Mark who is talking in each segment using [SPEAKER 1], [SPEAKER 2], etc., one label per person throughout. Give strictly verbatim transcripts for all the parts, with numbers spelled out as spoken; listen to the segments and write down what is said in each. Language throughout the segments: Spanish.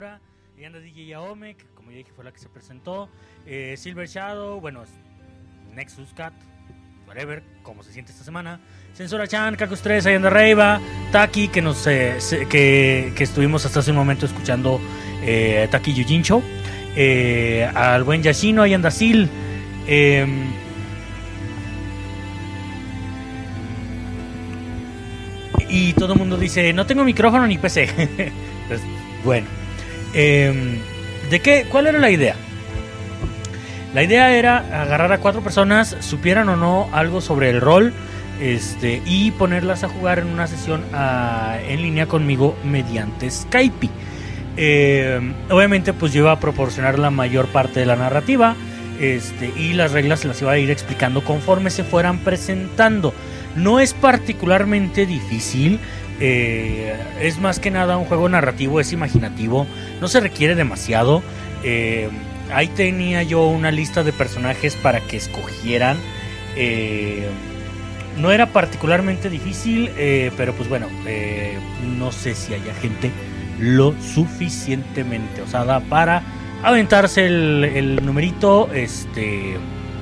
[SPEAKER 1] Y anda D J Yaome, que como ya dije fue la que se presentó. eh, Silver Shadow, bueno, Nexus Cat, whatever, como se siente esta semana. Censura Chan, Cacos tres, ahí anda Reiva. Taki, que nos eh, se, que, que estuvimos hasta hace un momento escuchando eh, Taki Yujincho. Eh, al buen Yashino, ahí anda Sil. Eh, y todo el mundo dice, no tengo micrófono ni P C. Pues, bueno. Eh, ¿De qué? ¿Cuál era la idea? La idea era agarrar a cuatro personas, supieran o no algo sobre el rol, este, y ponerlas a jugar en una sesión a, en línea conmigo mediante Skype. Eh, obviamente, pues yo iba a proporcionar la mayor parte de la narrativa, este, y las reglas se las iba a ir explicando conforme se fueran presentando. No es particularmente difícil. Eh, es más que nada un juego narrativo, es imaginativo, no se requiere demasiado. Eh, ahí tenía yo una lista de personajes para que escogieran. Eh, no era particularmente difícil, eh, pero pues bueno, eh, no sé si haya gente lo suficientemente osada para aventarse el, el numerito. Este,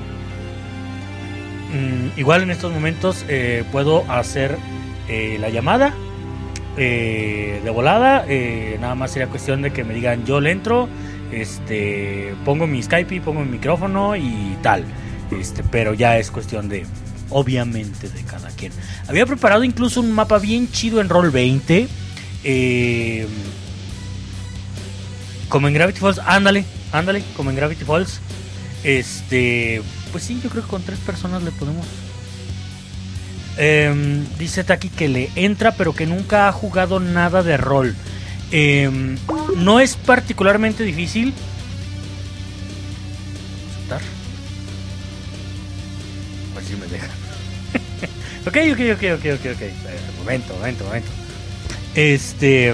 [SPEAKER 1] mm, igual en estos momentos eh, puedo hacer eh, la llamada. Eh, de volada, eh, nada más sería cuestión de que me digan yo le entro, este, pongo mi Skype, pongo mi micrófono y tal, este, pero ya es cuestión de, obviamente, de cada quien. Había preparado incluso un mapa bien chido en Roll veinte, eh, como en Gravity Falls, ándale, ándale, como en Gravity Falls, este, pues sí, yo creo que con tres personas le podemos. Eh, dice Taki que le entra, pero que nunca ha jugado nada de rol. Eh, no es particularmente difícil. ¿Aceptar? Pues sí me deja. ok, ok, ok, ok, ok, ok. Eh, momento, momento, momento. Este.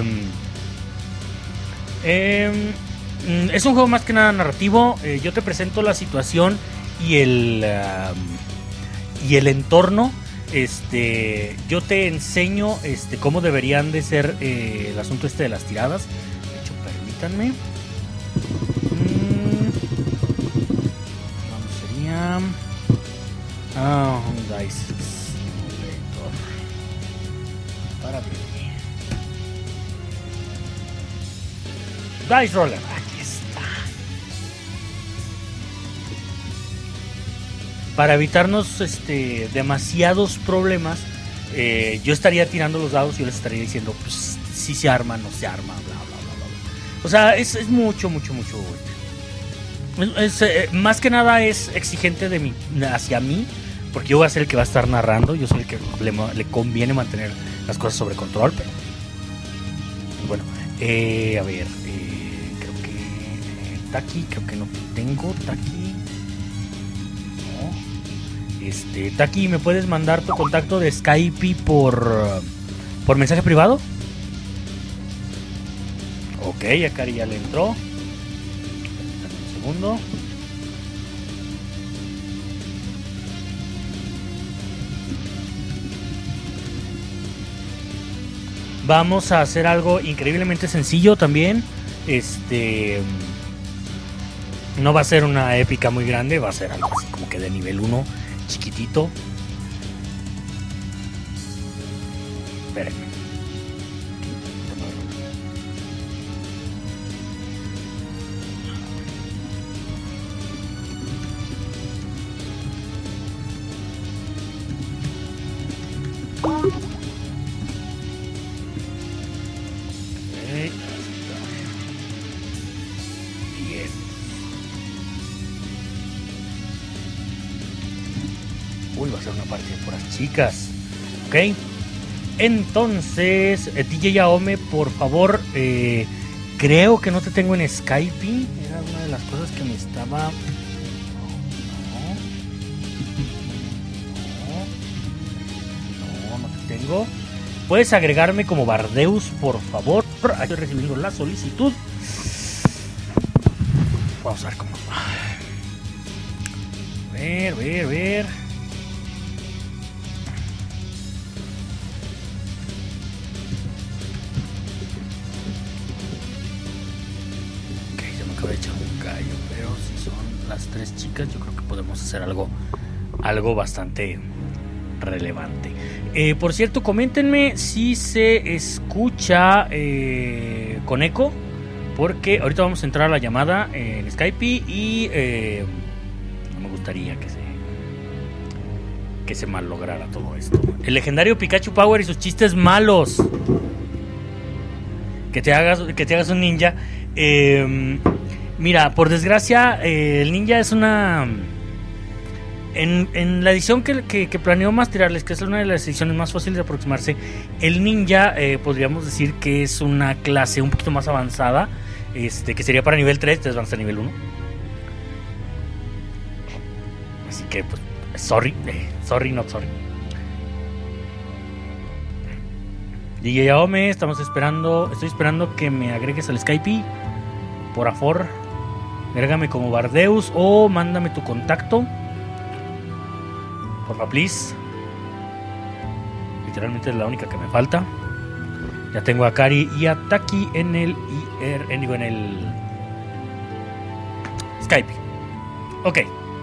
[SPEAKER 1] Eh, es un juego más que nada narrativo. Eh, yo te presento la situación y el. Uh, y el entorno. Este, yo te enseño este, cómo deberían de ser eh, el asunto este de las tiradas. De hecho, permítanme. Mm, vamos, sería ah, un dice simulator para mí. Dice roller, aquí está. Para evitarnos este, demasiados problemas, eh, yo estaría tirando los dados y yo les estaría diciendo pues, si se arma, no se arma, bla, bla, bla, bla. O sea, es, es mucho, mucho, mucho. Es, es, eh, más que nada es exigente de mí, hacia mí, porque yo voy a ser el que va a estar narrando, yo soy el que le, le conviene mantener las cosas sobre control. Pero bueno, eh, a ver, eh, creo que eh, Taki, creo que no tengo Taki. Este, Taki, ¿me puedes mandar tu contacto de Skype por por mensaje privado? Ok, a Cari ya le entró. Un segundo. Vamos a hacer algo increíblemente sencillo también. Este, no va a ser una épica muy grande, va a ser algo así como que de nivel uno. Chiquitito. Espérenme. Okay. Bien. Uy, va a ser una partida de puras chicas. Ok. Entonces, eh, D J Yaome, por favor, eh, creo que no te tengo en Skype. Era una de las cosas que me estaba... No, no, no, no te tengo. Puedes agregarme como Bardeus, por favor. Estoy recibiendo la solicitud. Vamos a ver cómo va. A ver, a ver, a ver. voy a echar un gallo, pero si son las tres chicas, yo creo que podemos hacer algo, algo bastante relevante. Eh, por cierto, coméntenme si se escucha eh, con eco, porque ahorita vamos a entrar a la llamada en Skype y eh, no me gustaría que se que se mal lograra todo esto. El legendario Pikachu Power y sus chistes malos. Que te hagas, que te hagas un ninja. Eh, mira, por desgracia, eh, el ninja es una... En, en la edición que, que, que planeo más tirarles, que es una de las ediciones más fáciles de aproximarse, el ninja eh, podríamos decir que es una clase un poquito más avanzada, este, que sería para nivel tres, ustedes van hasta nivel uno. Así que, pues, sorry, eh, sorry, not sorry. D J Aome, estamos esperando, estoy esperando que me agregues al Skype. Por favor, agrégame como Bardeus o mándame tu contacto. Porfa, please. Literalmente es la única que me falta. Ya tengo a Kari y a Taki en el I R, en, digo, en el Skype. Ok.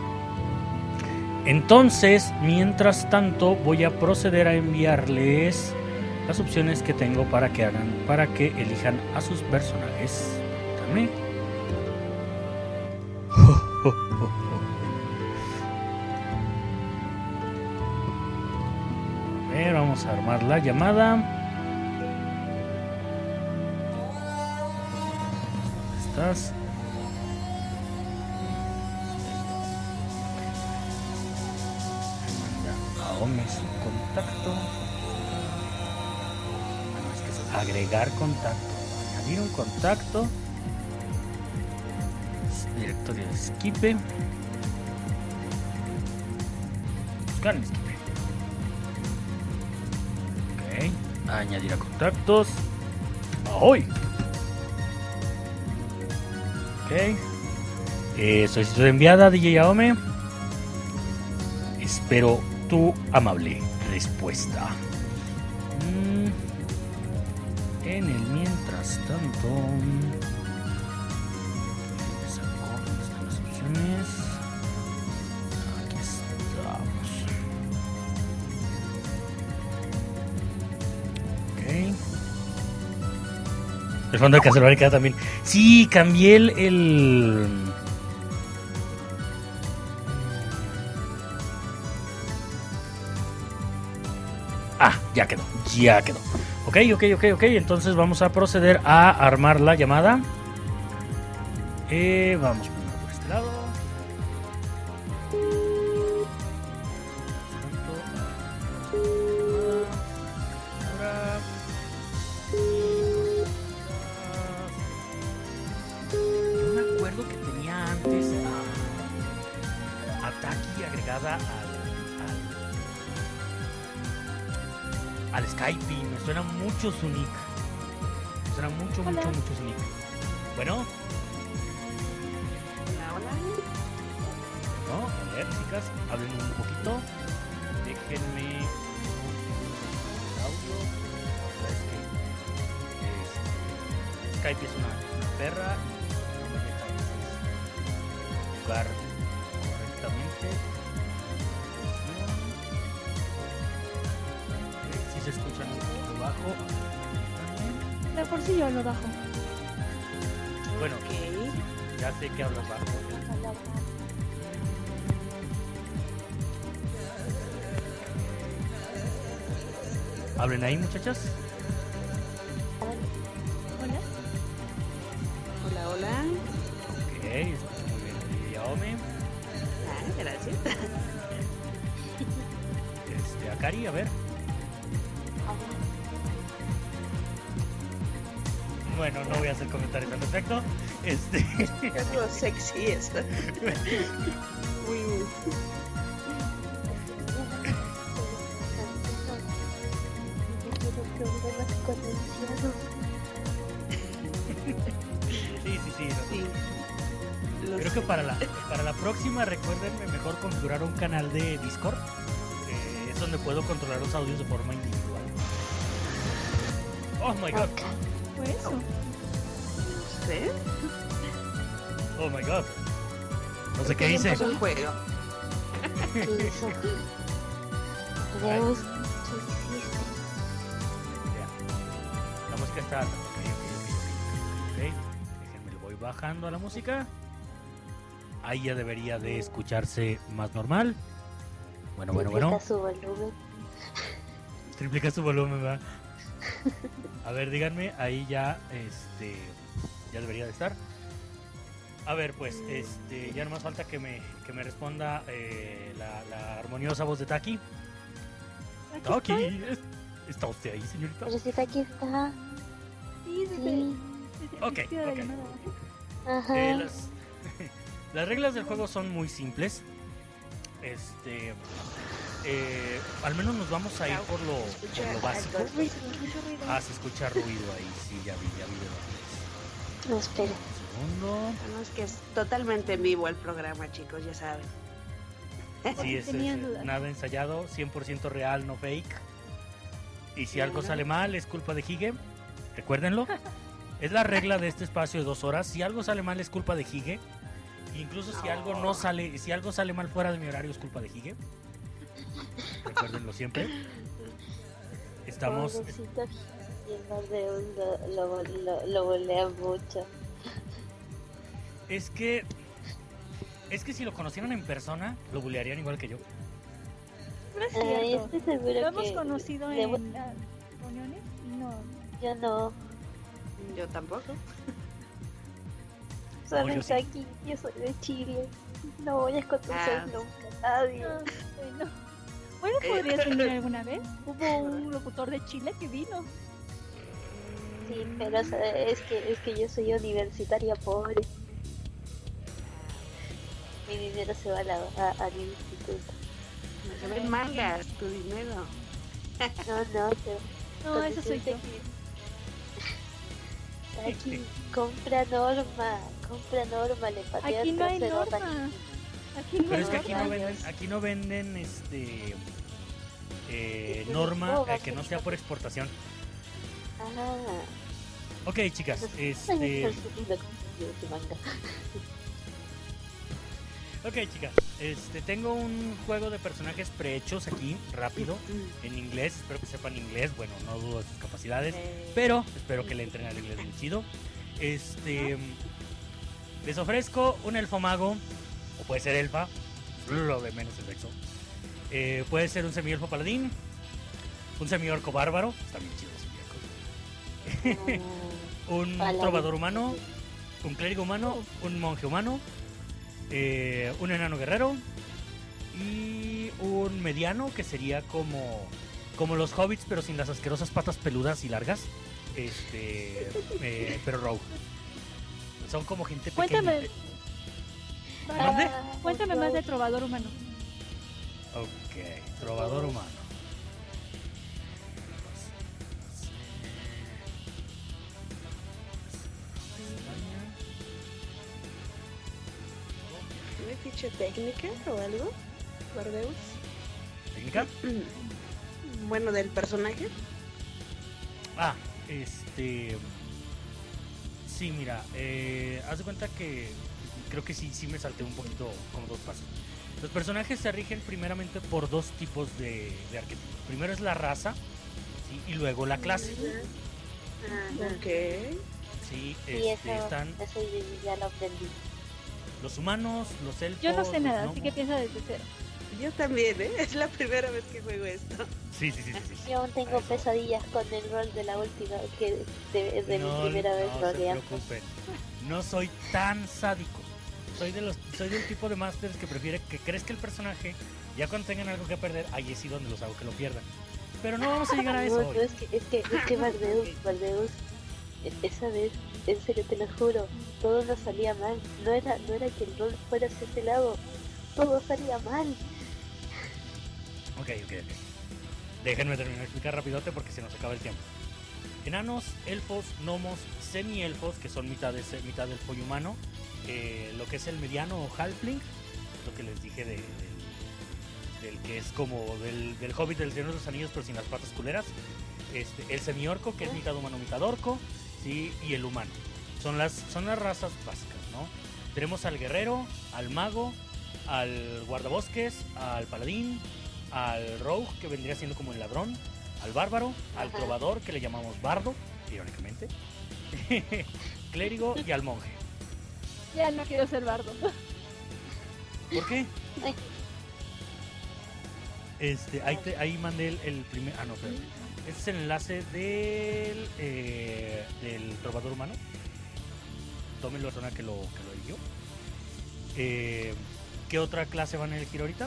[SPEAKER 1] Entonces, mientras tanto, voy a proceder a enviarles las opciones que tengo para que hagan, para que elijan a sus personajes. También. A ver, vamos a armar la llamada. ¿Dónde estás? Aome su contacto. Agregar contacto, añadir un contacto, directorio de Skype, buscar en Skype, ok, añadir a contactos, hoy, ok, eh, solicitud enviada, D J Aome, espero tu amable respuesta. En el mientras tanto, ¿dónde están las opciones? Aquí estamos. Ok. El fondo de Castlevania también. Sí, cambié el, el... Ah, ya quedó, ya quedó. Ok, ok, ok, ok. Entonces vamos a proceder a armar la llamada. Eh, vamos por este lado. Yo me acuerdo que tenía antes a, a Taki agregada al, al, al Skype. Me suena mucho su nick. Me suena mucho,
[SPEAKER 2] Hola.
[SPEAKER 1] mucho, mucho su nick. Bueno.
[SPEAKER 2] Hola, hola.
[SPEAKER 1] No, a ver, chicas, hablen un poquito. Déjenme el audio. La verdad es que es, Skype es una, es una perra y no me deja a veces jugar correctamente. Si se escuchan un poquito bajo.
[SPEAKER 2] De por sí yo lo bajo.
[SPEAKER 1] Bueno,
[SPEAKER 2] Ok.
[SPEAKER 1] ya sé que hablas bajo.
[SPEAKER 2] Hola.
[SPEAKER 1] Hablen ahí, muchachas.
[SPEAKER 2] Hola. Hola, hola.
[SPEAKER 1] Ok, escucho muy bien. Yaome.
[SPEAKER 2] Ah, gracias.
[SPEAKER 1] Este, Akari, a ver. Bueno, no voy a hacer comentarios al respecto. Este.
[SPEAKER 2] Es lo sexy eso. Muy, muy.
[SPEAKER 1] Sí, sí, sí. No,
[SPEAKER 2] Sí. Los-
[SPEAKER 1] creo que para la, para la próxima recuérdenme mejor configurar un canal de Discord. Eh, es donde puedo controlar los audios de forma individual. Oh my god.
[SPEAKER 2] Fue eso. No sé.
[SPEAKER 1] Oh my god. No sé qué hice.
[SPEAKER 2] Es un juego.
[SPEAKER 3] ¿Qué hizo? Veamos qué hiciste.
[SPEAKER 1] Ya. La música está alta. Ok, ok, ok, ok, ok. Déjenme, le voy bajando a la música. Ahí ya debería de escucharse más normal. Bueno, bueno, bueno.
[SPEAKER 3] Triplica su volumen.
[SPEAKER 1] Triplica su volumen, va. A ver, díganme, ahí ya, este, ya debería de estar. A ver, pues, este, ya no más falta que me, que me responda eh, la, la armoniosa voz de Taki. Taki, ¿es- ¿está usted ahí, señorita?
[SPEAKER 3] Pero si aquí está.
[SPEAKER 4] Sí, desde,
[SPEAKER 3] Sí.
[SPEAKER 4] desde el
[SPEAKER 1] Ok,
[SPEAKER 4] principio de la
[SPEAKER 1] ok.
[SPEAKER 4] llamada.
[SPEAKER 3] Ajá.
[SPEAKER 1] Eh, las, las reglas del juego son muy simples. Este, eh, al menos nos vamos a ir por lo, por lo básico.
[SPEAKER 4] Ruido, mucho ruido.
[SPEAKER 1] Ah, se escucha ruido ahí, sí, ya vi, ya vi de dónde es.
[SPEAKER 3] No, espera.
[SPEAKER 1] Un segundo.
[SPEAKER 2] No, es que es totalmente en vivo el programa, chicos, ya saben.
[SPEAKER 1] Sí, es, es,
[SPEAKER 4] Tenían
[SPEAKER 1] eh,
[SPEAKER 4] dudas.
[SPEAKER 1] nada ensayado, cien por ciento real, no fake. Y si algo
[SPEAKER 2] Bueno.
[SPEAKER 1] sale mal, es culpa de Hige. Recuérdenlo. Es la regla de este espacio de dos horas. Si algo sale mal, es culpa de Hige. Incluso si algo no sale, si algo sale mal fuera de mi horario, es culpa de Hige. Recuérdenlo siempre. Estamos.
[SPEAKER 3] Pobrecito, y el Bardeus lo, lo, lo, lo bolea mucho.
[SPEAKER 1] Es que. Es que si lo conocieran en persona, lo bulearían igual que yo.
[SPEAKER 4] No es
[SPEAKER 3] Ay,
[SPEAKER 4] cierto.
[SPEAKER 3] estoy seguro
[SPEAKER 4] Lo hemos
[SPEAKER 3] que
[SPEAKER 4] conocido
[SPEAKER 3] debo-
[SPEAKER 4] en las reuniones y no.
[SPEAKER 3] yo no.
[SPEAKER 2] Yo tampoco.
[SPEAKER 3] Solo
[SPEAKER 1] yo
[SPEAKER 3] está
[SPEAKER 1] sí.
[SPEAKER 3] aquí, yo soy de Chile. No voy a conocer
[SPEAKER 2] Ah.
[SPEAKER 3] nunca a nadie.
[SPEAKER 4] no, bueno. Bueno, podrías venir alguna vez. Hubo un locutor de Chile que vino.
[SPEAKER 3] Sí, pero o sea, es que es que yo soy universitaria pobre. Mi dinero se va a la, a, al instituto.
[SPEAKER 2] No se ven mangas, tu dinero.
[SPEAKER 3] No, no, pero
[SPEAKER 4] No, eso soy yo.
[SPEAKER 3] Aquí, compra Norma, compra Norma, le pateas
[SPEAKER 4] Aquí no hay
[SPEAKER 3] trasero a
[SPEAKER 4] norma. Aquí no
[SPEAKER 1] Pero
[SPEAKER 4] hay
[SPEAKER 1] es que aquí no
[SPEAKER 4] norma.
[SPEAKER 1] venden, aquí no venden este eh,
[SPEAKER 3] Sí,
[SPEAKER 1] norma
[SPEAKER 3] no,
[SPEAKER 1] eh, que no sea por exportación.
[SPEAKER 3] Ah,
[SPEAKER 1] Ok, chicas,
[SPEAKER 3] eso sí,
[SPEAKER 1] este,
[SPEAKER 3] es su libro, su manga.
[SPEAKER 1] ok, chicas, este, tengo un juego de personajes prehechos aquí, rápido, en inglés. Espero que sepan inglés. Bueno, no dudo de sus capacidades,
[SPEAKER 2] Eh,
[SPEAKER 1] pero espero que le entren al inglés bien chido. Este, les ofrezco un elfo mago, o puede ser elfa, lo de menos el sexo. Eh, puede ser un semielfo paladín, un semiorco bárbaro, está bien chido los semiorcos. Un
[SPEAKER 3] Paladín.
[SPEAKER 1] trovador humano, un clérigo humano, un monje humano, eh, un enano guerrero y un mediano que sería como, como los hobbits, pero sin las asquerosas patas peludas y largas. Este, eh, pero rogue. Son como gente pequeña.
[SPEAKER 4] Cuéntame.
[SPEAKER 1] ¿Dónde?
[SPEAKER 3] Ah,
[SPEAKER 4] Cuéntame más de trovador humano.
[SPEAKER 1] Ok, trovador humano.
[SPEAKER 2] ¿Tiene ficha técnica o algo? Bardeus.
[SPEAKER 1] ¿Técnica?
[SPEAKER 2] Bueno, del personaje.
[SPEAKER 1] Ah, este. Sí, mira, eh, haz de cuenta que creo que sí, sí me salté un poquito como dos pasos. Los personajes se rigen primeramente por dos tipos de, de arquetipos. Primero es la raza, ¿sí? Y luego la clase.
[SPEAKER 2] Ok.
[SPEAKER 1] Sí,
[SPEAKER 3] Sí,
[SPEAKER 1] este,
[SPEAKER 3] eso,
[SPEAKER 1] están
[SPEAKER 3] eso yo ya lo aprendí.
[SPEAKER 1] los humanos, los elfos.
[SPEAKER 4] Yo no sé
[SPEAKER 1] los
[SPEAKER 4] nada,
[SPEAKER 1] gnomos.
[SPEAKER 4] así que piensa desde cero.
[SPEAKER 2] Yo también, ¿eh? Es la primera vez que juego esto.
[SPEAKER 1] Sí, sí, sí, sí, sí.
[SPEAKER 3] Yo aún tengo
[SPEAKER 1] A eso.
[SPEAKER 3] pesadillas con el rol de la última, que de, de
[SPEAKER 1] no,
[SPEAKER 3] mi primera vez
[SPEAKER 1] no se
[SPEAKER 3] roleando.
[SPEAKER 1] preocupen. No soy tan sádico. Soy de los, soy del tipo de masters que prefiere que crezca el personaje. Ya cuando tengan algo que perder, ahí es sí donde los hago que lo pierdan. Pero no vamos a llegar a eso
[SPEAKER 3] No,
[SPEAKER 1] hoy.
[SPEAKER 3] no, es que, es que, es que Bardeus, Bardeus, e- esa vez, en serio te lo juro, todo nos salía mal. No era, no era que el rol fuera hacia ese lado, todo salía mal.
[SPEAKER 1] Ok, ok, ok. Déjenme terminar de explicar rapidote porque se nos acaba el tiempo. Enanos, elfos, gnomos, semi-elfos, que son mitad, de, mitad elfo y humano. Eh, lo que es el mediano o halfling, lo que les dije de, de- del que es como del, del Hobbit del Señor de los Anillos, pero sin las patas culeras. Este, el semi-orco, que es mitad humano, mitad orco, ¿sí? Y el humano. Son las, son las razas básicas, ¿no? Tenemos al guerrero, al mago, al guardabosques, al paladín, al rogue, que vendría siendo como el ladrón, al bárbaro, al
[SPEAKER 3] Ajá.
[SPEAKER 1] trovador, que le llamamos bardo, irónicamente, clérigo y al monje.
[SPEAKER 4] Ya no quiero ser bardo.
[SPEAKER 1] ¿Por qué?
[SPEAKER 3] Ay.
[SPEAKER 1] Este, ahí, te- ahí mandé el, el primer... Ah, no, pero... Este es el enlace del, eh, del trovador humano. Tómenlo a zona que lo, que lo eligió. Eh, ¿Qué otra clase van a elegir ahorita?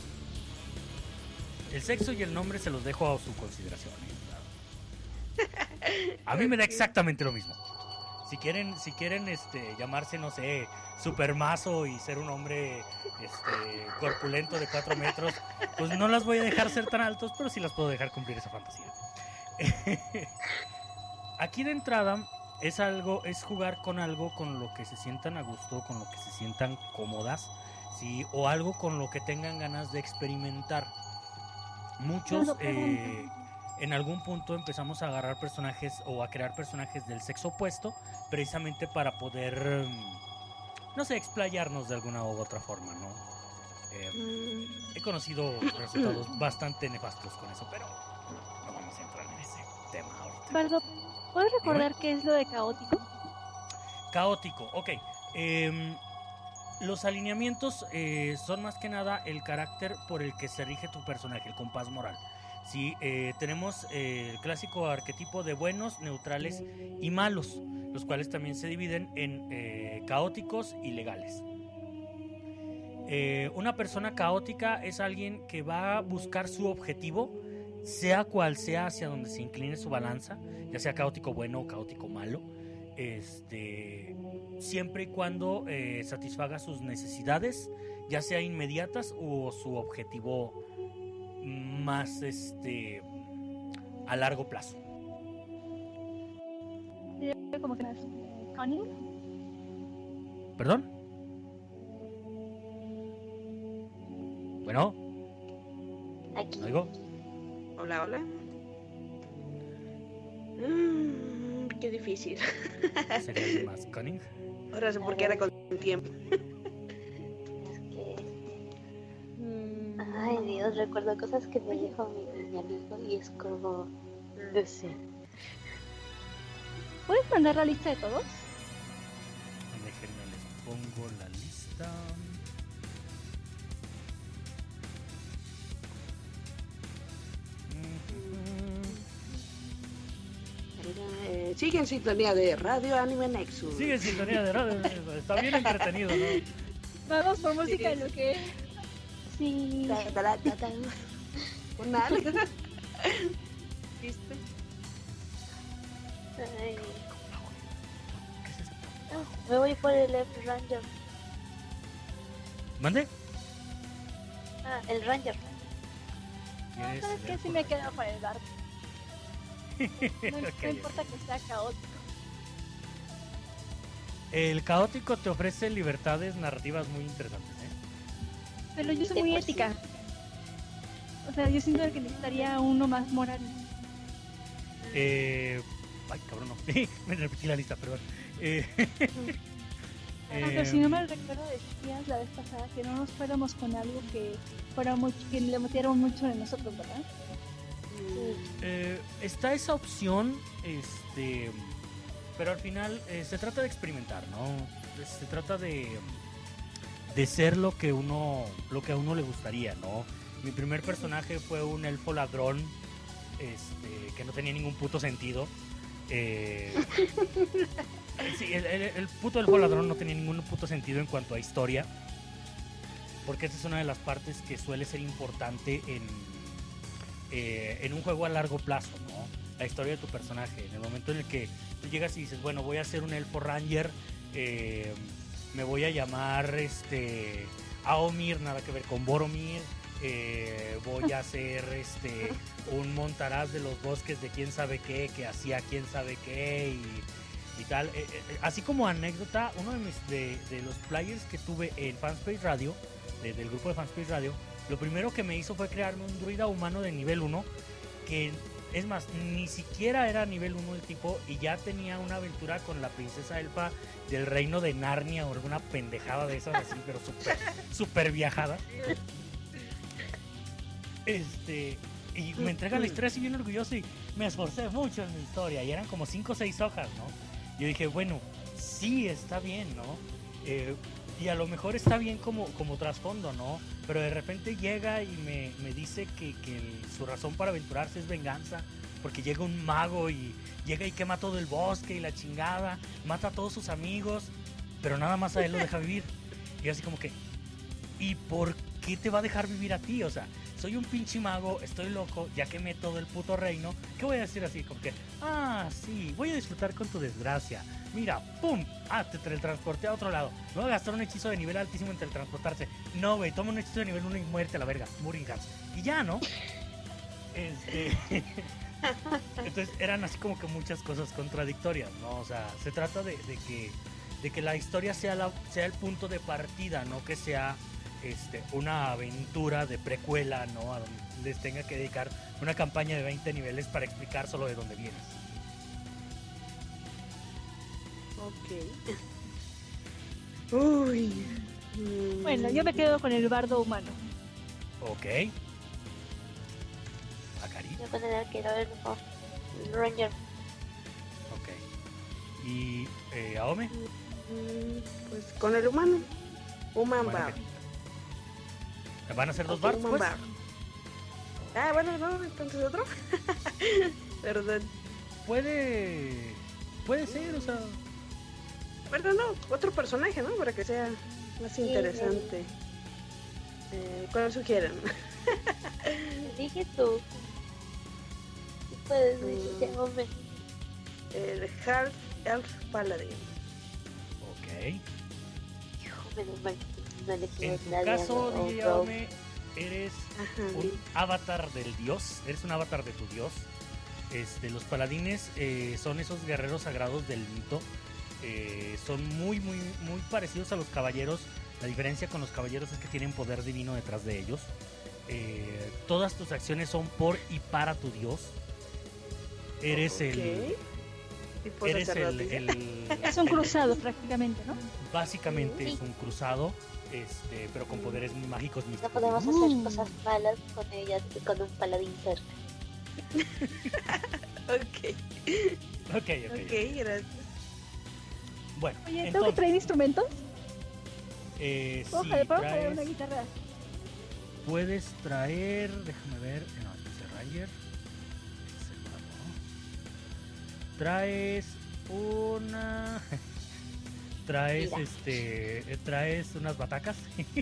[SPEAKER 1] El sexo y el nombre se los dejo a su consideración. ¿eh? Claro. A mí me da exactamente lo mismo. Si quieren, si quieren este, llamarse, no sé, supermazo y ser un hombre este, corpulento de cuatro metros, pues no las voy a dejar ser tan altos, pero sí las puedo dejar cumplir esa fantasía. Aquí de entrada es algo, es jugar con algo con lo que se sientan a gusto, con lo que se sientan cómodas, sí, o algo con lo que tengan ganas de experimentar. Muchos
[SPEAKER 4] Claro,
[SPEAKER 1] eh, en algún punto empezamos a agarrar personajes o a crear personajes del sexo opuesto, precisamente para poder, mm, no sé, explayarnos de alguna u otra forma, ¿no? Eh,
[SPEAKER 2] Mm,
[SPEAKER 1] he conocido resultados bastante nefastos con eso, pero no vamos a entrar en ese tema ahorita.
[SPEAKER 4] Bardo, ¿puedes recordar qué es lo de caótico?
[SPEAKER 1] Caótico, ok. Em, los alineamientos eh, son más que nada el carácter por el que se rige tu personaje, el compás moral. Sí, eh, tenemos eh, el clásico arquetipo de buenos, neutrales y malos, los cuales también se dividen en eh, caóticos y legales. Eh, una persona caótica es alguien que va a buscar su objetivo, sea cual sea hacia donde se incline su balanza, ya sea caótico bueno o caótico malo, este, siempre y cuando eh, satisfaga sus necesidades, ya sea inmediatas o su objetivo más este a largo plazo.
[SPEAKER 4] Diría como que no es cunning.
[SPEAKER 1] ¿Perdón? Bueno,
[SPEAKER 3] Aquí.
[SPEAKER 1] ¿oigo?
[SPEAKER 2] hola, hola. Mm, qué difícil.
[SPEAKER 1] ¿Sería alguien más cunning?
[SPEAKER 2] Ahora sé por qué era con tiempo.
[SPEAKER 3] Es que. Ay, Dios, recuerdo cosas que me dijo mi, mi amigo y es como. No sé.
[SPEAKER 4] ¿Puedes mandar la lista de todos?
[SPEAKER 1] Déjenme les pongo la lista.
[SPEAKER 2] Eh, sigue en sintonía de Radio Anime Nexus.
[SPEAKER 1] Sigue en sintonía de radio, está bien entretenido, ¿no?
[SPEAKER 4] Vamos por música
[SPEAKER 2] Sí.
[SPEAKER 4] en lo que. Sí.
[SPEAKER 2] Ta, ta, ta, ta, ta. Un algo. ¿Viste?
[SPEAKER 3] Ay,
[SPEAKER 1] ¿Qué es eso?
[SPEAKER 3] ah, me voy por el F Ranger.
[SPEAKER 1] ¿Mande?
[SPEAKER 3] Ah, el Ranger.
[SPEAKER 1] ¿Quién es
[SPEAKER 4] ¿Sabes
[SPEAKER 1] el
[SPEAKER 4] qué?
[SPEAKER 1] elfo?
[SPEAKER 4] Sí me quedo para el bardo. No, no
[SPEAKER 1] Ok.
[SPEAKER 4] importa que sea caótico.
[SPEAKER 1] El caótico te ofrece libertades narrativas muy interesantes, ¿eh?
[SPEAKER 4] Pero yo soy
[SPEAKER 3] De
[SPEAKER 4] muy
[SPEAKER 3] por sí.
[SPEAKER 4] ética. O sea, yo siento que necesitaría uno más moral.
[SPEAKER 1] Eh, ay, cabrón, no. Me repetí la lista, perdón. Eh,
[SPEAKER 4] Pero
[SPEAKER 1] eh,
[SPEAKER 4] si no me recuerdo, decías la vez pasada que no nos fuéramos con algo que fuera mucho, que le metiéramos mucho de nosotros, ¿verdad?
[SPEAKER 1] eh, está esa opción, este, pero al final eh, se trata de experimentar, ¿no? Se trata de de ser lo que uno lo que a uno le gustaría, ¿no? Mi primer personaje fue un elfo ladrón, este, que no tenía ningún puto sentido. Eh, sí, el, el, el puto elfo ladrón no tenía ningún puto sentido en cuanto a historia, porque esa es una de las partes que suele ser importante en eh, en un juego a largo plazo, ¿no? La historia de tu personaje. En el momento en el que tú llegas y dices, bueno, voy a ser un elfo ranger, eh, me voy a llamar este Aomir, nada que ver con Boromir, eh, voy a ser este un montaraz de los bosques de quién sabe qué, que hacía quién sabe qué y, y tal. Eh, eh, así como anécdota, uno de, mis, de, de los players que tuve en Fanspace Radio, de, del grupo de Fanspace Radio, lo primero que me hizo fue crearme un druida humano de nivel uno que Es más, ni siquiera era nivel uno el tipo y ya tenía una aventura con la princesa elfa del reino de Narnia o alguna pendejada de esas así, pero súper super viajada. Este, y me entrega la historia así bien orgulloso y me esforcé mucho en mi historia y eran como cinco o seis hojas, ¿no? Yo dije, bueno, sí, está bien, ¿no? Eh, y a lo mejor está bien como, como trasfondo, ¿no? Pero de repente llega y me, me dice que, que el- su razón para aventurarse es venganza, porque llega un mago y llega y quema todo el bosque y la chingada, mata a todos sus amigos, pero nada más a él lo deja vivir. Y yo así como que, ¿y por qué te va a dejar vivir a ti? O sea, soy un pinche mago, estoy loco, ya quemé todo el puto reino. ¿Qué voy a decir así? Como que, ah, sí, voy a disfrutar con tu desgracia. Mira, pum, ah, te teletransporté a otro lado. Me voy a gastar un hechizo de nivel altísimo en teletransportarse. No, güey, toma un hechizo de nivel uno y muerte a la verga. Muringans. Y ya, ¿no? Este... Entonces eran así como que muchas cosas contradictorias, ¿no? O sea, se trata de, de que de que la historia sea la, sea el punto de partida, no que sea este una aventura de precuela, ¿no? A donde les tenga que dedicar una campaña de veinte niveles para explicar solo de dónde vienes.
[SPEAKER 2] Ok. Uy. Mm.
[SPEAKER 4] Bueno, yo me quedo con el bardo humano.
[SPEAKER 1] Ok. Akari.
[SPEAKER 3] Yo con el arquero elfo. Ranger.
[SPEAKER 1] Ok. Y eh, Aome.
[SPEAKER 2] Mm, Pues con el humano. Human
[SPEAKER 1] Humana
[SPEAKER 2] Bar.
[SPEAKER 1] Carita. ¿Van a ser dos
[SPEAKER 2] Ok,
[SPEAKER 1] bards,
[SPEAKER 2] Human
[SPEAKER 1] pues?
[SPEAKER 2] Bar. Ah, bueno, no, entonces otro. Perdón.
[SPEAKER 1] Puede... Puede ser, o sea...
[SPEAKER 2] Bueno, no, otro personaje, ¿no? Para que sea más interesante. Eh, ¿Cuál sugieren?
[SPEAKER 3] Dije tú. ¿Qué puedes decir?
[SPEAKER 2] Mm.
[SPEAKER 3] Llámame.
[SPEAKER 2] El Half Elf Paladin.
[SPEAKER 1] Ok.
[SPEAKER 3] Hijo, menos mal. No elegí
[SPEAKER 1] En tu
[SPEAKER 3] nadie,
[SPEAKER 1] caso,
[SPEAKER 3] no,
[SPEAKER 1] D J
[SPEAKER 3] no.
[SPEAKER 1] Aome, eres
[SPEAKER 2] Ajá.
[SPEAKER 1] un avatar del dios, eres un avatar de tu dios. Este, los paladines eh, son esos guerreros sagrados del mito. Eh, son muy, muy, muy parecidos a los caballeros. La diferencia con los caballeros es que tienen poder divino detrás de ellos. Eh, todas tus acciones son por y para tu dios. Eres el.
[SPEAKER 2] Ok. Tipo
[SPEAKER 1] Eres el,
[SPEAKER 2] sacerdotisa.
[SPEAKER 1] el-
[SPEAKER 4] Es un
[SPEAKER 1] el-
[SPEAKER 4] cruzado prácticamente, ¿no?
[SPEAKER 1] Básicamente
[SPEAKER 3] Sí.
[SPEAKER 1] es un cruzado, este, pero con poderes mágicos
[SPEAKER 3] No
[SPEAKER 1] místicos.
[SPEAKER 3] podemos hacer
[SPEAKER 4] Mm.
[SPEAKER 3] cosas malas con ella, con un paladín cerca.
[SPEAKER 2] Ok.
[SPEAKER 1] Ok, ok.
[SPEAKER 2] Ok, gracias.
[SPEAKER 1] Bueno,
[SPEAKER 4] Oye, ¿tengo que
[SPEAKER 1] entonces,
[SPEAKER 4] traer instrumentos?
[SPEAKER 1] eh,
[SPEAKER 4] ¿Puedo
[SPEAKER 1] sí,
[SPEAKER 4] traer- puedo traer una
[SPEAKER 1] traes,
[SPEAKER 4] guitarra?
[SPEAKER 1] puedes traer, déjame ver, eh, no, este es el Ranger, este es el Bardo. Traes una, traes
[SPEAKER 3] Mira.
[SPEAKER 1] este, eh, traes unas batacas,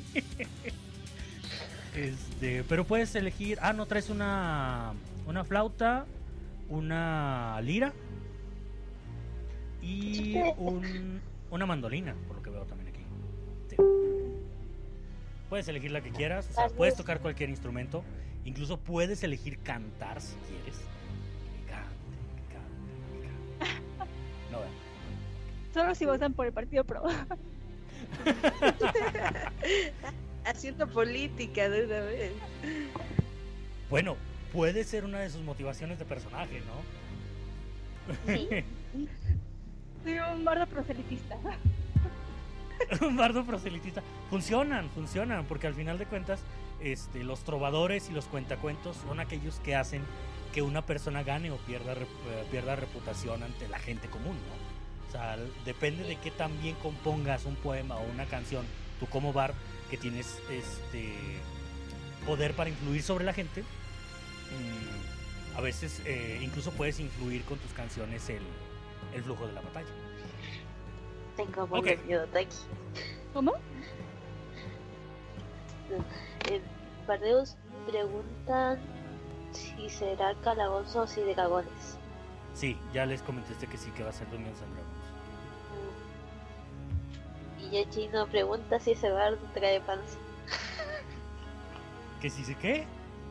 [SPEAKER 1] este, pero puedes elegir, ah, no, traes una, una flauta, una lira y un, una mandolina, por lo que veo también aquí. Sí. Puedes elegir la que quieras, o sea,
[SPEAKER 3] Así
[SPEAKER 1] puedes
[SPEAKER 3] es.
[SPEAKER 1] tocar cualquier instrumento, incluso puedes elegir cantar si quieres. Que cante, que cante, que cante. No, veo.
[SPEAKER 4] Solo si votan por el Partido Pro.
[SPEAKER 2] Haciendo política de una vez.
[SPEAKER 1] Bueno, puede ser una de sus motivaciones de personaje, ¿no?
[SPEAKER 3] Sí.
[SPEAKER 4] Soy un bardo proselitista.
[SPEAKER 1] Un bardo proselitista. Funcionan, funcionan, porque al final de cuentas, este, los trovadores y los cuentacuentos son aquellos que hacen que una persona gane o pierda, rep- eh, pierda reputación ante la gente común, ¿no? O sea, l- depende de qué tan bien compongas un poema o una canción, tú como bar, que tienes este poder para influir sobre la gente, mm, a veces eh, incluso puedes influir con tus canciones el, el flujo de la batalla.
[SPEAKER 3] Tengo
[SPEAKER 1] Ok.
[SPEAKER 3] buenos miedo de aquí.
[SPEAKER 4] ¿Cómo?
[SPEAKER 3] En Bardeus preguntan si será calabozos y dragones.
[SPEAKER 1] Sí, ya les comenté que sí, que va a ser Dungeons and Dragons.
[SPEAKER 3] Mm. Y ya Chino pregunta si ese bardo trae panza.
[SPEAKER 1] ¿Que sí sé qué?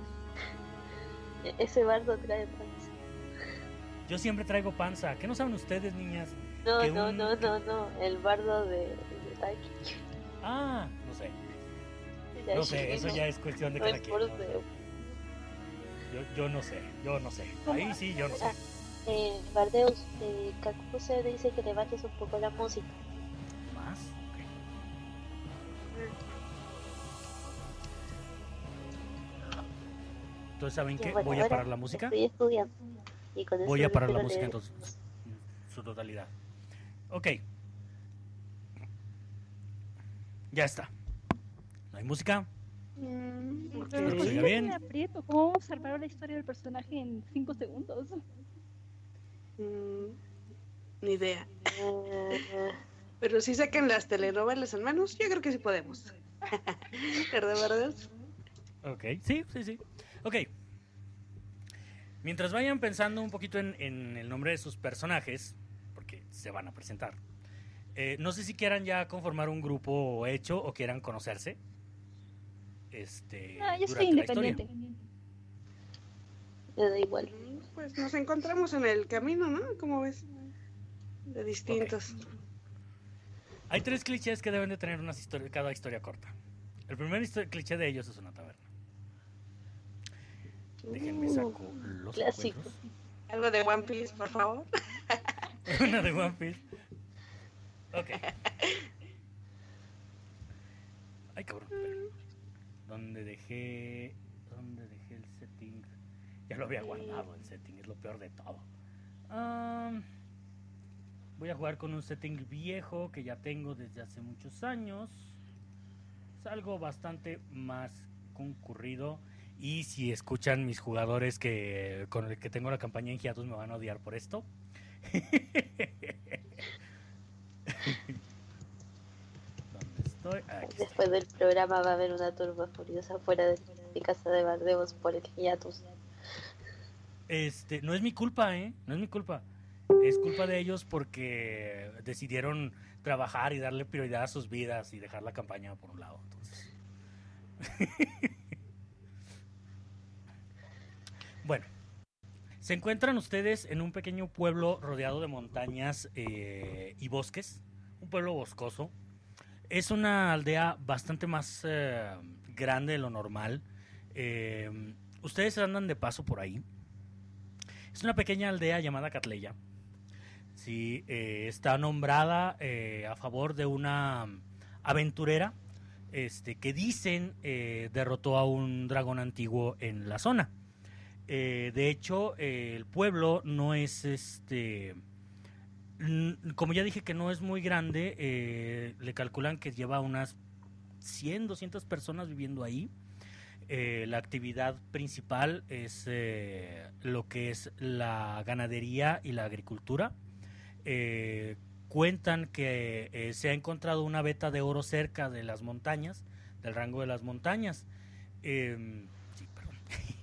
[SPEAKER 3] E- Ese bardo trae panza.
[SPEAKER 1] Yo siempre traigo panza. ¿Qué no saben ustedes, niñas?
[SPEAKER 3] No,
[SPEAKER 1] Que
[SPEAKER 3] no,
[SPEAKER 1] un-
[SPEAKER 3] no, no, no. El bardo de, de Taki.
[SPEAKER 1] Ah, no sé.
[SPEAKER 3] Ya
[SPEAKER 1] No sé,
[SPEAKER 3] Chino,
[SPEAKER 1] eso ya es cuestión de
[SPEAKER 3] no
[SPEAKER 1] cada
[SPEAKER 3] es
[SPEAKER 1] quien.
[SPEAKER 3] por
[SPEAKER 1] ¿no?
[SPEAKER 3] feo.
[SPEAKER 1] Yo, yo no sé, yo no sé. Ahí sí, yo no sé.
[SPEAKER 3] Ah, eh, Bardeus, eh, Kakuko se dice que le bajes un poco la música.
[SPEAKER 1] ¿Más? Ok. Entonces, ¿saben qué?
[SPEAKER 3] Bueno,
[SPEAKER 1] Voy a
[SPEAKER 3] ahora
[SPEAKER 1] parar la música.
[SPEAKER 3] Estoy estudiando. Y con
[SPEAKER 1] Voy
[SPEAKER 3] eso
[SPEAKER 1] a parar la
[SPEAKER 3] espero
[SPEAKER 1] música
[SPEAKER 3] leer.
[SPEAKER 1] entonces. En su totalidad. Ok. Ya está. ¿No hay música?
[SPEAKER 2] Mm, ok.
[SPEAKER 4] Pero
[SPEAKER 1] Espero que se oiga
[SPEAKER 4] ¿por qué
[SPEAKER 1] bien.
[SPEAKER 4] me aprieto? ¿Cómo vamos a salvar la historia del personaje en cinco segundos?
[SPEAKER 2] Mm, ni idea.
[SPEAKER 3] Eh,
[SPEAKER 2] Pero si sacan las telenovelas al menos, yo creo que sí podemos. ¿Verdad, verdad?
[SPEAKER 1] Ok, sí, sí, sí. Ok. Mientras vayan pensando un poquito en, en el nombre de sus personajes, porque se van a presentar, eh, no sé si quieran ya conformar un grupo hecho o quieran conocerse. Este,
[SPEAKER 4] Ah, yo soy
[SPEAKER 1] durante la historia.
[SPEAKER 4] independiente.
[SPEAKER 3] me da igual.
[SPEAKER 2] Mm, Pues nos encontramos en el camino, ¿no? ¿Cómo ves? De distintos.
[SPEAKER 1] Hay tres clichés que deben de tener una historia, cada historia corta. El primer histo- cliché de ellos es una taberna. Déjenme saco los
[SPEAKER 3] Clásico.
[SPEAKER 1] encuentros.
[SPEAKER 2] Algo de One Piece, por favor.
[SPEAKER 1] Una de One Piece. Ok. Ay, cabrón. espera. ¿Dónde dejé? ¿Dónde dejé el setting? Ya lo había guardado el setting, es lo peor de todo. Um, voy a jugar con un setting viejo que ya tengo desde hace muchos años. Es algo bastante más concurrido. Y si escuchan mis jugadores que con el que tengo la campaña en hiatus me van a odiar por esto. ¿Dónde estoy? Aquí estoy.
[SPEAKER 3] Después del programa va a haber una turba furiosa fuera de mi casa de Bardeus por el hiatus.
[SPEAKER 1] Este, no es mi culpa, ¿eh? No es mi culpa. Es culpa de ellos porque decidieron trabajar y darle prioridad a sus vidas y dejar la campaña por un lado. Entonces. Bueno, se encuentran ustedes en un pequeño pueblo rodeado de montañas eh, y bosques. Un pueblo boscoso. Es una aldea bastante más eh, grande de lo normal. Eh, ustedes andan de paso por ahí. Es una pequeña aldea llamada Catleya. Sí, eh, está nombrada eh, a favor de una aventurera este, que dicen eh, derrotó a un dragón antiguo en la zona. Eh, de hecho, eh, el pueblo no es este. Como ya dije que no es muy grande, eh, le calculan que lleva unas cien, doscientas personas viviendo ahí. Eh, la actividad principal es eh, lo que es la ganadería y la agricultura. Eh, cuentan que eh, se ha encontrado una veta de oro cerca de las montañas, del rango de las montañas. Eh, sí, perdón.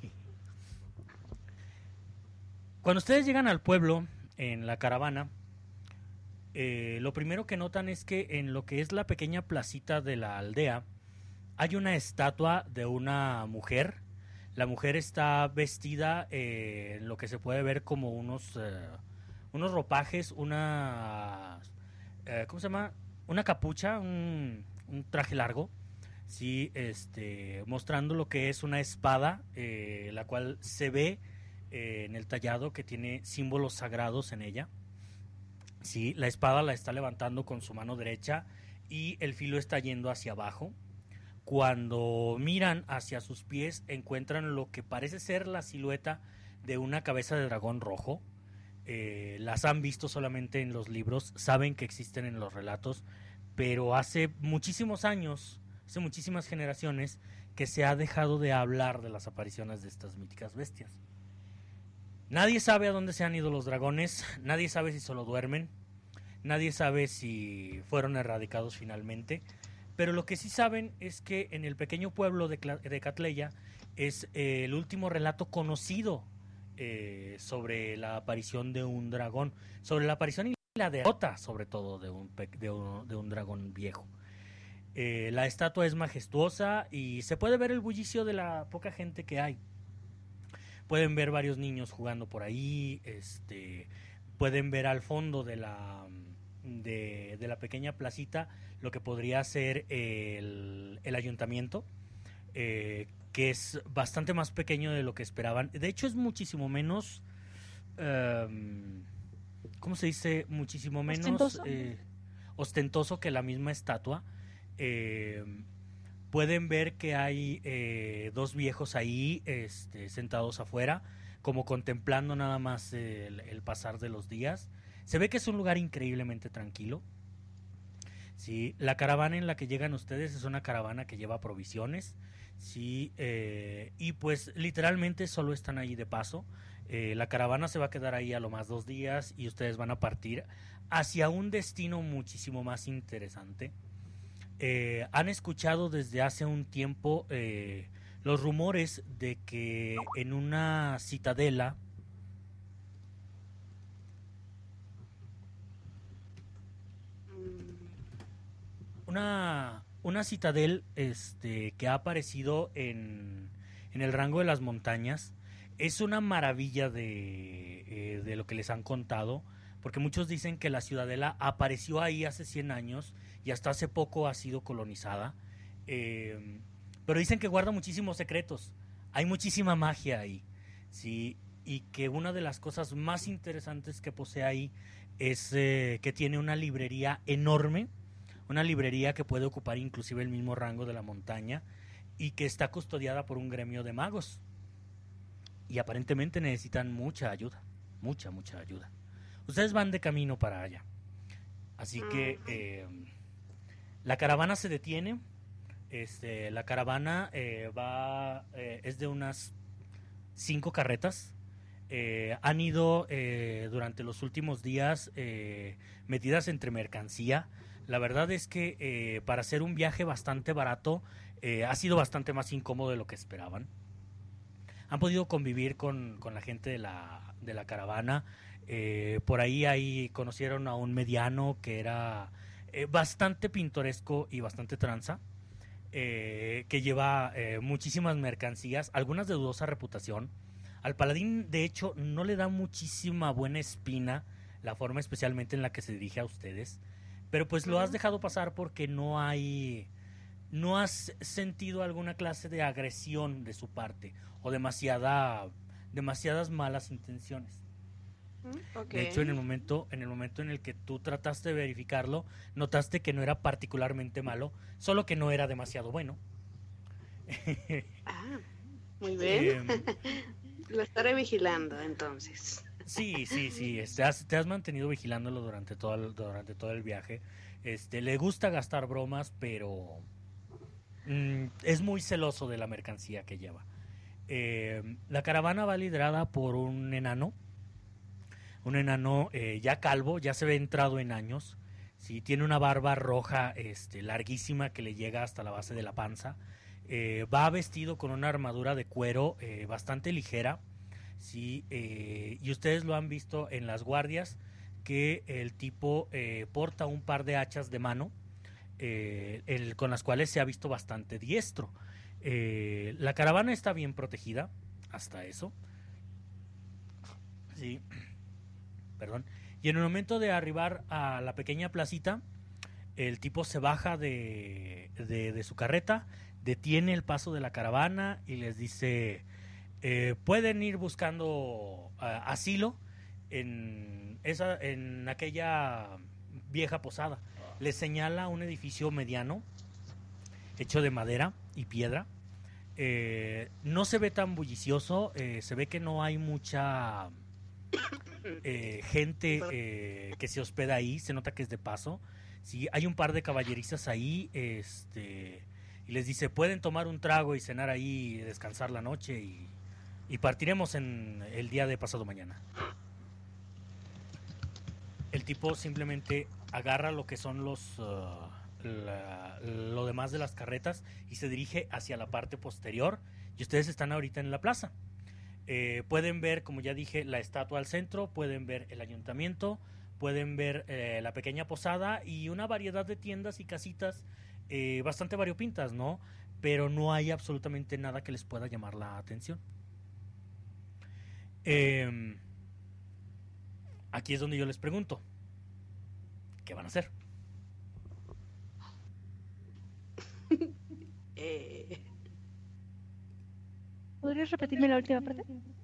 [SPEAKER 1] Cuando ustedes llegan al pueblo en la caravana, eh, lo primero que notan es que en lo que es la pequeña placita de la aldea hay una estatua de una mujer. La mujer está vestida eh, en lo que se puede ver como unos eh, unos ropajes, una eh, ¿cómo se llama? Una capucha, un, un traje largo, sí, este, mostrando lo que es una espada, eh, la cual se ve eh, en el tallado que tiene símbolos sagrados en ella. Sí, la espada la está levantando con su mano derecha y el filo está yendo hacia abajo. Cuando miran hacia sus pies encuentran lo que parece ser la silueta de una cabeza de dragón rojo. Eh, las han visto solamente en los libros, saben que existen en los relatos, pero hace muchísimos años, hace muchísimas generaciones, que se ha dejado de hablar de las apariciones de estas míticas bestias. Nadie sabe a dónde se han ido los dragones, nadie sabe si solo duermen, nadie sabe si fueron erradicados finalmente, pero lo que sí saben es que en el pequeño pueblo de, Cla- de Catleya es eh, el último relato conocido eh, sobre la aparición de un dragón, sobre la aparición y la derrota sobre todo de un, pe- de un, de un dragón viejo. Eh, la estatua es majestuosa y se puede ver el bullicio de la poca gente que hay. Pueden ver varios niños jugando por ahí, este, pueden ver al fondo de la, de, de la pequeña placita lo que podría ser el, el ayuntamiento. Eh, que es bastante más pequeño de lo que esperaban. De hecho, es muchísimo menos... Um, ¿Cómo se dice? Muchísimo menos
[SPEAKER 4] ¿Ostentoso?
[SPEAKER 1] Eh, ostentoso que la misma estatua. Eh, pueden ver que hay eh, dos viejos ahí este, sentados afuera, como contemplando nada más el, el pasar de los días. Se ve que es un lugar increíblemente tranquilo. Sí, la caravana en la que llegan ustedes es una caravana que lleva provisiones. Sí, eh, y pues literalmente solo están ahí de paso. Eh, la caravana se va a quedar ahí a lo más dos días y ustedes van a partir hacia un destino muchísimo más interesante. Eh, han escuchado desde hace un tiempo eh, los rumores de que en una citadela una, una citadel este, que ha aparecido en, en el rango de las montañas. Es una maravilla de, eh, de lo que les han contado, porque muchos dicen que la ciudadela apareció ahí hace cien años y hasta hace poco ha sido colonizada. Eh, pero dicen que guarda muchísimos secretos. Hay muchísima magia ahí, ¿sí? Y que una de las cosas más interesantes que posee ahí es eh, que tiene una librería enorme, una librería que puede ocupar inclusive el mismo rango de la montaña y que está custodiada por un gremio de magos. Y aparentemente necesitan mucha ayuda, mucha, mucha ayuda. Ustedes van de camino para allá. Así que eh, la caravana se detiene. Este, la caravana eh, va eh, es de unas cinco carretas. Eh, han ido eh, durante los últimos días eh, metidas entre mercancía. La verdad es que eh, para hacer un viaje bastante barato eh, ha sido bastante más incómodo de lo que esperaban. Han podido convivir con, con la gente de la, de la caravana. Eh, por ahí, ahí conocieron a un mediano que era eh, bastante pintoresco y bastante tranza, eh, que lleva eh, muchísimas mercancías, algunas de dudosa reputación. Al paladín, de hecho, no le da muchísima buena espina la forma especialmente en la que se dirige a ustedes, pero pues lo has dejado pasar porque no hay... no has sentido alguna clase de agresión de su parte o demasiada demasiadas malas intenciones.
[SPEAKER 2] Okay.
[SPEAKER 1] De hecho, en el momento en el momento en el que tú trataste de verificarlo, notaste que no era particularmente malo, solo que no era demasiado bueno.
[SPEAKER 2] Ah, muy bien.
[SPEAKER 1] Eh,
[SPEAKER 2] Lo estaré vigilando entonces.
[SPEAKER 1] Sí, sí, sí. Este, has, te has mantenido vigilándolo durante todo el, durante todo el viaje. Este, le gusta gastar bromas, pero mm, es muy celoso de la mercancía que lleva. Eh, la caravana va liderada por un enano, un enano eh, ya calvo, ya se ve entrado en años. Sí, tiene una barba roja, este, larguísima que le llega hasta la base de la panza. Eh, va vestido con una armadura de cuero eh, bastante ligera. Sí, eh, y ustedes lo han visto en las guardias que el tipo eh, porta un par de hachas de mano eh, el, con las cuales se ha visto bastante diestro. Eh, la caravana está bien protegida, hasta eso. Sí, perdón. Y en el momento de arribar a la pequeña placita, el tipo se baja de, de, de su carreta, detiene el paso de la caravana y les dice... Eh, pueden ir buscando uh, asilo en, esa, en aquella vieja posada. Les señala un edificio mediano, hecho de madera y piedra. Eh, no se ve tan bullicioso, eh, se ve que no hay mucha eh, gente eh, que se hospeda ahí, se nota que es de paso. Sí, hay un par de caballerizas ahí, este, y les dice, pueden tomar un trago y cenar ahí, y descansar la noche y... y partiremos en el día de pasado mañana. El tipo simplemente agarra lo que son los uh, la, lo demás de las carretas y se dirige hacia la parte posterior. Y ustedes están ahorita en la plaza. Eh, pueden ver, como ya dije, la estatua al centro, pueden ver el ayuntamiento, pueden ver eh, la pequeña posada y una variedad de tiendas y casitas eh, bastante variopintas, ¿no? Pero no hay absolutamente nada que les pueda llamar la atención. Eh, aquí es donde yo les pregunto, ¿qué van a hacer?
[SPEAKER 2] eh,
[SPEAKER 4] ¿Podrías repetirme la última parte?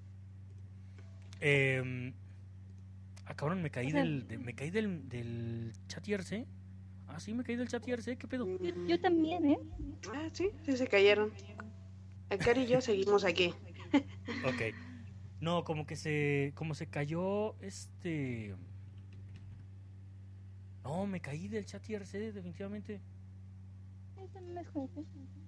[SPEAKER 1] Eh, ah, cabrón, me caí
[SPEAKER 4] O sea,
[SPEAKER 1] del, de- me caí del, del chat I R C. Ah, sí, me caí del chat I R C, ¿qué pedo?
[SPEAKER 4] Yo, yo también, ¿eh?
[SPEAKER 2] Ah, sí, sí se cayeron. Akari y yo seguimos aquí.
[SPEAKER 1] Ok. No, como que se, como se cayó, este... No, me caí del chat I R C, definitivamente.
[SPEAKER 4] Yo también me desconecté.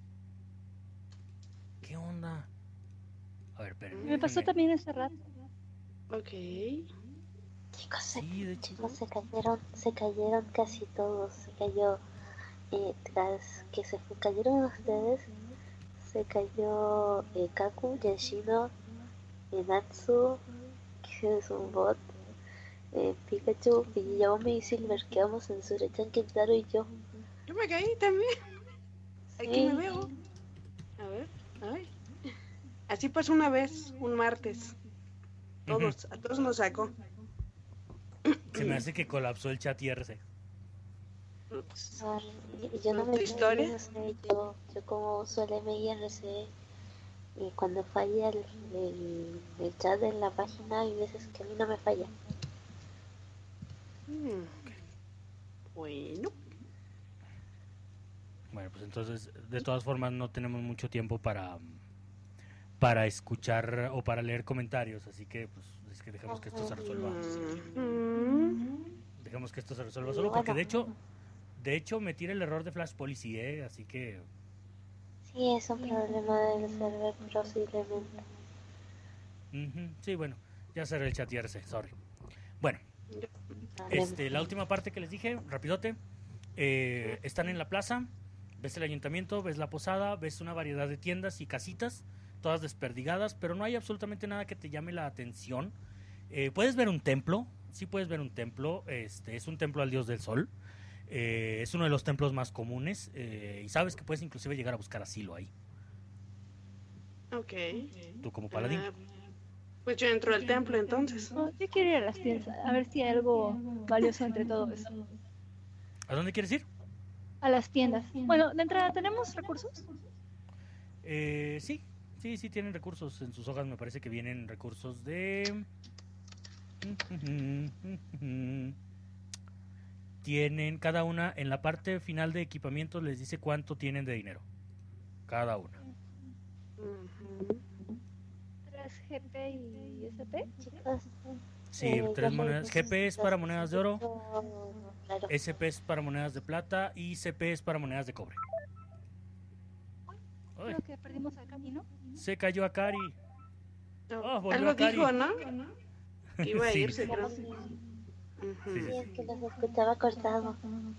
[SPEAKER 1] ¿Qué onda? A ver, espérenme.
[SPEAKER 4] Me pasó
[SPEAKER 1] déjenme-
[SPEAKER 4] también hace rato.
[SPEAKER 2] Ok.
[SPEAKER 3] Chicos, se,
[SPEAKER 1] Sí, de hecho.
[SPEAKER 3] chicos, se cayeron, se cayeron casi todos. Se cayó, eh, tras que se fue- cayeron ustedes, se cayó eh, Kaku, Yoshino, eh, Natsu, que es un bot, eh, Pikachu, Yaomi y Silver. Quedamos en Surechan, Kentaro y yo.
[SPEAKER 2] Yo me caí también. Aquí
[SPEAKER 3] Sí.
[SPEAKER 2] me veo. A ver, ay. Así pasó una vez, un martes. Todos, a todos nos sacó.
[SPEAKER 1] Se me hace que colapsó el chat I R C.
[SPEAKER 2] Ups.
[SPEAKER 3] Ah, y- yo no
[SPEAKER 2] ¿Tu
[SPEAKER 3] me
[SPEAKER 2] historia?
[SPEAKER 3] no sé, yo, yo como uso el M I R C, y cuando falla el, el, el chat en la página hay veces que a mí no me falla.
[SPEAKER 2] Mm. Bueno.
[SPEAKER 1] Bueno, pues entonces, de todas formas, no tenemos mucho tiempo para para escuchar o para leer comentarios, así que pues es que dejemos que esto se resuelva.
[SPEAKER 2] Mm.
[SPEAKER 1] Dejemos que esto se resuelva solo porque de hecho, de hecho me tira el error de Flash Policy, ¿eh? Así que
[SPEAKER 3] Sí, es un problema del server posiblemente.
[SPEAKER 1] ujú, sí, bueno, ya cerré el chat I R C, sorry. Bueno,
[SPEAKER 3] Vale.
[SPEAKER 1] este, la última parte que les dije, rapidote, eh, están en la plaza, ves el ayuntamiento, ves la posada, ves una variedad de tiendas y casitas, todas desperdigadas, pero no hay absolutamente nada que te llame la atención. Eh, puedes ver un templo, sí puedes ver un templo, este, es un templo al dios del sol, eh, es uno de los templos más comunes, eh, y sabes que puedes inclusive llegar a buscar asilo ahí,
[SPEAKER 2] Ok.
[SPEAKER 1] tú como paladín.
[SPEAKER 2] Ah, pues yo entro al templo entonces.
[SPEAKER 4] No, yo quiero ir a las tiendas, a ver si hay algo valioso entre todo eso.
[SPEAKER 1] ¿A dónde quieres ir?
[SPEAKER 4] A las tiendas. Bueno, de entrada, ¿tenemos recursos?
[SPEAKER 1] Eh, sí, sí, sí tienen recursos. En sus hojas me parece que vienen recursos de... Tienen cada una, en la parte final de equipamiento les dice cuánto tienen de dinero. Cada una.
[SPEAKER 2] Ujú.
[SPEAKER 4] tres G P y S P.
[SPEAKER 3] Chicos,
[SPEAKER 1] Sí,
[SPEAKER 3] eh,
[SPEAKER 1] tres
[SPEAKER 3] yo
[SPEAKER 1] monedas. G P es para monedas de oro,
[SPEAKER 3] Claro.
[SPEAKER 1] S P es para monedas de plata y C P es para monedas de cobre. Ay,
[SPEAKER 4] Creo que perdimos el camino.
[SPEAKER 1] se cayó Akari.
[SPEAKER 2] No,
[SPEAKER 1] Oh, volvió
[SPEAKER 2] algo
[SPEAKER 1] Akari.
[SPEAKER 2] dijo, ¿no? Que iba a
[SPEAKER 1] Sí.
[SPEAKER 2] irse, creo.
[SPEAKER 3] Sí,
[SPEAKER 2] Ujú.
[SPEAKER 1] Sí, sí.
[SPEAKER 3] es que los escuchaba cortado.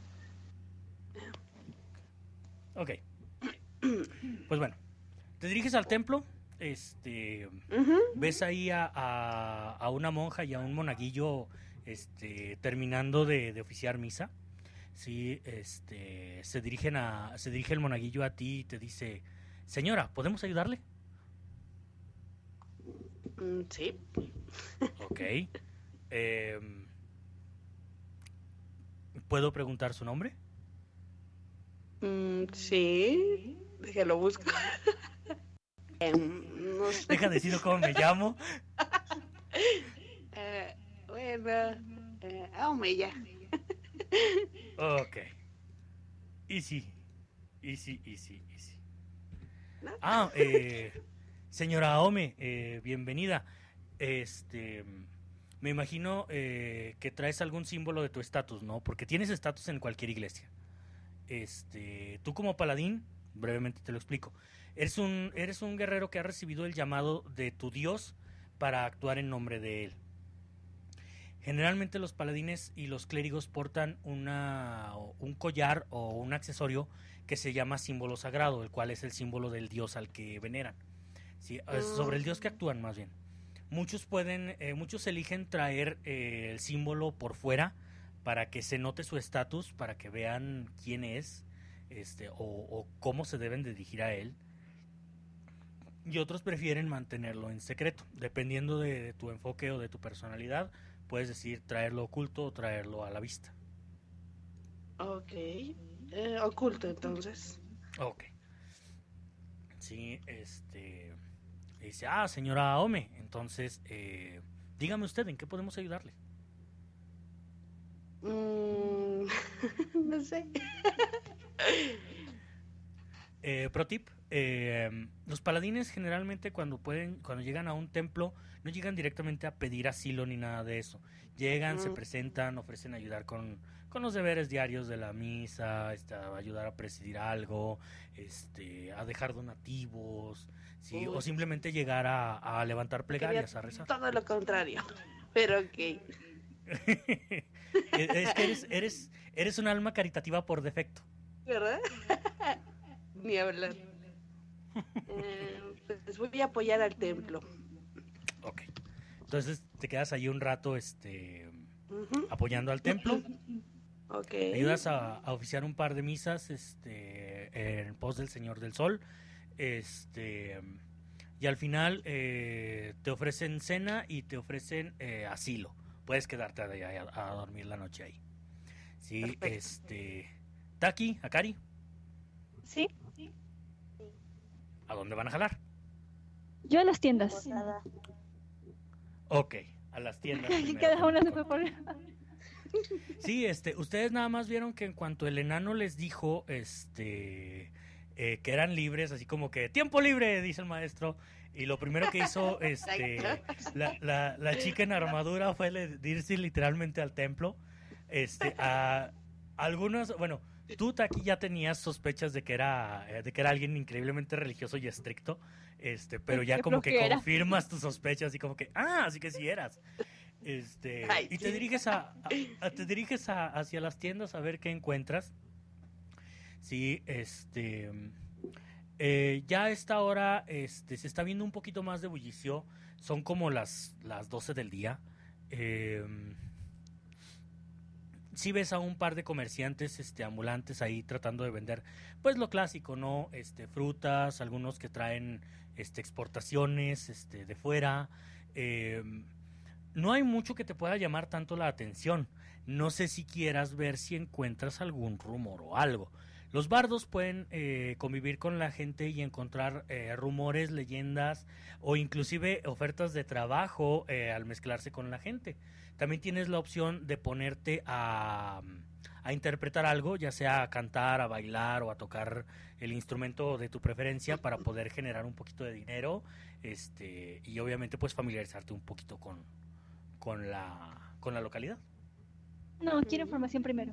[SPEAKER 1] Ok. Pues bueno, te diriges al templo. Este,
[SPEAKER 2] Ujú.
[SPEAKER 1] ves ahí a, a, a una monja y a un monaguillo, este, terminando de, de oficiar misa. Sí, este, se dirigen a, se dirige el monaguillo a ti y te dice, señora, ¿podemos ayudarle?
[SPEAKER 2] Mm, sí.
[SPEAKER 1] Ok. Em, ¿puedo preguntar su nombre?
[SPEAKER 2] Mm, sí. Déjalo busco. Em, no sé.
[SPEAKER 1] Deja de decir cómo me llamo.
[SPEAKER 2] Eh, bueno, eh, Aome ya.
[SPEAKER 1] Ok. Easy. Easy, easy, easy.
[SPEAKER 2] ¿No?
[SPEAKER 1] Ah, eh, señora Aome, eh, bienvenida. Este, me imagino eh, que traes algún símbolo de tu estatus, ¿no? Porque tienes estatus en cualquier iglesia. Este, tú como paladín, brevemente te lo explico. Eres un, eres un guerrero que ha recibido el llamado de tu dios para actuar en nombre de él. Generalmente los paladines y los clérigos portan una, un collar o un accesorio que se llama símbolo sagrado, el cual es el símbolo del dios al que veneran. Sí, es sobre el dios que actúan más bien. Muchos pueden, eh, muchos eligen traer eh, el símbolo por fuera para que se note su estatus, para que vean quién es, este, o, o cómo se deben de dirigir a él. Y otros prefieren mantenerlo en secreto, dependiendo de, de tu enfoque o de tu personalidad. Puedes decir traerlo oculto o traerlo a la vista.
[SPEAKER 2] Ok. Eh, oculto, entonces.
[SPEAKER 1] Ok. Sí, este... Y dice, ah, señora Ome, entonces, eh, dígame usted, ¿en qué podemos ayudarle?
[SPEAKER 2] Mm, no sé.
[SPEAKER 1] Eh, pro tip, eh, los paladines generalmente cuando pueden, cuando llegan a un templo, no llegan directamente a pedir asilo ni nada de eso. Llegan, mm. se presentan, ofrecen ayudar con, con los deberes diarios de la misa, este, a ayudar a presidir algo, este, a dejar donativos, ¿sí? O simplemente llegar a, a levantar plegarias, a rezar.
[SPEAKER 2] Todo lo contrario, pero ok.
[SPEAKER 1] Es que eres, eres, eres un alma caritativa por defecto.
[SPEAKER 2] ¿Verdad? Ni hablar. Eh, pues voy a apoyar al templo.
[SPEAKER 1] Ok. Entonces te quedas ahí un rato este, uh-huh. apoyando al templo.
[SPEAKER 2] Ok.
[SPEAKER 1] Ayudas a, a oficiar un par de misas este, en pos del Señor del Sol. Este, y al final eh, te ofrecen cena y te ofrecen eh, asilo. Puedes quedarte a, a, a dormir la noche ahí. Sí, perfecto. Este. Taki, Akari.
[SPEAKER 4] Sí.
[SPEAKER 1] ¿A dónde van a jalar?
[SPEAKER 4] Yo a las tiendas.
[SPEAKER 1] Ok, a las tiendas.
[SPEAKER 4] Cada una se fue por...
[SPEAKER 1] Sí, este, ustedes nada más vieron que en cuanto el enano les dijo, este, eh, que eran libres, así como que tiempo libre, dice el maestro, y lo primero que hizo, este, la, la, la chica en armadura fue le, irse literalmente al templo, este, a algunos, bueno. Tú, Taki, ya tenías sospechas de que era de que era alguien increíblemente religioso y estricto, este, pero ya como que era. confirmas tus sospechas y como que, ah, así que sí eras. Este, Ay, y te sí. diriges a, a, a te diriges a, hacia las tiendas a ver qué encuentras. Sí, este, eh, ya a esta hora, este, se está viendo un poquito más de bullicio. Son como las las doce del día. Eh, Sí ves a un par de comerciantes este, ambulantes ahí tratando de vender, pues lo clásico, ¿no? Este, frutas, algunos que traen este, exportaciones este, de fuera. Eh, no hay mucho que te pueda llamar tanto la atención. No sé si quieras ver si encuentras algún rumor o algo. Los bardos pueden eh, convivir con la gente y encontrar eh, rumores, leyendas o inclusive ofertas de trabajo eh, al mezclarse con la gente. También tienes la opción de ponerte a, a interpretar algo, ya sea a cantar, a bailar o a tocar el instrumento de tu preferencia para poder generar un poquito de dinero, este, y obviamente pues familiarizarte un poquito con, con, la, con la localidad.
[SPEAKER 4] No, quiero información primero.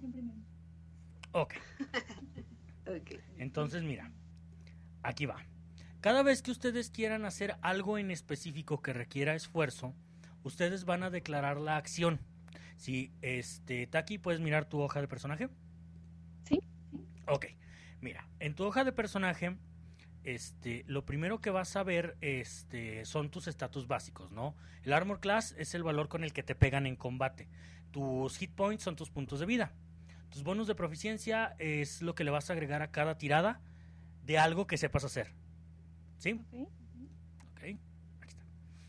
[SPEAKER 1] Ok. Okay. Entonces, mira, aquí va. Cada vez que ustedes quieran hacer algo en específico que requiera esfuerzo, ustedes van a declarar la acción. Si, este, Taki, ¿puedes mirar tu hoja de personaje?
[SPEAKER 4] Sí.
[SPEAKER 1] Ok. Mira, en tu hoja de personaje, este, lo primero que vas a ver, este, son tus estatus básicos, ¿no? El Armor Class es el valor con el que te pegan en combate. Tus hit points son tus puntos de vida. Tus bonus de proficiencia es lo que le vas a agregar a cada tirada de algo que sepas hacer. ¿Sí? Ok. okay. Aquí está.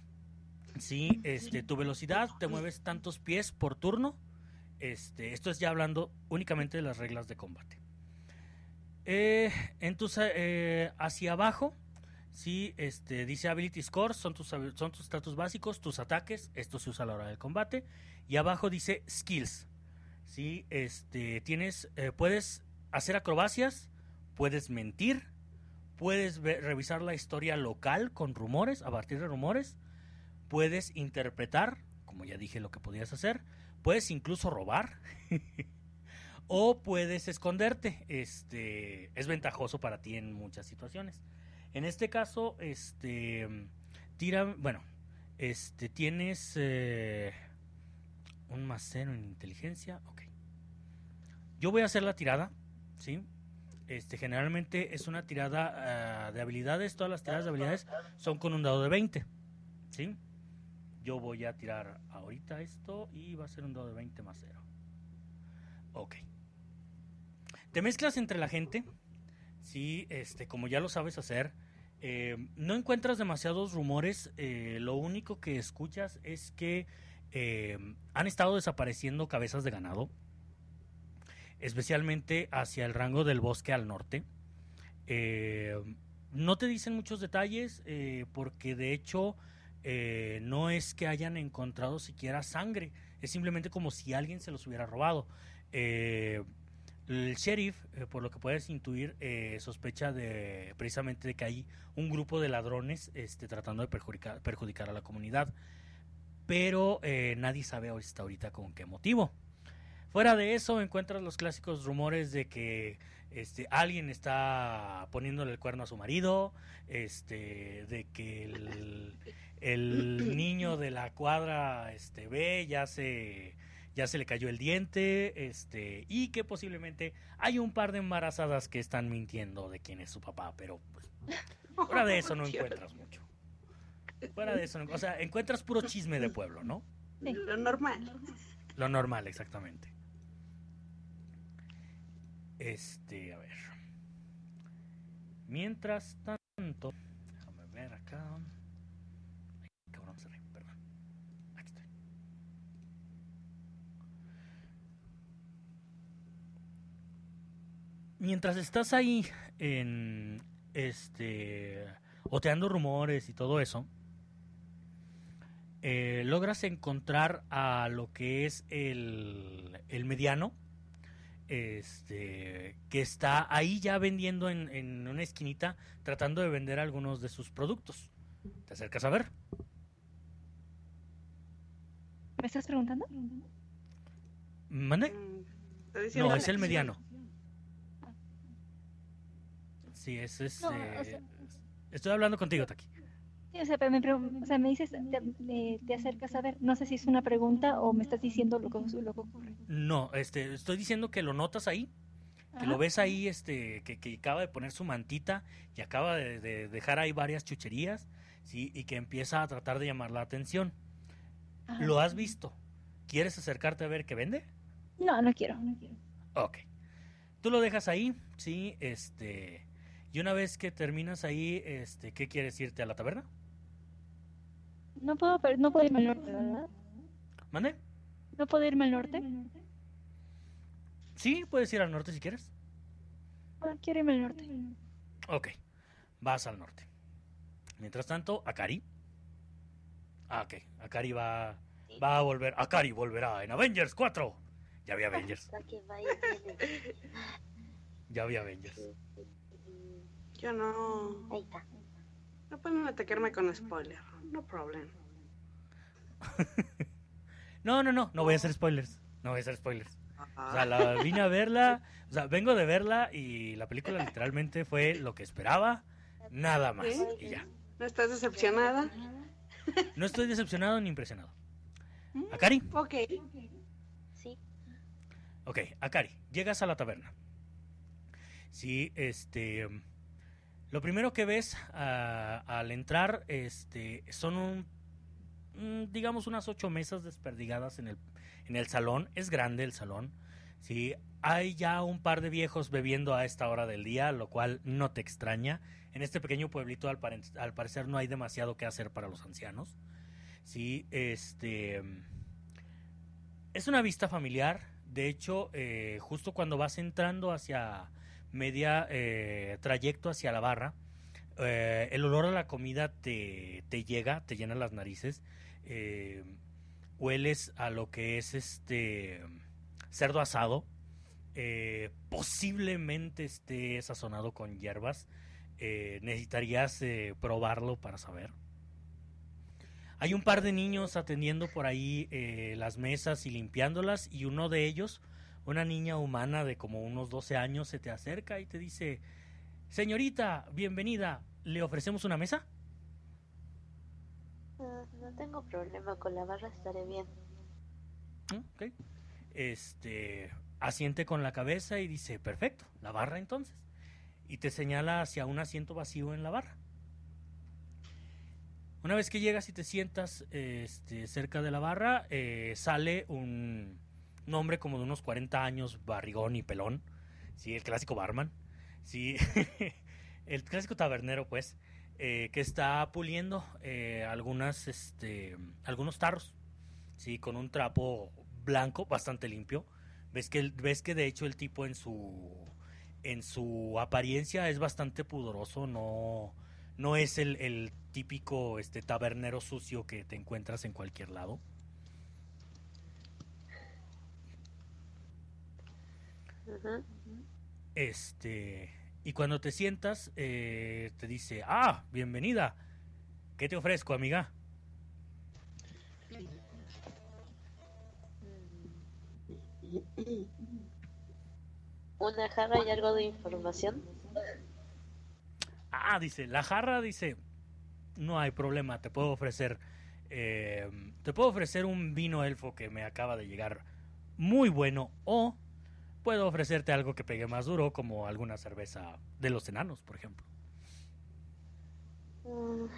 [SPEAKER 1] Sí, este, tu velocidad, te mueves tantos pies por turno. Este, esto es ya hablando únicamente de las reglas de combate. Eh, en tus, eh, hacia abajo, sí, este, dice Ability Scores, son tus son tus estatus básicos, tus ataques, esto se usa a la hora del combate. Y abajo dice Skills. Sí, este, tienes, eh, puedes hacer acrobacias, puedes mentir, puedes ver, revisar la historia local con rumores, a partir de rumores, puedes interpretar, como ya dije lo que podías hacer, puedes incluso robar, o puedes esconderte, este, es ventajoso para ti en muchas situaciones. En este caso, este, tira, bueno, este, tienes... Eh, un más cero en inteligencia. Ok. Yo voy a hacer la tirada, ¿sí? Este, generalmente es una tirada uh, de habilidades. Todas las tiradas de habilidades son con un dado de veinte, ¿sí? Yo voy a tirar ahorita esto y va a ser un dado de veinte más cero. Ok. Te mezclas entre la gente, ¿sí? Este, como ya lo sabes hacer. Eh, no encuentras demasiados rumores. Eh, lo único que escuchas es que Eh, han estado desapareciendo cabezas de ganado, especialmente hacia el rango del bosque al norte. Eh, no te dicen muchos detalles eh, porque de hecho eh, no es que hayan encontrado siquiera sangre, es simplemente como si alguien se los hubiera robado. Eh, el sheriff, eh, por lo que puedes intuir, eh, sospecha de precisamente de que hay un grupo de ladrones este, tratando de perjudicar, perjudicar a la comunidad, pero eh, nadie sabe hasta ahorita con qué motivo. Fuera de eso encuentras los clásicos rumores de que este alguien está poniéndole el cuerno a su marido, este de que el, el niño de la cuadra este ve ya se ya se le cayó el diente, este y que posiblemente hay un par de embarazadas que están mintiendo de quién es su papá, pero pues fuera de eso no encuentras mucho. Fuera de eso, no, o sea, encuentras puro chisme de pueblo, ¿no?
[SPEAKER 2] Sí. Lo normal.
[SPEAKER 1] Lo normal, exactamente. Este, a ver. Mientras tanto, déjame ver acá. Ay, cabrón, cerré, perdón. Aquí estoy. Mientras estás ahí en este oteando rumores y todo eso, eh, logras encontrar a lo que es el, el mediano, este que está ahí ya vendiendo en, en una esquinita, tratando de vender algunos de sus productos. ¿Te acercas a ver?
[SPEAKER 4] ¿Me estás preguntando?
[SPEAKER 1] ¿Mande?
[SPEAKER 2] Mm,
[SPEAKER 1] no, es el mediano. Sí, es este.
[SPEAKER 4] No, o sea,
[SPEAKER 1] estoy hablando contigo, Taki.
[SPEAKER 4] sí, o sea, pero me, pregun- o sea, me dices, te, te- te acercas a ver, no sé si es una pregunta o me estás diciendo lo que, lo que ocurre.
[SPEAKER 1] No, este, estoy diciendo que lo notas ahí, que
[SPEAKER 4] Ajá.
[SPEAKER 1] lo ves ahí, este, que, que acaba de poner su mantita y acaba de, de dejar ahí varias chucherías, sí, y que empieza a tratar de llamar la atención.
[SPEAKER 4] Ajá.
[SPEAKER 1] ¿Lo has visto? ¿Quieres acercarte a ver qué vende?
[SPEAKER 4] No, no quiero, no quiero.
[SPEAKER 1] Ok. Tú lo dejas ahí, sí, este, y una vez que terminas ahí, este, ¿qué quieres, irte a la taberna?
[SPEAKER 4] No puedo, pero no puedo irme al norte, ¿verdad?
[SPEAKER 1] ¿Mande?
[SPEAKER 4] No puedo irme al norte.
[SPEAKER 1] Sí, puedes ir al norte si quieres.
[SPEAKER 4] Ah, quiero irme al norte.
[SPEAKER 1] Ok, vas al norte. Mientras tanto, Akari. Ah, ok, Akari va, va a volver. Akari volverá en Avengers cuatro. Ya vi Avengers.
[SPEAKER 3] Hasta que vaya viene.
[SPEAKER 1] Ya vi Avengers.
[SPEAKER 2] Yo no.
[SPEAKER 3] Ahí está.
[SPEAKER 2] No pueden atacarme con spoiler. No problem.
[SPEAKER 1] No, no, no, no voy a hacer spoilers. No voy a hacer spoilers.
[SPEAKER 2] Ah.
[SPEAKER 1] O sea, la, vine a verla, o sea, vengo de verla y la película literalmente fue lo que esperaba, nada más,
[SPEAKER 2] ¿Sí?
[SPEAKER 1] y ya.
[SPEAKER 2] ¿No estás decepcionada?
[SPEAKER 1] No estoy decepcionado ni impresionado. Akari,
[SPEAKER 2] Ok.
[SPEAKER 3] Sí.
[SPEAKER 1] ok, Akari, llegas a la taberna. Sí, este, lo primero que ves ah, al entrar, este, son un, mm, digamos unas ocho mesas desperdigadas en el, en el salón. Es grande el salón. Sí, hay ya un par de viejos bebiendo a esta hora del día, lo cual no te extraña. En este pequeño pueblito al, pare- al parecer no hay demasiado que hacer para los ancianos. Sí, este es una vista familiar. De hecho, eh, justo cuando vas entrando hacia media eh, trayecto hacia la barra, eh, el olor a la comida te, te llega, te llena las narices. Eh, hueles a lo que es este cerdo asado, eh, posiblemente esté sazonado con hierbas. Eh, necesitarías eh, probarlo para saber. Hay un par de niños atendiendo por ahí eh, las mesas y limpiándolas, y uno de ellos, una niña humana de como unos doce años, se te acerca y te dice: señorita, bienvenida, ¿le ofrecemos una mesa?
[SPEAKER 3] No, no tengo problema con la barra, estaré bien.
[SPEAKER 1] Ok. Este, asiente con la cabeza y dice: perfecto, la barra entonces. Y te señala hacia un asiento vacío en la barra. Una vez que llegas y te sientas este, cerca de la barra, eh, sale un, un hombre como de unos cuarenta años, barrigón y pelón. Sí, el clásico barman. Sí, el clásico tabernero, pues, eh, que está puliendo eh, algunas, este, algunos tarros. Sí, con un trapo blanco bastante limpio. Ves que, ves que de hecho el tipo en su en su apariencia es bastante pudoroso, no, no es el, el típico este, tabernero sucio que te encuentras en cualquier lado.
[SPEAKER 3] Ujú.
[SPEAKER 1] Este, y cuando te sientas, eh, te dice, ah, bienvenida, ¿qué te ofrezco, amiga?
[SPEAKER 3] Una jarra y algo de información.
[SPEAKER 1] Ah, dice, la jarra, dice, no hay problema, te puedo ofrecer, eh, te puedo ofrecer un vino elfo que me acaba de llegar muy bueno, o puedo ofrecerte algo que pegue más duro, como alguna cerveza de los enanos, por ejemplo.
[SPEAKER 3] Mm.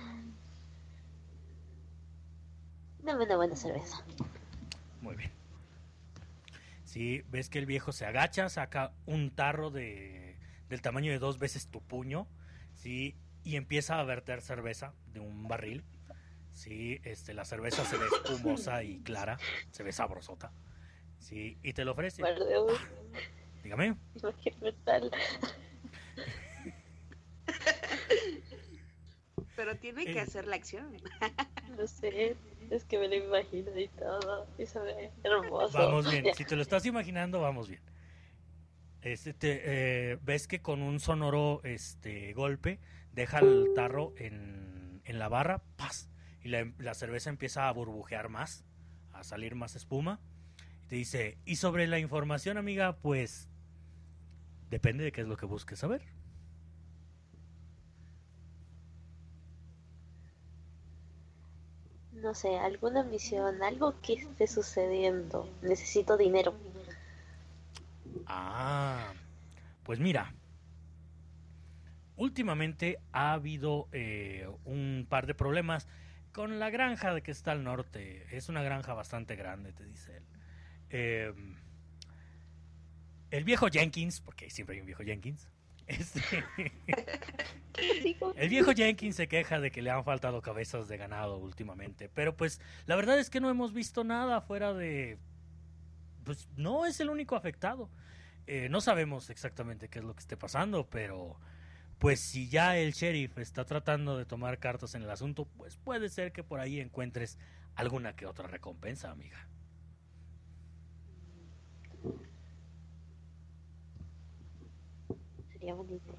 [SPEAKER 3] Dame una buena cerveza.
[SPEAKER 1] Muy bien. Sí, ves que el viejo se agacha, saca un tarro de del tamaño de dos veces tu puño, sí, y empieza a verter cerveza de un barril. Sí, este, la cerveza se ve espumosa y clara, se ve sabrosota. Sí, y te lo ofrece.
[SPEAKER 3] Guardé un...
[SPEAKER 1] Dígame.
[SPEAKER 3] Qué metal.
[SPEAKER 2] Pero tiene que
[SPEAKER 1] Eh.
[SPEAKER 2] hacer la acción.
[SPEAKER 3] No sé, es que me lo imagino y todo. Y se ve hermoso.
[SPEAKER 1] Vamos bien, si te lo estás imaginando, vamos bien. Este, te, eh, ves que con un sonoro este golpe deja el tarro en, en la barra, ¡paz! Y la, la cerveza empieza a burbujear más, a salir más espuma. Y te dice, y sobre la información, amiga, pues depende de qué es lo que busques saber.
[SPEAKER 3] No sé, alguna misión, algo que esté sucediendo. Necesito dinero.
[SPEAKER 1] Ah, pues mira, últimamente ha habido eh, un par de problemas con la granja de que está al norte. Es una granja bastante grande, te dice él. Eh, el viejo Jenkins, porque siempre hay un viejo Jenkins. Este, el viejo Jenkins se queja de que le han faltado cabezas de ganado últimamente. Pero pues la verdad es que no hemos visto nada fuera de... Pues no es el único afectado. Eh, no sabemos exactamente qué es lo que esté pasando, pero pues si ya el sheriff está tratando de tomar cartas en el asunto, pues puede ser que por ahí encuentres alguna que otra recompensa, amiga.
[SPEAKER 3] Sería buena idea.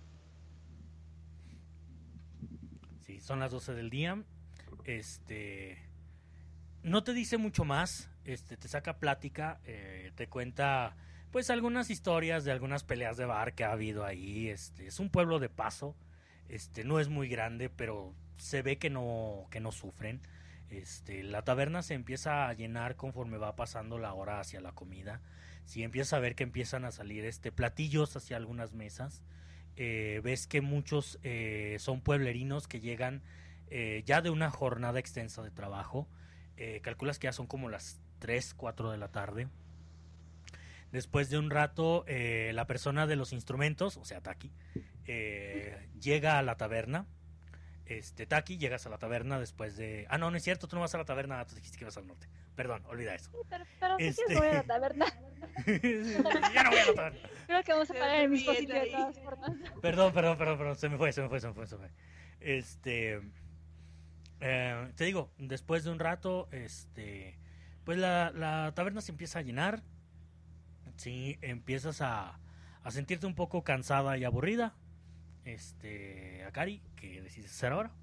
[SPEAKER 1] Sí, son las doce del día. Este... No te dice mucho más, este, te saca plática, eh, te cuenta pues algunas historias de algunas peleas de bar que ha habido ahí. Este, es un pueblo de paso, este, no es muy grande, pero se ve que no, que no sufren. Este, la taberna se empieza a llenar conforme va pasando la hora hacia la comida. Si empiezas a ver que empiezan a salir este, platillos hacia algunas mesas, eh, ves que muchos eh, son pueblerinos que llegan eh, ya de una jornada extensa de trabajo. Eh, calculas que ya son como las tres, cuatro de la tarde. Después de un rato, eh, la persona de los instrumentos, o sea, Taki, eh, llega a la taberna. Este, Taki, llegas a la taberna después de... Ah, no, no es cierto, tú no vas a la taberna, tú dijiste que vas al norte. Perdón, olvida eso.
[SPEAKER 4] Sí, pero, pero si
[SPEAKER 1] Este-
[SPEAKER 4] quieres voy a la taberna.
[SPEAKER 1] Ya no voy a la taberna.
[SPEAKER 4] Creo que vamos a
[SPEAKER 2] Se
[SPEAKER 4] pagar el
[SPEAKER 2] ve
[SPEAKER 4] mismo
[SPEAKER 2] bien
[SPEAKER 4] sitio de
[SPEAKER 2] ahí.
[SPEAKER 4] todas formas.
[SPEAKER 1] Perdón, perdón, perdón, perdón, se me fue, se me fue, se me fue, se me fue. Este... Eh, te digo, después de un rato, este, pues la, la taberna se empieza a llenar. Sí, empiezas a, a sentirte un poco cansada y aburrida. Este, Akari, ¿qué decides hacer ahora?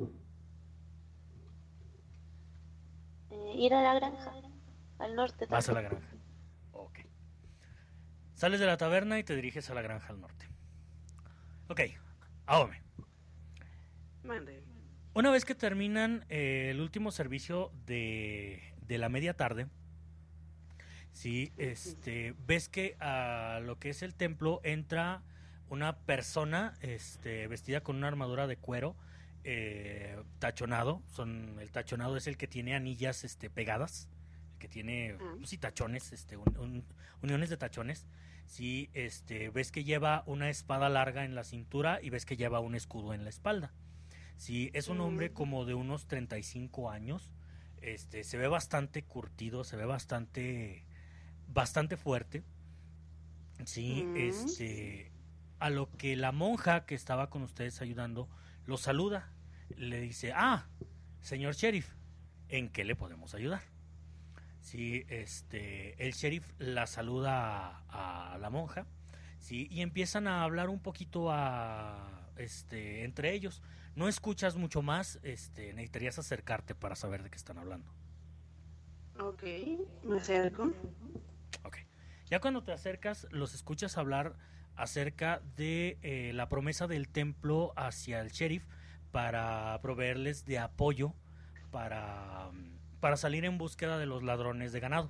[SPEAKER 3] Eh, ir a la granja. Al norte
[SPEAKER 1] Vas a la
[SPEAKER 3] también.
[SPEAKER 1] granja. Ok. Sales de la taberna y te diriges a la granja al norte. Ok, Aome.
[SPEAKER 2] Mande.
[SPEAKER 1] Una vez que terminan eh, el último servicio de, de la media tarde, sí, este, ves que a lo que es el templo entra una persona este, vestida con una armadura de cuero, eh, tachonado. Son, el tachonado es el que tiene anillas este, pegadas, el que tiene,
[SPEAKER 2] Ah.
[SPEAKER 1] pues sí, tachones, este, un- un- uniones de tachones. Sí, este, ves que lleva una espada larga en la cintura y ves que lleva un escudo en la espalda. Sí, es un hombre como de unos treinta y cinco años. Este, se ve bastante curtido, se ve bastante bastante fuerte. Sí,
[SPEAKER 2] Mm.
[SPEAKER 1] este a lo que la monja que estaba con ustedes ayudando lo saluda. Le dice, ah, señor sheriff, ¿en qué le podemos ayudar? Sí, este, el sheriff la saluda a, a la monja, sí, y empiezan a hablar un poquito a, este, entre ellos. No escuchas mucho más, este, necesitarías acercarte para saber de qué están hablando.
[SPEAKER 2] Ok, me acerco.
[SPEAKER 1] Ok. Ya cuando te acercas, los escuchas hablar acerca de eh, la promesa del templo hacia el sheriff para proveerles de apoyo para, para salir en búsqueda de los ladrones de ganado.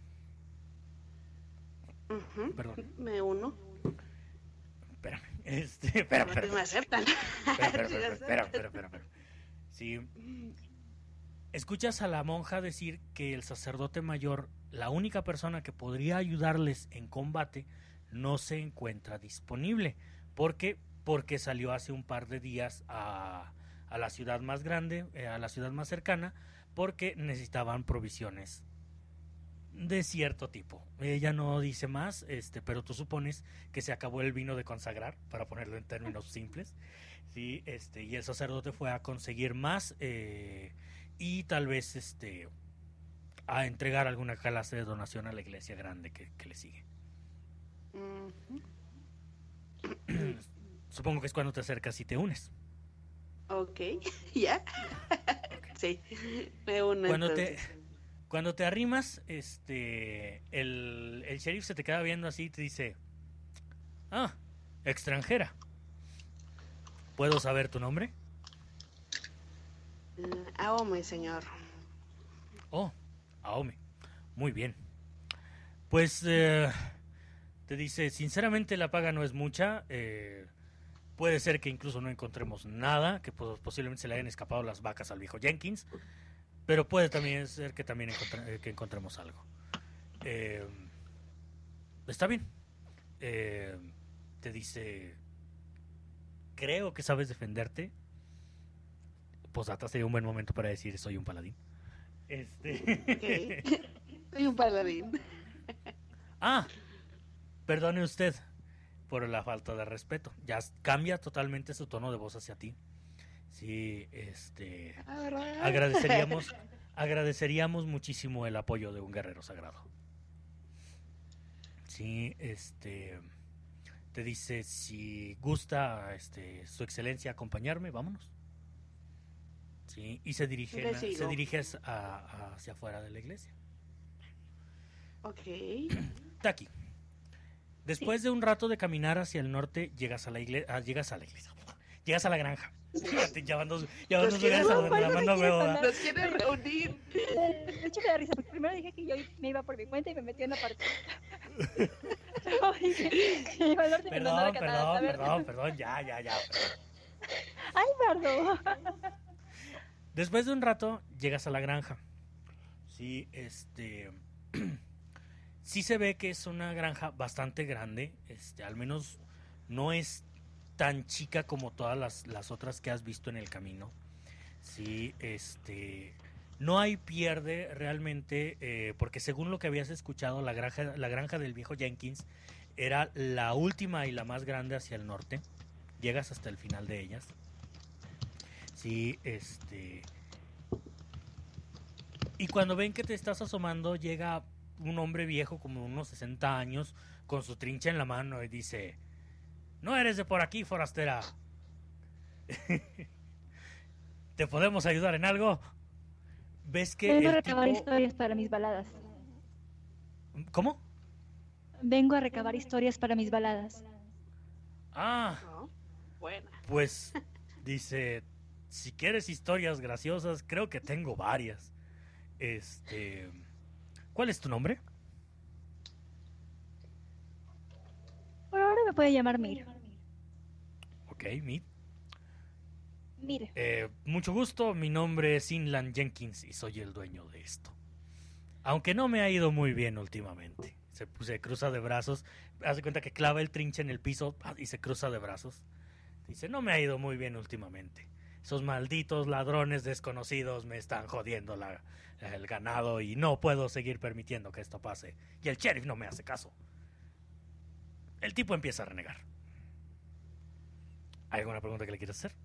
[SPEAKER 2] Uh-huh.
[SPEAKER 1] Perdón.
[SPEAKER 2] Me uno.
[SPEAKER 1] Espérame. Este, espera,
[SPEAKER 2] No
[SPEAKER 1] espera.
[SPEAKER 2] me aceptan.
[SPEAKER 1] Espera, espera, espera, espera, espera, espera, espera. Sí. Escuchas a la monja decir que el sacerdote mayor, la única persona que podría ayudarles en combate, no se encuentra disponible. ¿Por qué? Porque salió hace un par de días a, a la ciudad más grande, eh, a la ciudad más cercana, porque necesitaban provisiones de cierto tipo. Ella no dice más, este, pero tú supones que se acabó el vino de consagrar, para ponerlo en términos simples, sí, este, y el sacerdote fue a conseguir más eh, y tal vez este a entregar alguna clase de donación a la iglesia grande que, que le sigue.
[SPEAKER 2] Uh-huh.
[SPEAKER 1] Supongo que es cuando te acercas y te unes.
[SPEAKER 2] Ok, ya. Sí, me uno.
[SPEAKER 1] Cuando
[SPEAKER 2] entonces.
[SPEAKER 1] te Cuando te arrimas, este, el, el sheriff se te queda viendo así y te dice, ah, extranjera, ¿puedo saber tu nombre?
[SPEAKER 2] Uh, Aome, señor.
[SPEAKER 1] Oh, Aome, muy bien. Pues, eh, te dice, sinceramente la paga no es mucha, eh, puede ser que incluso no encontremos nada, que pues, posiblemente se le hayan escapado las vacas al viejo Jenkins, pero puede también ser que también encontre, que encontremos algo. Eh, está bien. Eh, te dice, creo que sabes defenderte. Posdata sería un buen momento para decir soy un paladín. Este.
[SPEAKER 2] Okay. Soy un paladín.
[SPEAKER 1] Ah, perdone usted por la falta de respeto. Ya cambia totalmente su tono de voz hacia ti. Sí, este, agradeceríamos, agradeceríamos muchísimo el apoyo de un guerrero sagrado. Sí, este, te dice si gusta, este, su excelencia acompañarme, vámonos. Sí, y se dirige, se dirige a, a, hacia afuera de la iglesia.
[SPEAKER 2] Ok.
[SPEAKER 1] Taki, después sí. de un rato de caminar hacia el norte, llegas a la iglesia, llegas a la iglesia. Llegas a la granja. Fíjate, ya van dos, ya van dos lugares a donde la mano huevo.
[SPEAKER 2] Nos quieren reunir.
[SPEAKER 4] De hecho me da risa, porque primero dije que yo me iba por mi cuenta y me metí en la parte.
[SPEAKER 1] Perdón, perdón, perdón, perdón, ya, ya, ya.
[SPEAKER 4] Ay, Bardo.
[SPEAKER 1] Después de un rato, llegas a la granja. Sí, este... sí se ve que es una granja bastante grande. Este, al menos no es tan chica como todas las, las otras que has visto en el camino. Sí, este, no hay pierde realmente, eh, porque según lo que habías escuchado, la granja, la granja del viejo Jenkins era la última y la más grande hacia el norte. Llegas hasta el final de ellas. Sí, este, y cuando ven que te estás asomando, llega un hombre viejo como unos sesenta años con su trincha en la mano y dice: no eres de por aquí, forastera. ¿Te podemos ayudar en algo? ¿Ves que
[SPEAKER 4] Vengo a
[SPEAKER 1] el
[SPEAKER 4] recabar
[SPEAKER 1] tipo...
[SPEAKER 4] historias para mis baladas.
[SPEAKER 1] ¿Cómo?
[SPEAKER 4] Vengo a recabar historias para mis baladas.
[SPEAKER 1] Ah,
[SPEAKER 2] Oh, buena.
[SPEAKER 1] pues dice, si quieres historias graciosas, creo que tengo varias. Este, ¿cuál es tu nombre?
[SPEAKER 4] Por ahora me puede llamar Mir.
[SPEAKER 1] Ok, Mir.
[SPEAKER 4] Mir.
[SPEAKER 1] Eh, mucho gusto, mi nombre es Inland Jenkins y soy el dueño de esto. Aunque no me ha ido muy bien últimamente. Se, se cruza de brazos, hace cuenta que clava el trinche en el piso y se cruza de brazos. Dice, no me ha ido muy bien últimamente. Esos malditos ladrones desconocidos me están jodiendo la, el ganado y no puedo seguir permitiendo que esto pase. Y el sheriff no me hace caso. El tipo empieza a renegar. ¿Hay alguna pregunta que le quieras hacer?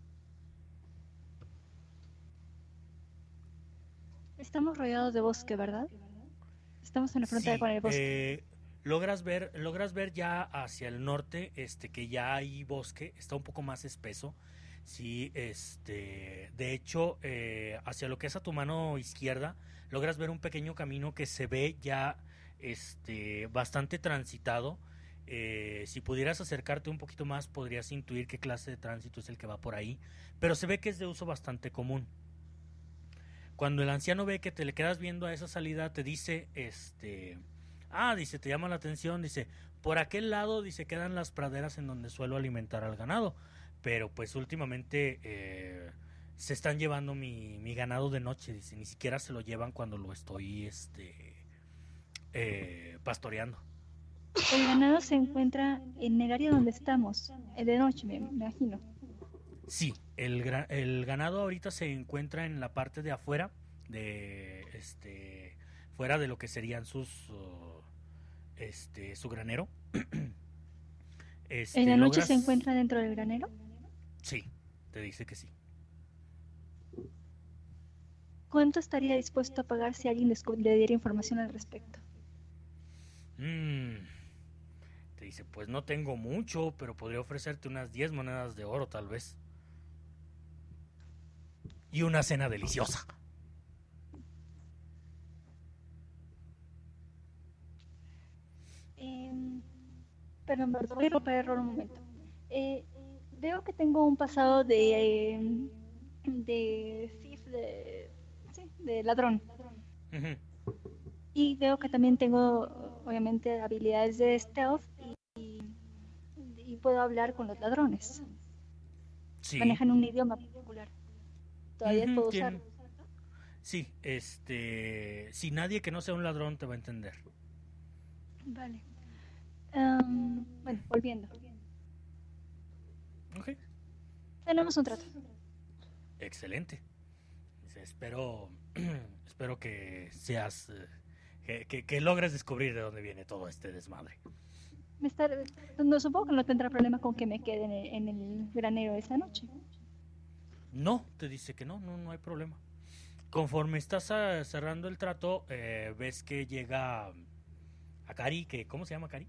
[SPEAKER 4] Estamos rodeados de bosque, ¿verdad? Estamos en la frontera
[SPEAKER 1] Sí,
[SPEAKER 4] con el bosque.
[SPEAKER 1] eh, logras ver, logras ver ya hacia el norte, este, que ya hay bosque, está un poco más espeso. Sí, este, de hecho, eh, hacia lo que es a tu mano izquierda, logras ver un pequeño camino que se ve ya, este, bastante transitado. Eh, si pudieras acercarte un poquito más, podrías intuir qué clase de tránsito es el que va por ahí, pero se ve que es de uso bastante común. Cuando el anciano ve que te le quedas viendo a esa salida, te dice, este, ah, dice, te llama la atención, dice, por aquel lado, dice, quedan las praderas en donde suelo alimentar al ganado, pero pues últimamente eh, se están llevando mi, mi ganado de noche, dice, ni siquiera se lo llevan cuando lo estoy, este, eh, pastoreando.
[SPEAKER 4] El ganado se encuentra en el área donde estamos, eh, de noche, me, me imagino.
[SPEAKER 1] Sí, el, gra- el ganado ahorita se encuentra en la parte de afuera, de este, fuera de lo que serían sus, uh, este, su granero. Este,
[SPEAKER 4] ¿En la noche
[SPEAKER 1] logras...
[SPEAKER 4] se encuentra dentro del granero?
[SPEAKER 1] Sí, te dice que sí.
[SPEAKER 4] ¿Cuánto estaría dispuesto a pagar si alguien descu- le diera información al respecto?
[SPEAKER 1] Mm, te dice, pues no tengo mucho, pero podría ofrecerte unas diez monedas de oro tal vez. Y una cena deliciosa.
[SPEAKER 4] Eh, pero me voy a romper error un momento. Eh, veo que tengo un pasado de eh, de thief, de, sí, de ladrón.
[SPEAKER 1] Ujú.
[SPEAKER 4] Y veo que también tengo, obviamente, habilidades de stealth y, y puedo hablar con los ladrones.
[SPEAKER 1] Sí.
[SPEAKER 4] Manejan un idioma particular. Todavía
[SPEAKER 1] Ujú,
[SPEAKER 4] puedo
[SPEAKER 1] tien-
[SPEAKER 4] usarlo.
[SPEAKER 1] Sí, este, si nadie que no sea un ladrón te va a entender.
[SPEAKER 4] Vale. Um, bueno, volviendo.
[SPEAKER 1] Ok.
[SPEAKER 4] Tenemos un trato.
[SPEAKER 1] Excelente. Dice, espero, espero que seas, eh, que, que- que logres descubrir de dónde viene todo este desmadre.
[SPEAKER 4] Me está, no, supongo que no tendrá problema con que me quede en el, en el granero esta noche.
[SPEAKER 1] No, te dice que no, no, no hay problema. Conforme estás ah, cerrando el trato, eh, ves que llega Akari, que, ¿cómo se llama Akari?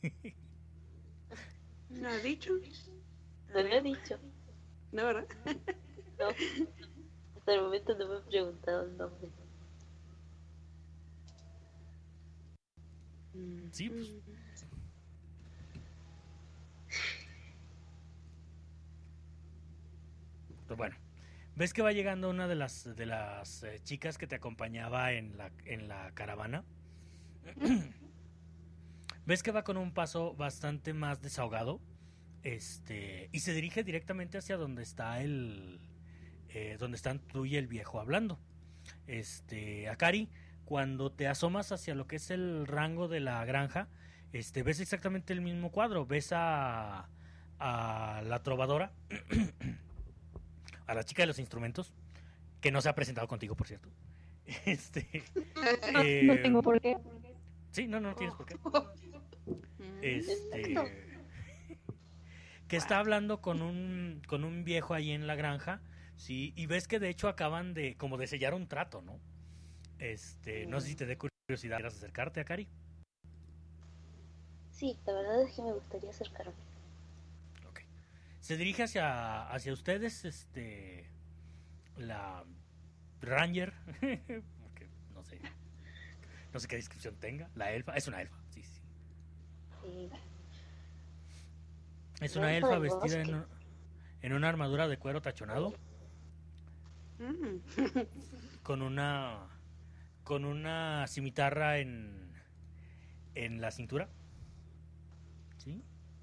[SPEAKER 2] ¿No ha dicho?
[SPEAKER 3] No lo he dicho.
[SPEAKER 2] No, ¿verdad?
[SPEAKER 3] No. Hasta el momento no me he preguntado el nombre.
[SPEAKER 1] Sí, pues. Pues bueno, ves que va llegando una de las de las eh, chicas que te acompañaba en la en la caravana. Ves que va con un paso bastante más desahogado, este, y se dirige directamente hacia donde está el, eh, donde están tú y el viejo hablando. Este, Akari, cuando te asomas hacia lo que es el rango de la granja, este, ves exactamente el mismo cuadro. Ves a, a la trovadora, a la chica de los instrumentos, que no se ha presentado contigo, por cierto. Este,
[SPEAKER 4] No,
[SPEAKER 1] eh,
[SPEAKER 4] no tengo por qué.
[SPEAKER 1] Sí, no, no, no tienes por qué.
[SPEAKER 2] Mm.
[SPEAKER 1] Este, que está hablando con un con un viejo ahí en la granja, sí, y ves que de hecho acaban de como de sellar un trato, ¿no? Este, no sé si te dé curiosidad, ¿quieres acercarte a Cari?
[SPEAKER 3] Sí, la verdad es que me gustaría acercarme.
[SPEAKER 1] Ok. Se dirige hacia hacia ustedes, este, la Ranger, porque no sé, no sé qué descripción tenga, la elfa, es una elfa, sí, sí.
[SPEAKER 3] Sí.
[SPEAKER 1] Es
[SPEAKER 3] La
[SPEAKER 1] una
[SPEAKER 3] elfa
[SPEAKER 1] elfa
[SPEAKER 3] del
[SPEAKER 1] vestida
[SPEAKER 3] bosque.
[SPEAKER 1] en, un- en una armadura de cuero tachonado,
[SPEAKER 2] Mm.
[SPEAKER 1] con una con una cimitarra en en la cintura, ¿sí?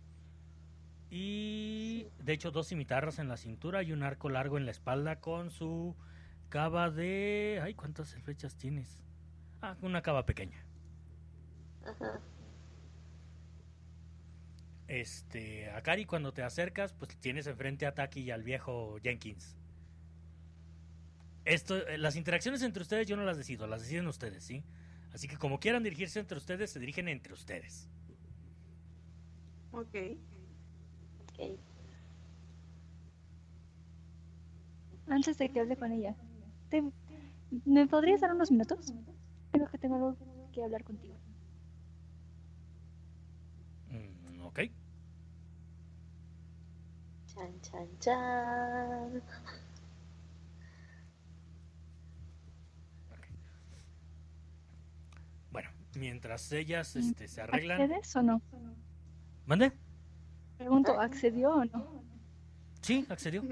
[SPEAKER 1] Y de hecho dos cimitarras en la cintura y un arco largo en la espalda con su cava de... Ay, ¿cuántas flechas tienes? Ah, una cava pequeña.
[SPEAKER 3] Ajá.
[SPEAKER 1] Este, Akari, cuando te acercas, pues tienes enfrente a Taki y al viejo Jenkins. Esto, eh, las interacciones entre ustedes yo no las decido, las deciden ustedes, ¿sí? Así que como quieran dirigirse entre ustedes, se dirigen entre ustedes.
[SPEAKER 2] Ok.
[SPEAKER 3] Ok.
[SPEAKER 4] antes de que hable con ella. ¿Te, ¿Me podrías dar unos minutos? Creo que tengo algo que hablar contigo.
[SPEAKER 1] Mm, ok.
[SPEAKER 3] Chan, chan, chan.
[SPEAKER 1] Ok. Bueno, mientras ellas este, se arreglan...
[SPEAKER 4] ¿Accedes o no?
[SPEAKER 1] ¿Mande?
[SPEAKER 4] Pregunto, ¿accedió o no?
[SPEAKER 1] Sí, accedió.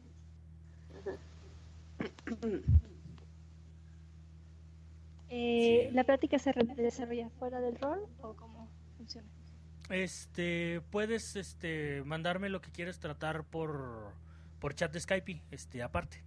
[SPEAKER 4] Eh,
[SPEAKER 1] Sí.
[SPEAKER 4] ¿La práctica se re- desarrolla fuera del rol o cómo funciona?
[SPEAKER 1] Este, puedes este mandarme lo que quieres tratar por por chat de Skype, este, aparte.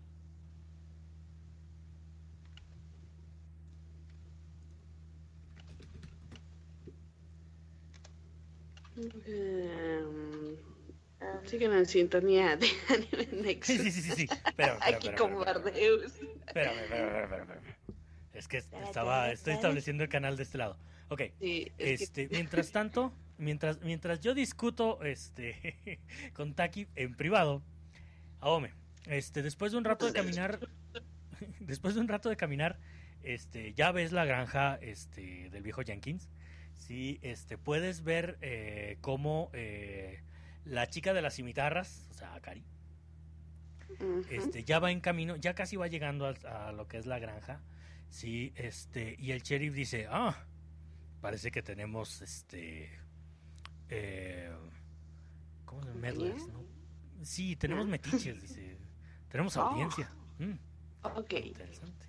[SPEAKER 2] Um, siguen en sintonía de Anime Nexus.
[SPEAKER 1] Sí, sí, sí, sí, sí. Pero, pero,
[SPEAKER 2] Aquí
[SPEAKER 1] pero,
[SPEAKER 2] como
[SPEAKER 1] pero, pero,
[SPEAKER 2] Bardeus.
[SPEAKER 1] Espérame, espérame, espérame, espérame. Es que estaba, estoy estableciendo el canal de este lado. Ok.
[SPEAKER 2] Sí, es
[SPEAKER 1] Este,
[SPEAKER 2] que-
[SPEAKER 1] mientras tanto, mientras, mientras yo discuto, este, con Taki en privado, Aome, este, después de un rato de caminar, después de un rato de caminar, este, ya ves la granja, este, del viejo Jenkins. Sí, este, puedes ver eh, cómo eh, la chica de las cimitarras, o sea, Akari,
[SPEAKER 2] Ujú.
[SPEAKER 1] este, ya va en camino, ya casi va llegando a, a lo que es la granja, sí, este, y el sheriff dice, ah, parece que tenemos, este, eh, ¿cómo se llama? Medlars, ¿no? Sí, tenemos
[SPEAKER 2] Ah.
[SPEAKER 1] metiches, dice, tenemos
[SPEAKER 2] Oh.
[SPEAKER 1] audiencia. Mm,
[SPEAKER 2] Ok.
[SPEAKER 1] interesante.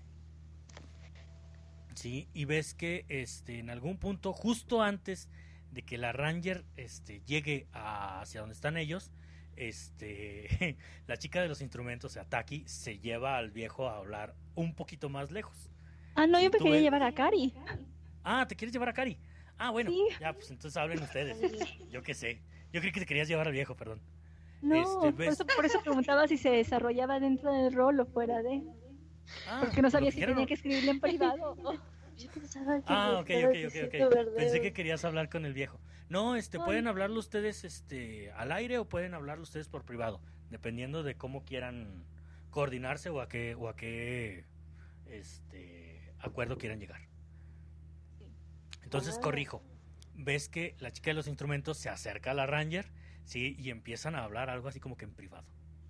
[SPEAKER 1] Sí, y ves que, este, en algún punto, justo antes de que la Ranger, este, llegue a- hacia donde están ellos, este, la chica de los instrumentos, o sea, Taki, se lleva al viejo a hablar un poquito más lejos.
[SPEAKER 4] Ah, no,
[SPEAKER 1] Sí,
[SPEAKER 4] yo
[SPEAKER 1] tú
[SPEAKER 4] prefería
[SPEAKER 1] ves-
[SPEAKER 4] llevar a Cari.
[SPEAKER 1] Ah, ¿te quieres llevar a Cari? Ah, bueno,
[SPEAKER 4] Sí.
[SPEAKER 1] ya, pues entonces hablen ustedes. Yo qué sé. Yo creí que te querías llevar al viejo, perdón.
[SPEAKER 4] No,
[SPEAKER 1] Este,
[SPEAKER 4] por,
[SPEAKER 1] ¿ves?
[SPEAKER 4] eso, por eso preguntaba si se desarrollaba dentro del rol o fuera de.
[SPEAKER 1] Ah,
[SPEAKER 4] Porque no
[SPEAKER 1] lo
[SPEAKER 4] sabía
[SPEAKER 1] que
[SPEAKER 4] si
[SPEAKER 1] quieran-
[SPEAKER 4] tenía que escribirle en privado.
[SPEAKER 3] Yo pensaba que
[SPEAKER 1] Ah,
[SPEAKER 3] me
[SPEAKER 1] ok,
[SPEAKER 3] estabas
[SPEAKER 1] ok, ok,
[SPEAKER 3] diciendo
[SPEAKER 1] ok.
[SPEAKER 3] verdad.
[SPEAKER 1] Pensé que querías hablar con el viejo. No, este,
[SPEAKER 4] Ay.
[SPEAKER 1] pueden hablarlo ustedes, este, al aire o pueden hablarlo ustedes por privado, dependiendo de cómo quieran coordinarse o a qué, o a qué, este, acuerdo quieran llegar. Entonces,
[SPEAKER 3] Ah.
[SPEAKER 1] corrijo. Ves que la chica de los instrumentos se acerca a la Ranger, sí, y empiezan a hablar algo así como que en privado.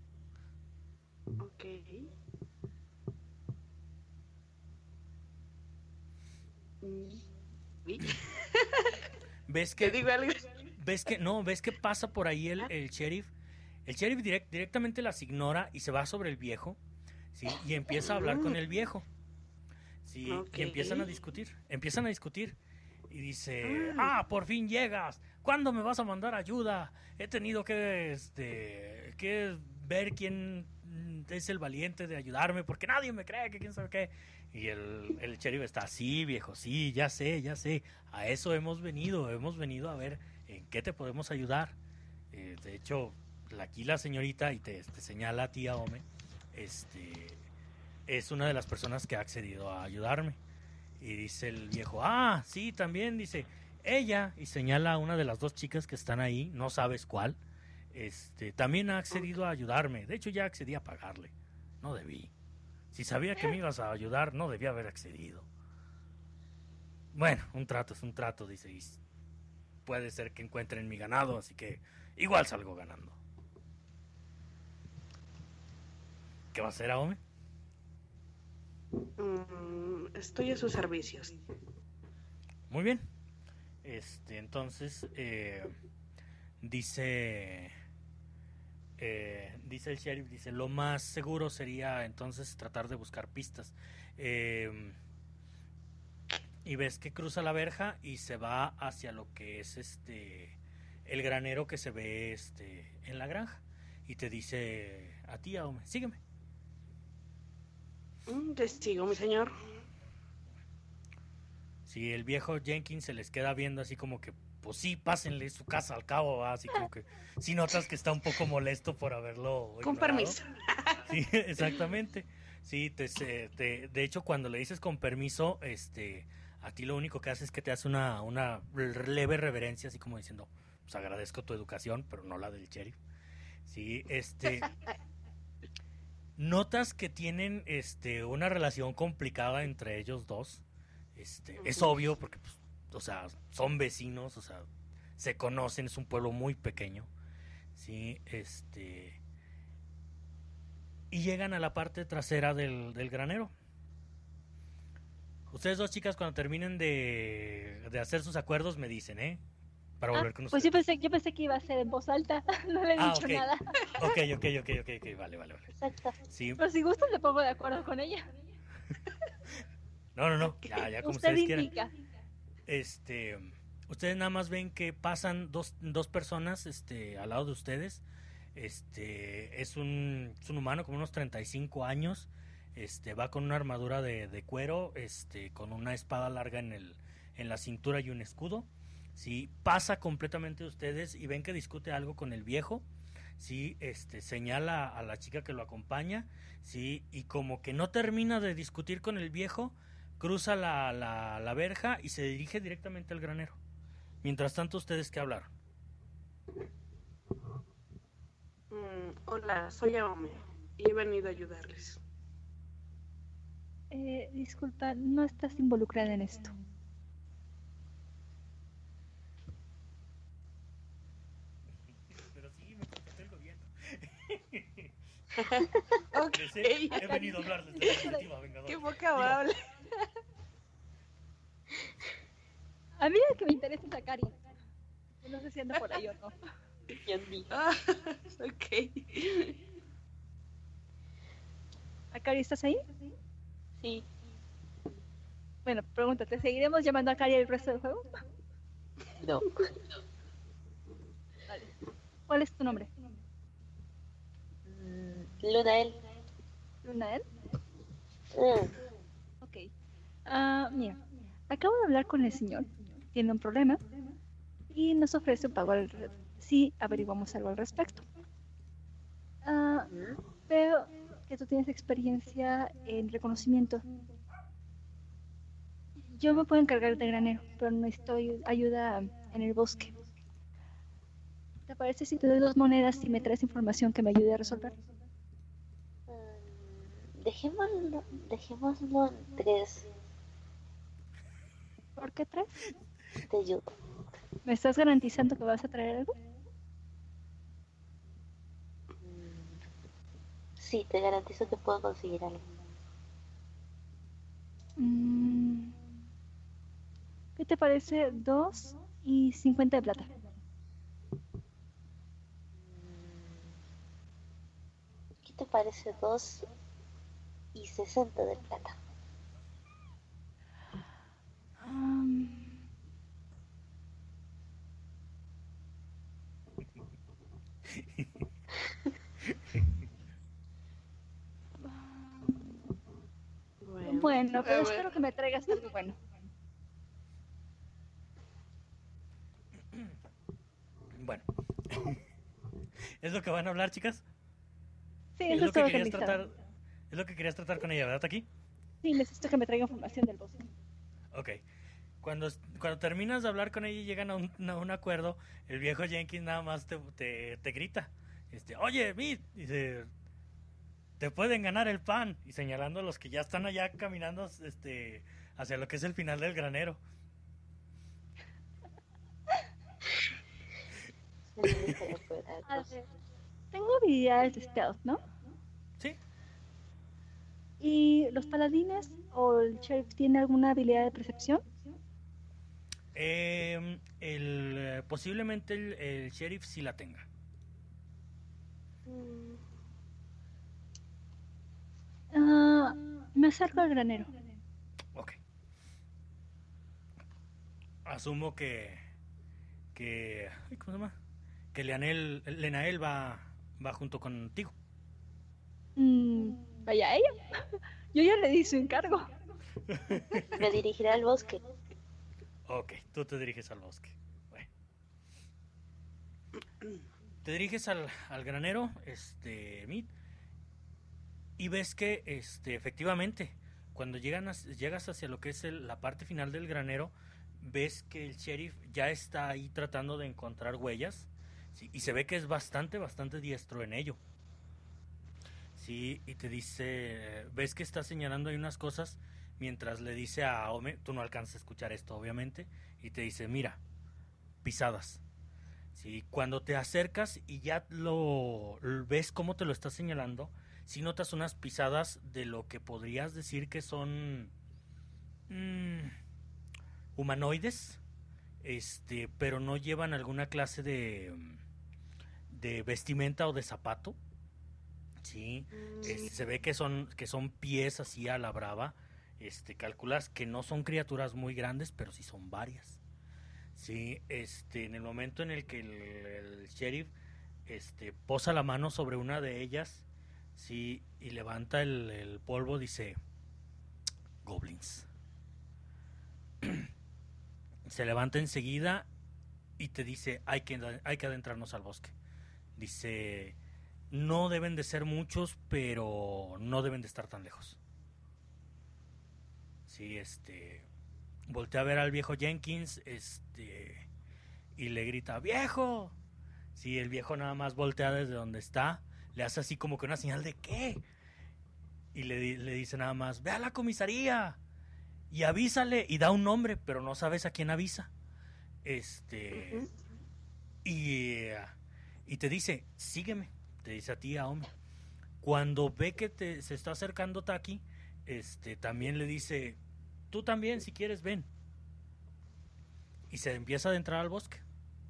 [SPEAKER 2] Ok. Mm. Uy.
[SPEAKER 1] Ves
[SPEAKER 2] ¿Te
[SPEAKER 1] que
[SPEAKER 2] digo algo?
[SPEAKER 1] ves que no, ves que pasa por ahí el, el sheriff. El sheriff direct- directamente las ignora y se va sobre el viejo, sí, y empieza a hablar con el viejo. Sí,
[SPEAKER 2] Ok.
[SPEAKER 1] y empiezan a discutir, empiezan a discutir y dice, "Ah, por fin llegas. ¿Cuándo me vas a mandar ayuda? He tenido que este que ver quién mm, es el valiente de ayudarme porque nadie me cree, que quién sabe qué." Y el, el sheriff está así, viejo, sí, ya sé, ya sé. A eso hemos venido, hemos venido a ver en qué te podemos ayudar. Eh, de hecho, la- aquí la señorita, y te, te señala a ti, Aome, este, es una de las personas que ha accedido a ayudarme. Y dice el viejo, ah, sí, también, dice, ella, y señala a una de las dos chicas que están ahí, no sabes cuál, este, también ha accedido a ayudarme. De hecho, ya accedí a pagarle. No debí. Si sabía que me ibas a ayudar, no debía haber accedido. Bueno, un trato es un trato, dice, y puede ser que encuentren mi ganado, así que igual salgo ganando. ¿Qué va a hacer, Aome?
[SPEAKER 2] Mm, estoy a sus servicios.
[SPEAKER 1] Muy bien. Este, entonces, eh, dice, eh, dice el sheriff, dice, lo más seguro sería entonces tratar de buscar pistas. Eh, y ves que cruza la verja y se va hacia lo que es este, el granero que se ve este, en la granja. Y te dice a ti, Aome, sígueme.
[SPEAKER 2] Mm, te sigo, mi señor.
[SPEAKER 1] Si el viejo Jenkins se les queda viendo así como que, pues sí, pásenle su casa al cabo, ¿va? Así como que, si notas que está un poco molesto por haberlo
[SPEAKER 2] Con
[SPEAKER 1] ignorado.
[SPEAKER 2] permiso.
[SPEAKER 1] Sí, exactamente. Sí, te, se- te- de hecho, cuando le dices con permiso, este, a ti lo único que hace es que te hace una, una leve reverencia, así como diciendo, pues agradezco tu educación, pero no la del sheriff. Sí, este... Notas que tienen este una relación complicada entre ellos dos. Este, es obvio porque pues, o sea, son vecinos, o sea, se conocen, es un pueblo muy pequeño. Sí, este y llegan a la parte trasera del, del granero. Ustedes dos chicas cuando terminen de, de hacer sus acuerdos me dicen, ¿eh? Para volver
[SPEAKER 4] Ah,
[SPEAKER 1] con
[SPEAKER 4] pues
[SPEAKER 1] ustedes.
[SPEAKER 4] yo pensé, yo pensé que iba a ser en voz alta. No le he
[SPEAKER 1] Ah,
[SPEAKER 4] dicho
[SPEAKER 1] ok.
[SPEAKER 4] nada.
[SPEAKER 1] Ok, ok, ok, ok, ok, vale, vale, vale.
[SPEAKER 3] Exacto.
[SPEAKER 1] Sí.
[SPEAKER 4] Pero si gustas, me pongo de acuerdo con ella.
[SPEAKER 1] No, no, no. Ya, ya como
[SPEAKER 4] Usted
[SPEAKER 1] ustedes quieran.
[SPEAKER 4] indica.
[SPEAKER 1] Este, ustedes nada más ven que pasan dos, dos personas, este, al lado de ustedes. Este, es un, es un humano como unos treinta y cinco años. Este, va con una armadura de, de cuero, este, con una espada larga en el, en la cintura y un escudo. Sí, pasa completamente de ustedes y ven que discute algo con el viejo. Sí, este, señala a la chica que lo acompaña, sí, y como que no termina de discutir con el viejo, cruza la, la, la verja y se dirige directamente al granero. Mientras tanto, ¿ustedes qué hablaron?
[SPEAKER 2] Mm, hola, soy Aome y he venido a ayudarles.
[SPEAKER 4] Eh, disculpa, no estás involucrada en esto.
[SPEAKER 1] Pero sí, me contrató el gobierno.
[SPEAKER 2] Ok.
[SPEAKER 1] Les he, he venido a hablarles de la iniciativa Vengador.
[SPEAKER 2] Qué poca amable.
[SPEAKER 4] A mí el que me interesa es Akari. Yo no sé si anda por ahí o no.
[SPEAKER 2] Ah, ok.
[SPEAKER 4] Akari, ¿estás ahí?
[SPEAKER 3] Sí.
[SPEAKER 4] Bueno, pregúntate, ¿seguiremos llamando a Akari el resto del juego?
[SPEAKER 3] No.
[SPEAKER 4] Vale. ¿Cuál es tu nombre?
[SPEAKER 3] Mm, Lunael.
[SPEAKER 4] ¿Lunael?
[SPEAKER 3] Mm.
[SPEAKER 4] Ok. Ah, mira, acabo de hablar con el señor. Tiene un problema y nos ofrece un pago al re- si averiguamos algo al respecto. Ah, veo que tú tienes experiencia en reconocimiento. Yo me puedo encargar de granero, pero necesito ayu- ayuda en el bosque. ¿Te parece si te doy dos monedas y me traes información que me ayude a resolver?
[SPEAKER 3] Mm, Dejémoslo, dejémoslo en tres.
[SPEAKER 4] ¿Por qué tres?
[SPEAKER 3] Te ayudo.
[SPEAKER 4] ¿Me estás garantizando que vas a traer algo?
[SPEAKER 3] Sí, te garantizo que puedo conseguir algo.
[SPEAKER 4] Mm, ¿Qué te parece dos y cincuenta de plata?
[SPEAKER 3] ¿Qué te parece dos y sesenta de plata?
[SPEAKER 4] Um,
[SPEAKER 2] Bueno,
[SPEAKER 4] bueno, pero
[SPEAKER 2] a ver.
[SPEAKER 4] espero que me traigas algo bueno.
[SPEAKER 1] Bueno. ¿Es lo que van a hablar, chicas?
[SPEAKER 4] Sí,
[SPEAKER 1] Es
[SPEAKER 4] eso
[SPEAKER 1] lo
[SPEAKER 4] es
[SPEAKER 1] que
[SPEAKER 4] todo
[SPEAKER 1] querías
[SPEAKER 4] organizado.
[SPEAKER 1] tratar. Es lo que querías tratar con ella, ¿verdad, aquí?
[SPEAKER 4] Sí, necesito que me traiga información del bosque.
[SPEAKER 1] Ok. Cuando, cuando terminas de hablar con ella y llegan a un, a un acuerdo, el viejo Jenkins nada más te, te, te grita. Este, oye, Meat, dice, te pueden ganar el pan. Y señalando a los que ya están allá caminando este, hacia lo que es el final del granero.
[SPEAKER 4] A ver, tengo habilidades de stealth, ¿no?
[SPEAKER 1] Sí.
[SPEAKER 4] ¿Y los paladines o el sheriff tiene alguna habilidad de percepción?
[SPEAKER 1] Eh, el, eh, posiblemente el, el sheriff sí la tenga.
[SPEAKER 4] Ah, me acerco al granero.
[SPEAKER 1] Ok. Asumo que. que. ay, ¿Cómo se llama? Que Leanel, Lenael va, va junto contigo.
[SPEAKER 4] Mm, vaya ella. Yo ya le di su encargo.
[SPEAKER 3] Me dirigiré al bosque.
[SPEAKER 1] Ok, tú te diriges al bosque. Bueno. Te diriges al, al granero, este, Meat, y ves que, este, efectivamente, cuando llegan a- llegas hacia lo que es el- la parte final del granero, ves que el sheriff ya está ahí tratando de encontrar huellas, ¿sí? Y se ve que es bastante, bastante diestro en ello. Sí, y te dice, ves que está señalando ahí unas cosas mientras le dice a Aome, tú no alcanzas a escuchar esto obviamente, y te dice, mira, pisadas. Sí, cuando te acercas y ya lo ves cómo te lo está señalando, sí notas unas pisadas de lo que podrías decir que son mmm, humanoides, este, pero no llevan alguna clase de de vestimenta o de zapato. Sí, este, se ve que son que son pies así a la brava. Este, calculas que no son criaturas muy grandes, pero sí son varias. Sí, este, en el momento en el que el, el sheriff este posa la mano sobre una de ellas, sí, y levanta el, el polvo, dice goblins. Se levanta enseguida y te dice, hay que hay que adentrarnos al bosque. Dice, no deben de ser muchos, pero no deben de estar tan lejos. Sí, este, voltea a ver al viejo Jenkins, este, y le grita, ¡viejo! Sí, el viejo nada más voltea desde donde está, le hace así como que una señal de ¿qué? Y le, le dice nada más, ve a la comisaría y avísale, y da un nombre, pero no sabes a quién avisa. Este, uh-huh. y, y te dice, sígueme, te dice a ti, Aome. Cuando ve que te, se está acercando Taki, este, también le dice, tú también, si quieres, ven. Y se empieza a adentrar al bosque.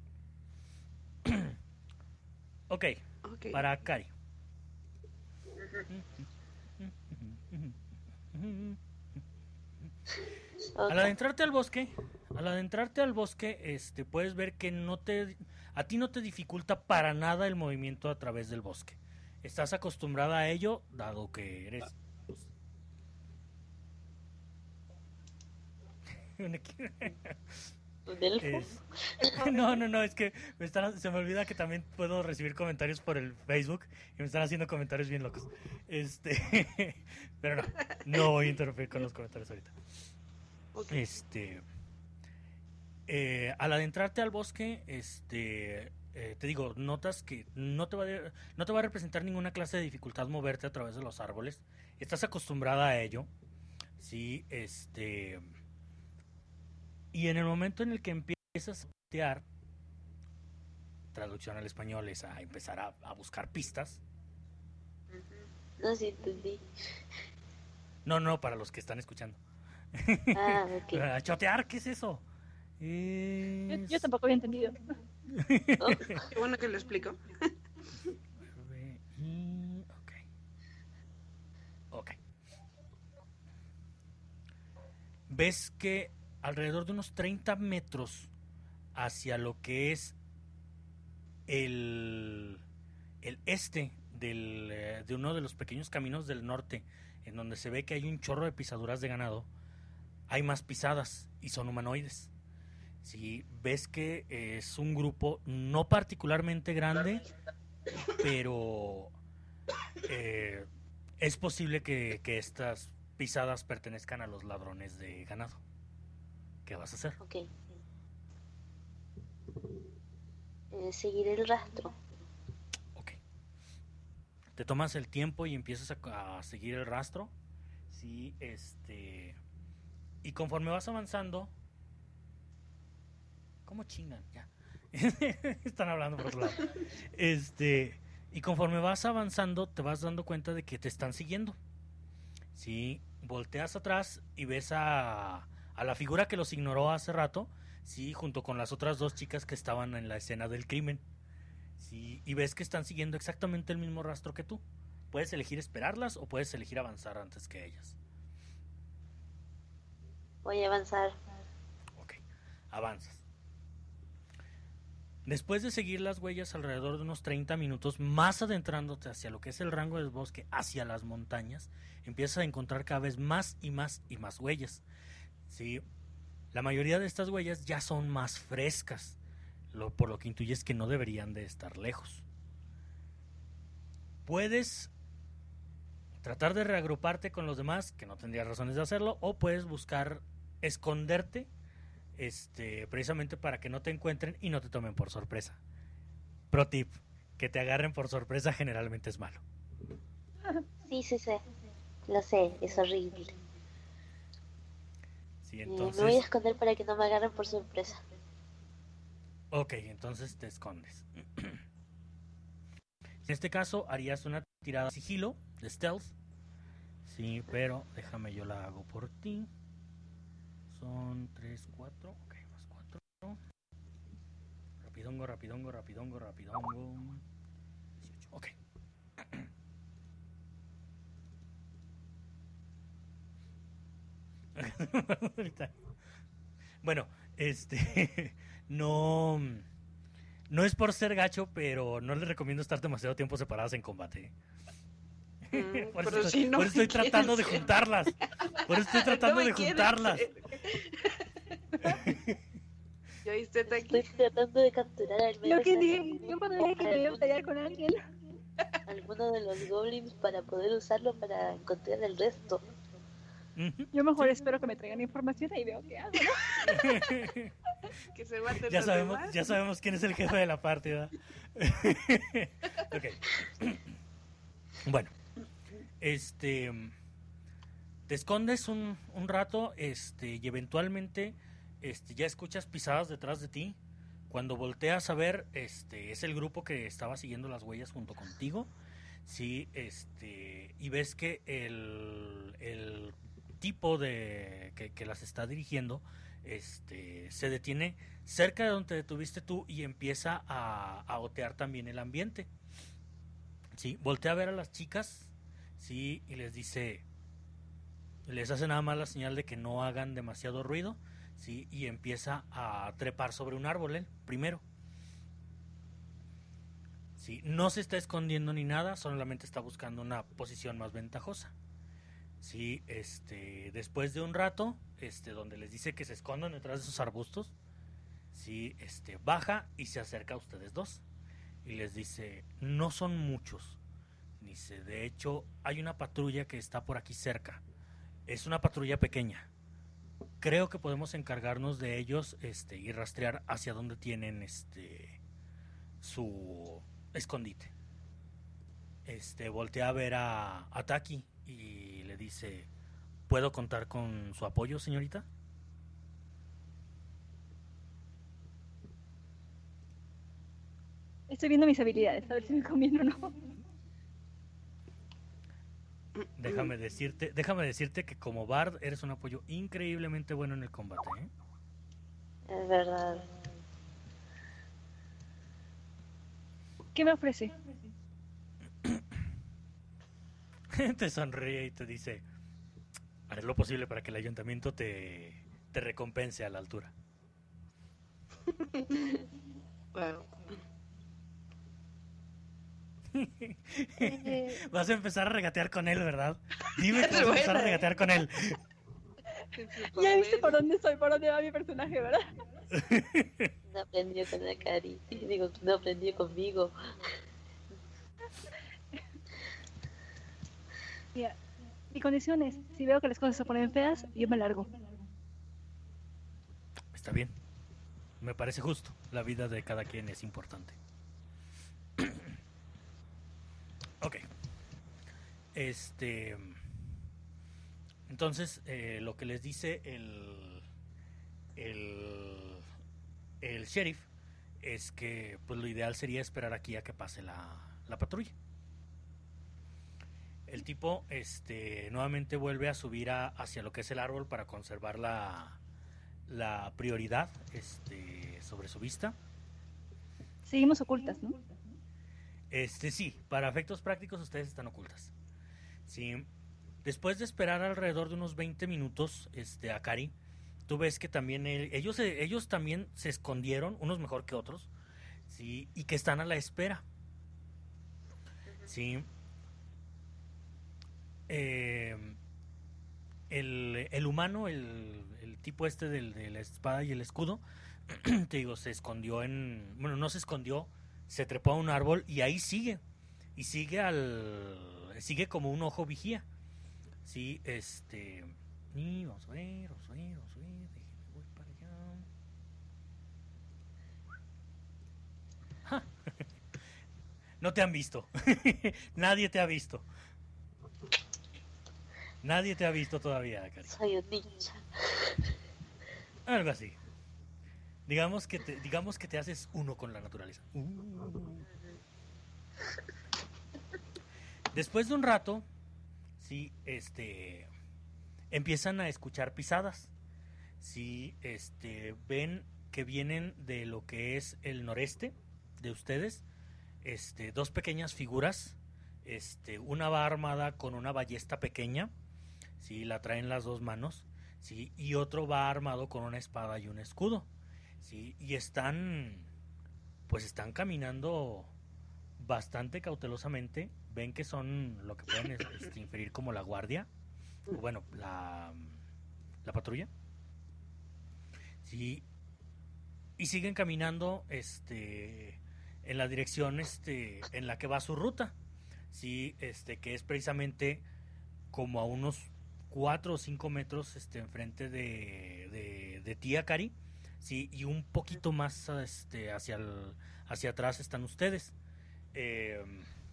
[SPEAKER 1] Ok, okay. Para Cari. Okay. Al adentrarte al bosque, al adentrarte al bosque, este, puedes ver que no te, a ti no te dificulta para nada el movimiento a través del bosque. Estás acostumbrada a ello, dado que eres. Pues, es, no, no, no, es que me están, se me olvida que también puedo recibir comentarios por el Facebook y me están haciendo comentarios bien locos. Este, pero no, no voy a interrumpir con los comentarios ahorita. Okay. Este, eh, al adentrarte al bosque, este, eh, te digo, notas que no te va a, no te va a representar ninguna clase de dificultad moverte a través de los árboles. Estás acostumbrada a ello, sí, este. Y en el momento en el que empiezas a patear, traducción al español es a empezar a, a buscar pistas.
[SPEAKER 3] No, sí entendí.
[SPEAKER 1] No, no, para los que están escuchando.
[SPEAKER 3] Ah, ok.
[SPEAKER 1] A chotear, ¿qué es eso? Es...
[SPEAKER 4] Yo, yo tampoco había entendido.
[SPEAKER 2] Oh, qué bueno que lo explico.
[SPEAKER 1] Ok. Ok. Ves que alrededor de unos treinta metros hacia lo que es el, el este del, de uno de los pequeños caminos del norte, en donde se ve que hay un chorro de pisaduras de ganado, hay más pisadas y son humanoides. Sí, ves que es un grupo no particularmente grande, pero eh, es posible que, que estas pisadas pertenezcan a los ladrones de ganado. ¿Qué vas a hacer?
[SPEAKER 3] Ok. Eh, seguir el rastro.
[SPEAKER 1] Ok. Te tomas el tiempo y empiezas a, a seguir el rastro. Sí, este. Y conforme vas avanzando. ¿Cómo chingan? Ya. Están hablando por otro lado. Este. Y conforme vas avanzando, te vas dando cuenta de que te están siguiendo. Sí. Volteas atrás y ves a. a la figura que los ignoró hace rato, sí, junto con las otras dos chicas que estaban en la escena del crimen. Sí, y ves que están siguiendo exactamente el mismo rastro que tú. Puedes elegir esperarlas o puedes elegir avanzar antes que ellas.
[SPEAKER 3] Voy a avanzar.
[SPEAKER 1] Ok, avanzas. Después de seguir las huellas alrededor de unos treinta minutos, más adentrándote hacia lo que es el rango del bosque, hacia las montañas, empiezas a encontrar cada vez más y más y más huellas. Sí, la mayoría de estas huellas ya son más frescas, lo, por lo que intuyes que no deberían de estar lejos. Puedes tratar de reagruparte con los demás, que no tendrías razones de hacerlo, o puedes buscar esconderte, este, precisamente para que no te encuentren y no te tomen por sorpresa. Pro tip, que te agarren por sorpresa generalmente es malo.
[SPEAKER 3] Sí, sí sé. Lo sé, es horrible.
[SPEAKER 1] Sí,
[SPEAKER 3] Eh, me voy a
[SPEAKER 1] entonces...
[SPEAKER 3] esconder para que no me agarren por sorpresa.
[SPEAKER 1] Ok, entonces te escondes. En este caso harías una tirada de sigilo, de stealth. Sí, pero déjame yo la hago por ti. Son tres, cuatro, ok, más cuatro. Rapidongo, rapidongo, rapidongo, rapidongo. dieciocho, ok. Bueno, este... No... No es por ser gacho, pero no les recomiendo estar demasiado tiempo separadas en combate.
[SPEAKER 2] Mm,
[SPEAKER 1] Por eso
[SPEAKER 2] pero
[SPEAKER 1] estoy,
[SPEAKER 2] si no
[SPEAKER 1] por eso estoy
[SPEAKER 2] me
[SPEAKER 1] tratando de
[SPEAKER 2] quieres-
[SPEAKER 1] juntarlas. Por eso estoy tratando
[SPEAKER 2] No me
[SPEAKER 1] de
[SPEAKER 2] quieres
[SPEAKER 1] juntarlas.
[SPEAKER 2] hacer. ¿Ya viste aquí?
[SPEAKER 3] Estoy tratando de capturar al
[SPEAKER 4] Lo
[SPEAKER 3] menos
[SPEAKER 4] que
[SPEAKER 3] a
[SPEAKER 4] dije, yo cuando dije que quería
[SPEAKER 3] algún-
[SPEAKER 4] pelear con alguien.
[SPEAKER 3] alguno de los goblins para poder usarlo para encontrar el resto.
[SPEAKER 1] Ujú,
[SPEAKER 4] Yo mejor
[SPEAKER 1] sí.
[SPEAKER 4] espero que me traigan información y veo qué hago, ¿no?
[SPEAKER 2] Que se maten
[SPEAKER 1] Ya
[SPEAKER 2] los
[SPEAKER 1] sabemos,
[SPEAKER 2] demás.
[SPEAKER 1] ya sabemos quién es el jefe de la partida. Ok. Bueno, este, te escondes un, un rato, este, y eventualmente, este, ya escuchas pisadas detrás de ti. Cuando volteas a ver, este, es el grupo que estaba siguiendo las huellas junto contigo. Sí, este, y ves que el, el tipo de que, que las está dirigiendo, este, se detiene cerca de donde te detuviste tú y empieza a, a otear también el ambiente. Sí, voltea a ver a las chicas, sí, y les dice, les hace nada más la señal de que no hagan demasiado ruido, sí, y empieza a trepar sobre un árbol él, primero. Sí, no se está escondiendo ni nada, solamente está buscando una posición más ventajosa. Sí, este, después de un rato, este, donde les dice que se escondan detrás de esos arbustos, sí, este, baja y se acerca a ustedes dos y les dice, no son muchos. Dice, de hecho, hay una patrulla que está por aquí cerca. Es una patrulla pequeña. Creo que podemos encargarnos de ellos, este, y rastrear hacia dónde tienen, este, su escondite. Este, voltea a ver a, a Taki y le dice, ¿puedo contar con su apoyo, señorita?
[SPEAKER 4] Estoy viendo mis habilidades, a ver si me conviene o no.
[SPEAKER 1] Déjame decirte, déjame decirte que como Bard eres un apoyo increíblemente bueno en el combate, ¿eh?
[SPEAKER 3] Es verdad.
[SPEAKER 4] ¿Qué me ofrece?
[SPEAKER 1] Te sonríe y te dice, haré lo posible para que el ayuntamiento te, te recompense a la altura.
[SPEAKER 2] Bueno,
[SPEAKER 4] Eh,
[SPEAKER 1] Vas a empezar a regatear con él, ¿verdad? Dime que vas a empezar a regatear con él.
[SPEAKER 4] ya viste por dónde estoy, por dónde va mi personaje, ¿verdad?
[SPEAKER 3] No aprendió con la Cari. Digo, no aprendió conmigo.
[SPEAKER 4] Mira, mi condición es, si veo que las cosas se ponen feas, yo me largo.
[SPEAKER 1] Está bien. Me parece justo. La vida de cada quien es importante. Ok. Este... Entonces, eh, lo que les dice el, el, el sheriff es que pues lo ideal sería esperar aquí a que pase la, la patrulla. El tipo este, nuevamente vuelve a subir a, hacia lo que es el árbol para conservar la, la prioridad este, sobre su vista.
[SPEAKER 4] Seguimos ocultas, ¿no?
[SPEAKER 1] Este sí, para efectos prácticos ustedes están ocultas. Sí. Después de esperar alrededor de unos veinte minutos, este, a Cari, tú ves que también él, ellos, ellos también se escondieron, unos mejor que otros, sí, y que están a la espera. Sí. Eh, el, el humano, el, el tipo este del, de la espada y el escudo, te digo, se escondió en, bueno, no se escondió, se trepó a un árbol y ahí sigue, y sigue al, sigue como un ojo vigía. Sí, este... Y vamos a ver, vamos a ver, vamos a ver. Déjenme, voy para allá. ¡Ja! No te han visto. Nadie te ha visto. Nadie te ha visto todavía, Akari.
[SPEAKER 3] Soy un ninja.
[SPEAKER 1] Algo así. Digamos que te, digamos que te haces uno con la naturaleza. Uh. Después de un rato, sí, este, empiezan a escuchar pisadas. Sí, este, ven que vienen de lo que es el noreste de ustedes, este, dos pequeñas figuras. Este, una va armada con una ballesta pequeña, sí, la traen las dos manos, sí, y otro va armado con una espada y un escudo, sí, y están, pues están caminando bastante cautelosamente. Ven que son lo que pueden este, inferir como la guardia, o bueno, la, la patrulla, sí, y siguen caminando, este, en la dirección, este, en la que va su ruta. Sí, este, que es precisamente como a unos cuatro o cinco metros, este, enfrente de, de, de ti, Akari, sí, y un poquito más, este, hacia el, hacia atrás están ustedes. Eh,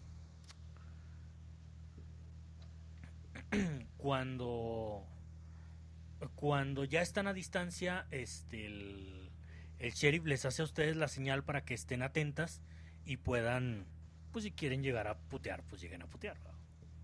[SPEAKER 1] cuando, cuando ya están a distancia, este, el, el sheriff les hace a ustedes la señal para que estén atentas y puedan, pues si quieren llegar a putear, pues lleguen a putear, ¿no?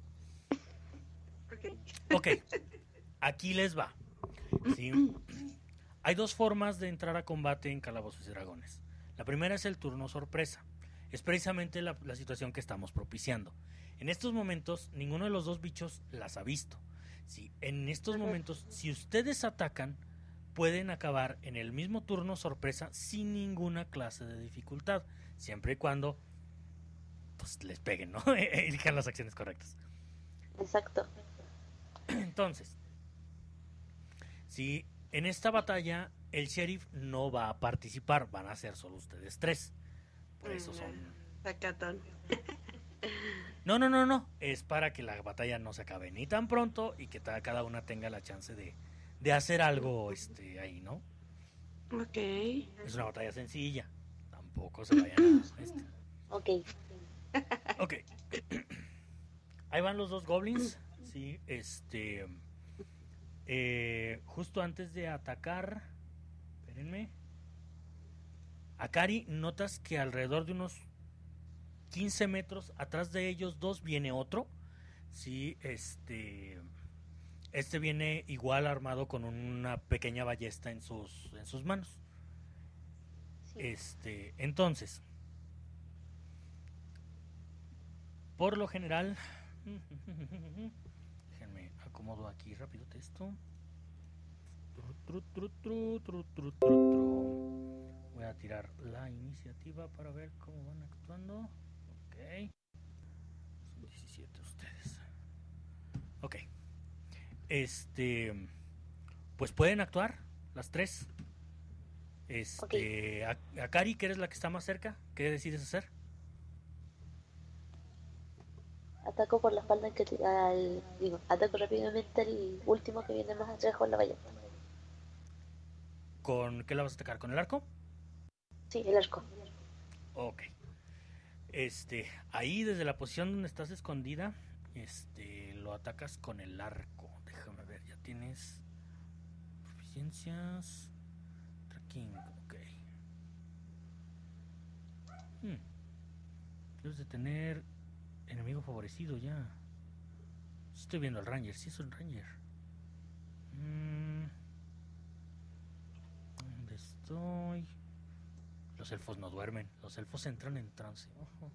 [SPEAKER 2] Ok.
[SPEAKER 1] Ok, aquí les va. ¿Sí? Hay dos formas de entrar a combate en Calabozos y Dragones. La primera es el turno sorpresa. Es precisamente la, la situación que estamos propiciando. En estos momentos, ninguno de los dos bichos las ha visto. ¿Sí? En estos momentos, si ustedes atacan, pueden acabar en el mismo turno sorpresa sin ninguna clase de dificultad, siempre y cuando pues les peguen, ¿no? Elijan las acciones correctas.
[SPEAKER 3] Exacto.
[SPEAKER 1] Entonces, si en esta batalla el sheriff no va a participar, van a ser solo ustedes tres. Por eso son...
[SPEAKER 2] Sacatón.
[SPEAKER 1] No, no, no, no. Es para que la batalla no se acabe ni tan pronto y que ta- cada una tenga la chance de, de hacer algo este, ahí, ¿no?
[SPEAKER 2] Ok.
[SPEAKER 1] Es una batalla sencilla. Tampoco se vayan a... Este.
[SPEAKER 3] Ok.
[SPEAKER 1] Ok. Ahí van los dos goblins. Sí, este... eh, justo antes de atacar... Espérenme. Akari, notas que alrededor de unos quince metros atrás de ellos dos viene otro. Sí, este... Este viene igual armado con una pequeña ballesta en sus, en sus manos.
[SPEAKER 3] Sí.
[SPEAKER 1] Este, entonces... Por lo general... Déjenme acomodo aquí rápido esto. Tru, tru, tru, tru, tru, tru, tru. Voy a tirar la iniciativa para ver cómo van actuando. Ok. Son diecisiete ustedes. Ok. Este... Pues pueden actuar las tres. Este... Okay. Akari, que eres la que está más cerca, ¿qué decides hacer?
[SPEAKER 3] Ataco por la espalda que al, digo, ataco rápidamente el último que viene más atrás con la ballesta.
[SPEAKER 1] ¿Con qué la vas a atacar? ¿Con el arco?
[SPEAKER 3] Sí, el arco.
[SPEAKER 1] Ok. Este, ahí desde la posición donde estás escondida, este, lo atacas con el arco. Déjame ver, ya tienes proficiencias, tracking, ok. Hmm. Debes de tener enemigo favorecido ya. Estoy viendo al Ranger, sí es un Ranger. Mm. ¿Dónde estoy? Los elfos no duermen, los elfos entran en trance.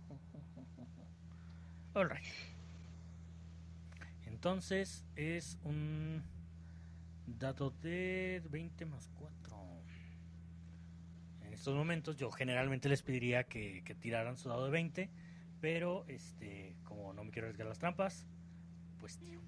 [SPEAKER 1] All right. Entonces es un dado de veinte más cuatro. En estos momentos yo generalmente les pediría que, que tiraran su dado de veinte, pero este, como no me quiero arriesgar las trampas, pues tío.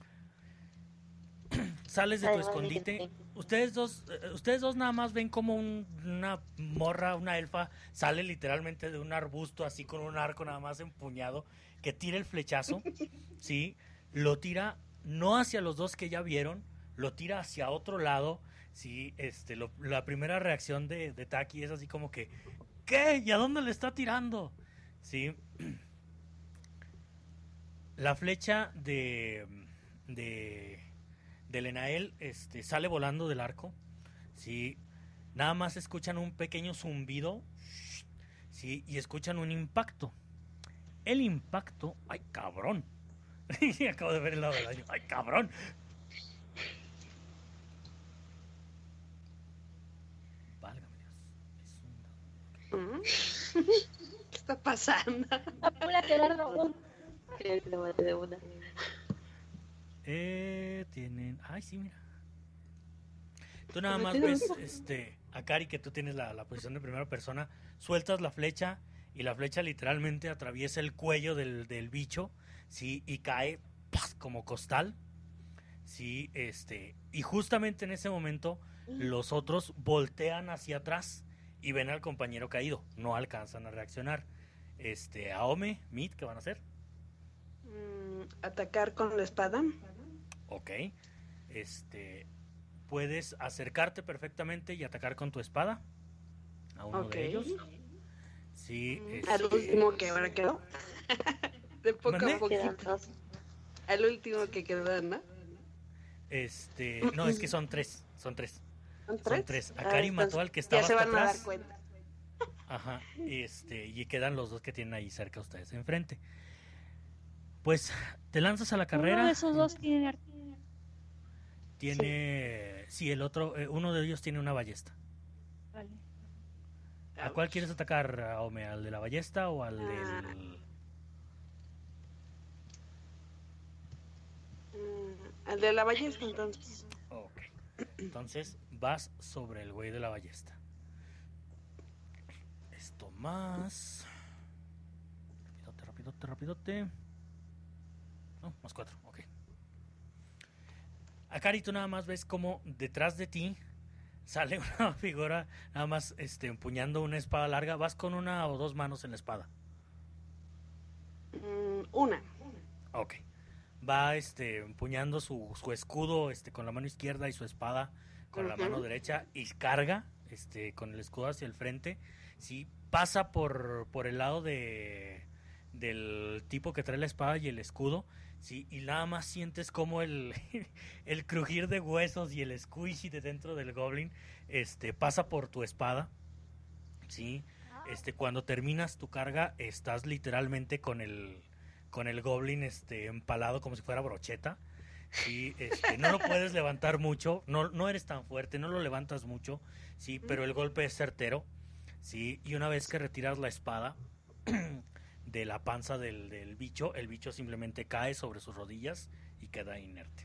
[SPEAKER 1] Sales de tu escondite. Ustedes dos, ustedes dos nada más ven como un, una morra, una elfa, sale literalmente de un arbusto así con un arco nada más empuñado, que tira el flechazo, ¿sí? Lo tira no hacia los dos que ya vieron, lo tira hacia otro lado, ¿sí? Este, lo, la primera reacción de, de Taki es así como que, ¿qué? ¿Y a dónde le está tirando? ¿Sí? La flecha de... de, de Lenael este, sale volando del arco. ¿Sí? Nada más escuchan un pequeño zumbido, ¿sí? Y escuchan un impacto. El impacto... ¡Ay, cabrón! Acabo de ver el lado del daño. ¡Ay, cabrón! Válgame Dios. Es un...
[SPEAKER 2] ¿Qué está pasando?
[SPEAKER 4] Apúrate, Gerardo.
[SPEAKER 3] Creo que lo maté de una.
[SPEAKER 1] Eh, tienen... Ay, sí, mira. Tú nada más ves este, a Cari, que tú tienes la, la posición de primera persona, sueltas la flecha y la flecha literalmente atraviesa el cuello del, del bicho, ¿sí? Y cae ¡paz! Como costal, ¿sí? Este, y justamente en ese momento los otros voltean hacia atrás y ven al compañero caído, no alcanzan a reaccionar. Este, Aome, Mid, ¿qué van a hacer?
[SPEAKER 2] Mm, atacar con la espada.
[SPEAKER 1] Ok. Este... Puedes acercarte perfectamente y atacar con tu espada a uno
[SPEAKER 2] Ok.
[SPEAKER 1] de ellos. Sí,
[SPEAKER 2] Mm, Al
[SPEAKER 1] este,
[SPEAKER 2] último que ahora quedó. De poco
[SPEAKER 1] ¿Mande?
[SPEAKER 2] a
[SPEAKER 3] Quedan
[SPEAKER 2] poquito.
[SPEAKER 3] dos.
[SPEAKER 2] Al último que quedó, ¿no?
[SPEAKER 1] este, no, es que son tres, son tres.
[SPEAKER 2] ¿Son tres?
[SPEAKER 1] Son tres.
[SPEAKER 2] Ah,
[SPEAKER 1] Akari mató
[SPEAKER 2] entonces
[SPEAKER 1] al que estaba
[SPEAKER 2] ya se
[SPEAKER 1] hasta
[SPEAKER 2] van a dar
[SPEAKER 1] atrás.
[SPEAKER 2] cuenta.
[SPEAKER 1] Ajá, este, y quedan los dos que tienen ahí cerca a ustedes enfrente. Pues te lanzas a la carrera.
[SPEAKER 4] Uno de esos dos tiene ar-
[SPEAKER 1] Tiene, sí, el otro, eh, uno de ellos tiene una ballesta.
[SPEAKER 4] Vale.
[SPEAKER 1] ¿A cuál quieres atacar, Aome? ¿Al de la ballesta o al
[SPEAKER 2] Ah.
[SPEAKER 1] del...?
[SPEAKER 2] Mm, al de la ballesta, entonces.
[SPEAKER 1] Ok. Entonces vas sobre el güey de la ballesta. Esto más. Rapidote, rapidote, rapidote. No, más cuatro, ok. Akari, tú nada más ves como detrás de ti sale una figura nada más este, empuñando una espada larga. Vas con una o dos manos en la espada.
[SPEAKER 2] Mm, una.
[SPEAKER 1] Ok. Va este, empuñando su, su escudo este, con la mano izquierda y su espada con la
[SPEAKER 2] Ujú.
[SPEAKER 1] mano derecha y carga este, con el escudo hacia el frente. Sí, pasa por, por el lado de, del tipo que trae la espada y el escudo. Sí, y nada más sientes como el, el crujir de huesos y el squishy de dentro del goblin este, pasa por tu espada. Sí, este, cuando terminas tu carga estás literalmente con el, con el goblin este, empalado como si fuera brocheta. Sí, este, no lo puedes levantar mucho, no, no eres tan fuerte, no lo levantas mucho, sí, pero el golpe es certero. Sí, y una vez que retiras la espada de la panza del, del bicho, el bicho simplemente cae sobre sus rodillas y queda inerte.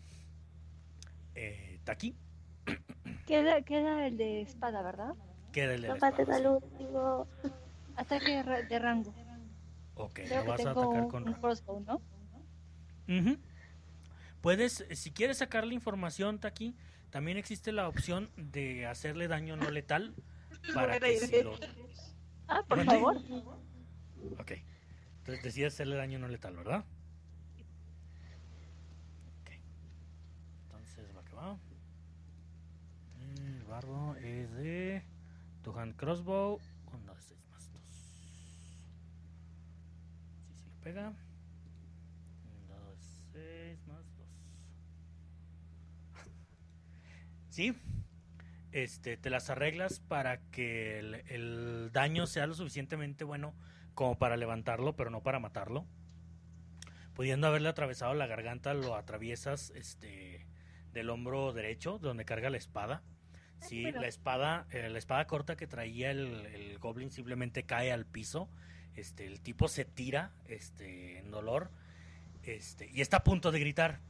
[SPEAKER 1] Eh, Taki,
[SPEAKER 4] Queda, queda el de espada, ¿verdad?
[SPEAKER 1] queda el de
[SPEAKER 3] No
[SPEAKER 1] la
[SPEAKER 3] maten
[SPEAKER 1] espada.
[SPEAKER 3] al último.
[SPEAKER 4] Ataque de, ra- de rango.
[SPEAKER 1] Ok,
[SPEAKER 4] Creo
[SPEAKER 1] lo
[SPEAKER 4] que
[SPEAKER 1] vas a
[SPEAKER 4] tengo
[SPEAKER 1] atacar
[SPEAKER 4] un,
[SPEAKER 1] con
[SPEAKER 4] un
[SPEAKER 1] rango.
[SPEAKER 4] crossbow, ¿no?
[SPEAKER 1] Ujú. Puedes, si quieres sacar la información, Taki, también existe la opción de hacerle daño no letal para
[SPEAKER 2] Buena
[SPEAKER 1] que si
[SPEAKER 2] idea.
[SPEAKER 1] lo...
[SPEAKER 4] Ah, por
[SPEAKER 1] ¿Mande?
[SPEAKER 4] favor.
[SPEAKER 1] Ok, entonces decides hacerle daño no letal, ¿verdad? Ok, entonces va que va. El barro es de tu hand crossbow, un dado de seis más dos. Sí, sí le pega. Un dado de seis más dos. Sí, este, te las arreglas para que el, el daño sea lo suficientemente bueno como para levantarlo, pero no para matarlo. Pudiendo haberle atravesado la garganta, lo atraviesas este, del hombro derecho, donde carga la espada. Sí,
[SPEAKER 4] Pero-
[SPEAKER 1] la espada, eh, la espada corta que traía el, el goblin simplemente cae al piso. Este, el tipo se tira, este, en dolor, este, y está a punto de gritar.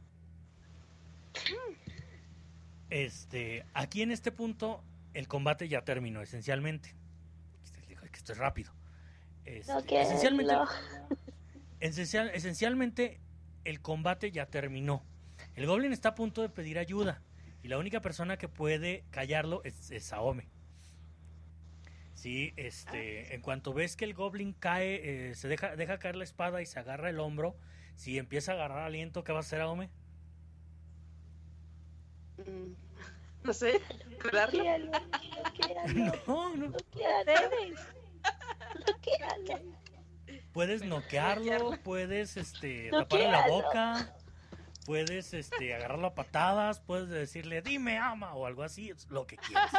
[SPEAKER 1] Este, aquí en este punto el combate ya terminó esencialmente. Dijo que esto es rápido. Este,
[SPEAKER 3] No quiero.
[SPEAKER 1] esencialmente, esencial- esencialmente el combate ya terminó. El goblin está a punto de pedir ayuda y la única persona que puede callarlo es, es Aome. Sí, este, en cuanto ves que el goblin cae, eh, se deja, deja caer la espada y se agarra el hombro, si empieza a agarrar aliento, ¿qué va a hacer Aome?
[SPEAKER 2] Mm, no sé, curarlo.
[SPEAKER 3] Bloquealo, bloquealo,
[SPEAKER 1] No, no.
[SPEAKER 3] bloquealo, bloquealo.
[SPEAKER 1] Puedes noquearlo, puedes este,
[SPEAKER 3] Noquearlo.
[SPEAKER 1] taparle la boca. puedes este, agarrarlo a patadas, puedes decirle, dime ama, o algo así, es lo que quieras.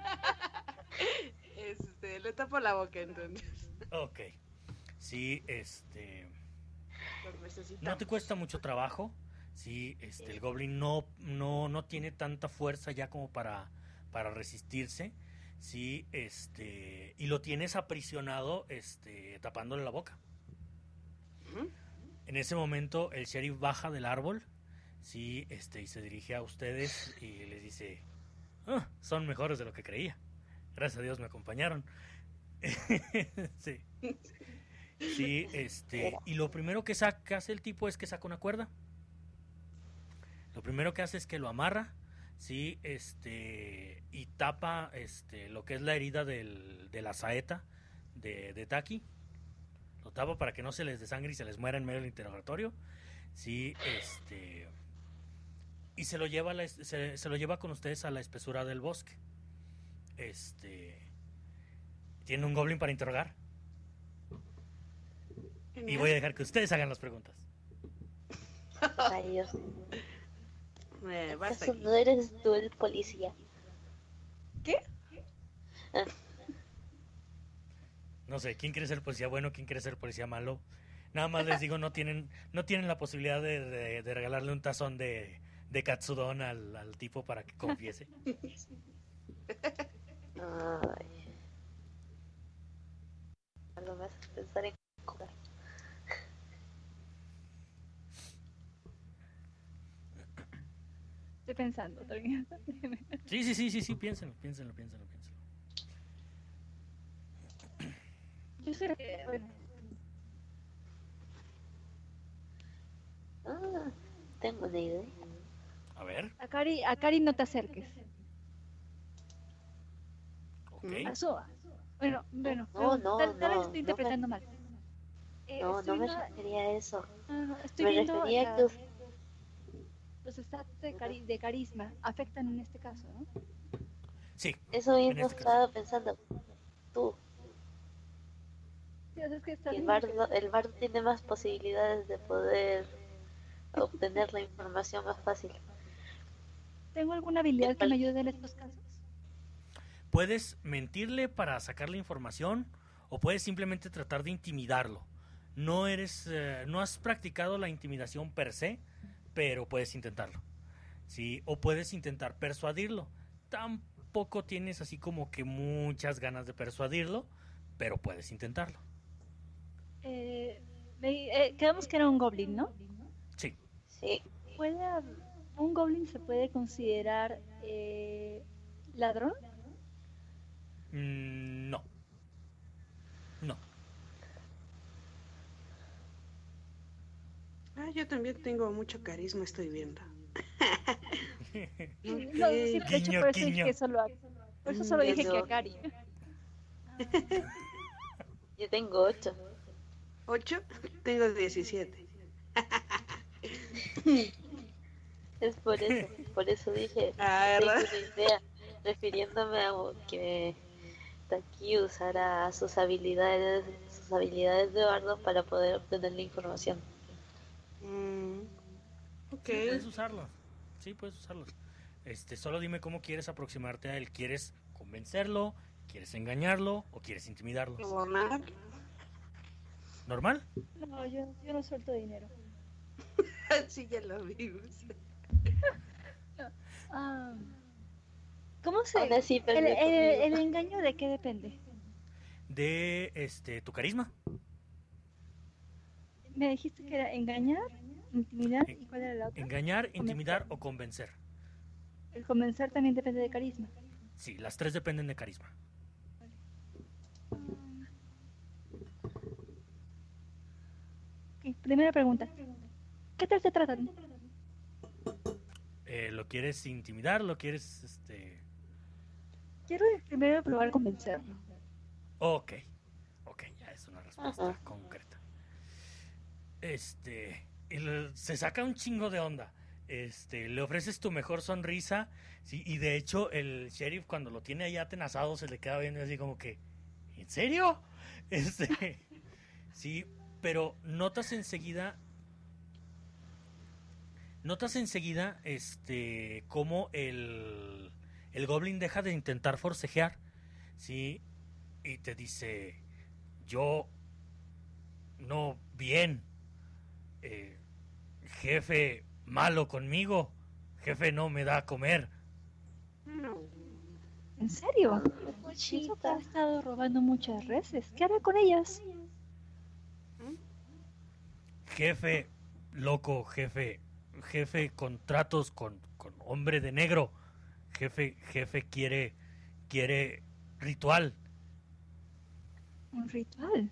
[SPEAKER 2] Este, le tapo la boca entonces.
[SPEAKER 1] Ok. Sí, este...
[SPEAKER 2] Lo necesitamos.
[SPEAKER 1] No te cuesta mucho trabajo. Sí, este, el goblin no, no, no tiene tanta fuerza ya como para, para resistirse. Sí, este... Y lo tienes aprisionado, este, tapándole la boca.
[SPEAKER 2] Ujú.
[SPEAKER 1] En ese momento el sheriff baja del árbol, sí, este, y se dirige a ustedes y les dice, "Ah, son mejores de lo que creía. Gracias a Dios me acompañaron." Sí. Sí, este, y lo primero que saca, que hace el tipo es que saca una cuerda. Lo primero que hace es que lo amarra, sí, este, y tapa, este, lo que es la herida del, de la saeta de, de Taki. Lo tapa para que no se les desangre y se les muera en medio del interrogatorio. Sí, este, y se lo lleva a la, se, se lo lleva con ustedes a la espesura del bosque. Este, tiene un goblin para interrogar. Y voy a dejar que ustedes hagan las preguntas.
[SPEAKER 3] Ay, Dios.
[SPEAKER 2] Eh, basta
[SPEAKER 3] ¿Acaso
[SPEAKER 2] aquí.
[SPEAKER 3] no eres tú el policía?
[SPEAKER 4] ¿Qué?
[SPEAKER 3] Ah,
[SPEAKER 1] No sé, ¿quién quiere ser policía bueno? ¿Quién quiere ser policía malo? Nada más les digo, no tienen, no tienen la posibilidad de, de, de regalarle un tazón de, de katsudon al, al tipo para que confiese.
[SPEAKER 3] ay. Algo más pensar en cobrar.
[SPEAKER 4] Estoy pensando todavía.
[SPEAKER 1] Sí, sí, sí, sí, sí, piénsenlo, piénsenlo, piénsenlo, piénsenlo.
[SPEAKER 4] Yo sé que, bueno,
[SPEAKER 3] Ah, tengo una idea.
[SPEAKER 1] A ver,
[SPEAKER 4] a Cari, a Cari no te acerques.
[SPEAKER 1] ok.
[SPEAKER 4] A Soa. Bueno, bueno,
[SPEAKER 3] No,
[SPEAKER 4] pero
[SPEAKER 3] no,
[SPEAKER 4] tal, tal vez
[SPEAKER 3] no,
[SPEAKER 4] estoy
[SPEAKER 3] no
[SPEAKER 4] interpretando mal. Eh,
[SPEAKER 3] No,
[SPEAKER 4] estoy
[SPEAKER 3] no me
[SPEAKER 4] viendo-
[SPEAKER 3] refería a eso.
[SPEAKER 4] no, no, estoy
[SPEAKER 3] Me
[SPEAKER 4] viendo
[SPEAKER 3] refería a
[SPEAKER 4] la-
[SPEAKER 3] que us-
[SPEAKER 4] los stats de, cari- de carisma afectan en este caso, ¿no?
[SPEAKER 1] Sí,
[SPEAKER 3] eso
[SPEAKER 1] en
[SPEAKER 3] mismo
[SPEAKER 1] este caso.
[SPEAKER 3] estaba pensando. Tú,
[SPEAKER 4] Sí, o sea, es que está
[SPEAKER 3] que el
[SPEAKER 4] viendo que-
[SPEAKER 3] bardo, el bardo tiene más posibilidades de poder obtener la información más fácil.
[SPEAKER 4] ¿Tengo alguna habilidad que me ayude en estos casos?
[SPEAKER 1] Puedes mentirle para sacar la información o puedes simplemente tratar de intimidarlo. No eres, eh, no has practicado la intimidación per se, pero puedes intentarlo. Sí, o puedes intentar persuadirlo. Tampoco tienes así como que muchas ganas de persuadirlo, pero puedes intentarlo.
[SPEAKER 4] Eh, me- eh, quedamos que era un goblin, ¿no?
[SPEAKER 1] Sí,
[SPEAKER 3] Sí,
[SPEAKER 4] ¿Puede, hab- ¿Un goblin se puede considerar eh, ladrón?
[SPEAKER 1] Mm, no. No.
[SPEAKER 2] Ah, yo también tengo mucho carisma, estoy viendo.
[SPEAKER 4] No,
[SPEAKER 2] Ok.
[SPEAKER 4] sí, de hecho,
[SPEAKER 1] Guiño,
[SPEAKER 4] por eso
[SPEAKER 1] guiño.
[SPEAKER 4] dije que solo a, por eso solo dije
[SPEAKER 3] Guiño.
[SPEAKER 4] que a Cari.
[SPEAKER 3] yo tengo ocho.
[SPEAKER 2] ¿Ocho? Tengo diecisiete.
[SPEAKER 3] Es por eso, por eso dije,
[SPEAKER 2] Ah,
[SPEAKER 3] tengo
[SPEAKER 2] ¿verdad?
[SPEAKER 3] una idea, refiriéndome a que Taki usara sus habilidades, sus habilidades de bardo para poder obtener la información.
[SPEAKER 2] Mm, ok.
[SPEAKER 1] Sí, puedes usarlos. Sí, puedes usarlos. Este, solo dime cómo quieres aproximarte a él. ¿Quieres convencerlo? ¿Quieres engañarlo? ¿O quieres intimidarlo?
[SPEAKER 2] Sobornar.
[SPEAKER 1] ¿Normal?
[SPEAKER 4] No, yo, yo no suelto dinero.
[SPEAKER 2] Sí, ya lo vimos.
[SPEAKER 4] Ah, ¿Cómo se...?
[SPEAKER 3] Aún así,
[SPEAKER 4] el,
[SPEAKER 3] perdió
[SPEAKER 4] el-
[SPEAKER 3] conmigo.
[SPEAKER 4] el engaño de qué depende?
[SPEAKER 1] De este tu carisma.
[SPEAKER 4] Me dijiste que era engañar, intimidar, ¿y cuál era la otra?
[SPEAKER 1] Engañar, intimidar o convencer.
[SPEAKER 4] El convencer también depende de carisma.
[SPEAKER 1] Sí, las tres dependen de carisma.
[SPEAKER 4] Ok, primera pregunta. ¿Qué tal se tratan?
[SPEAKER 1] Eh, ¿Lo quieres intimidar? ¿Lo quieres este
[SPEAKER 4] Quiero primero probar convencerlo.
[SPEAKER 1] Ok, ok, ya es una respuesta
[SPEAKER 3] Ajá.
[SPEAKER 1] concreta. Este, el- se saca un chingo de onda. Este, le ofreces tu mejor sonrisa, sí, y de hecho el sheriff cuando lo tiene ahí atenazado se le queda viendo así como que, ¿en serio? Este, sí, pero notas enseguida, notas enseguida este cómo el, el goblin deja de intentar forcejear, ¿sí? Y te dice, yo, no, bien, eh, jefe malo conmigo, jefe no me da a comer.
[SPEAKER 4] ¿En serio? Pienso que ha estado robando muchas reses. ¿Qué hará con ellas?
[SPEAKER 1] Jefe, loco, jefe, jefe con tratos con, con hombre de negro. Jefe, jefe quiere, quiere ritual.
[SPEAKER 4] ¿Un ritual?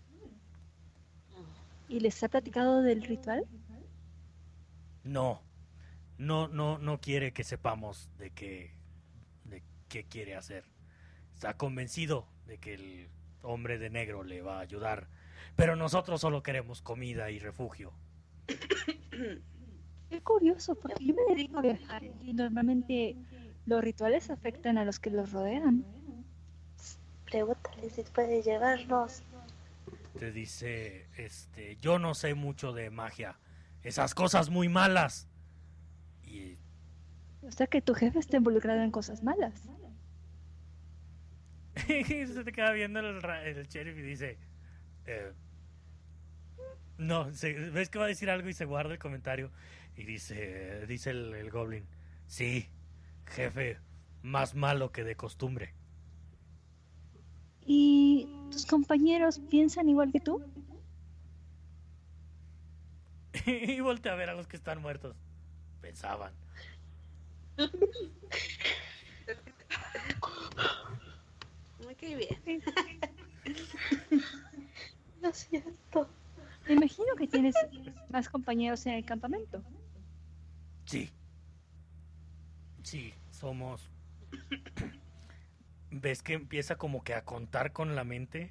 [SPEAKER 4] ¿Y les ha platicado del ritual?
[SPEAKER 1] No, no, no, no quiere que sepamos de qué, de qué quiere hacer. Está convencido de que el hombre de negro le va a ayudar, pero nosotros solo queremos comida y refugio.
[SPEAKER 4] Qué curioso, porque yo me dedico a viajar y normalmente los rituales afectan a los que los rodean.
[SPEAKER 3] Pregúntale si puede llevarnos.
[SPEAKER 1] Te dice, este, yo no sé mucho de magia, esas cosas muy malas. Y
[SPEAKER 4] O sea que tu jefe está involucrado en cosas malas.
[SPEAKER 1] se te queda viendo el, el sheriff y dice, eh, no, se, ves que va a decir algo y se guarda el comentario y dice, dice el, el goblin, sí, jefe, más malo que de costumbre.
[SPEAKER 4] ¿Y tus compañeros piensan igual que tú?
[SPEAKER 1] Y voltea a ver a los que están muertos. Pensaban.
[SPEAKER 2] Muy que bien.
[SPEAKER 3] Lo siento.
[SPEAKER 4] Me imagino que tienes más compañeros en el campamento.
[SPEAKER 1] Sí. Sí, somos... ¿Ves que empieza como que a contar con la mente?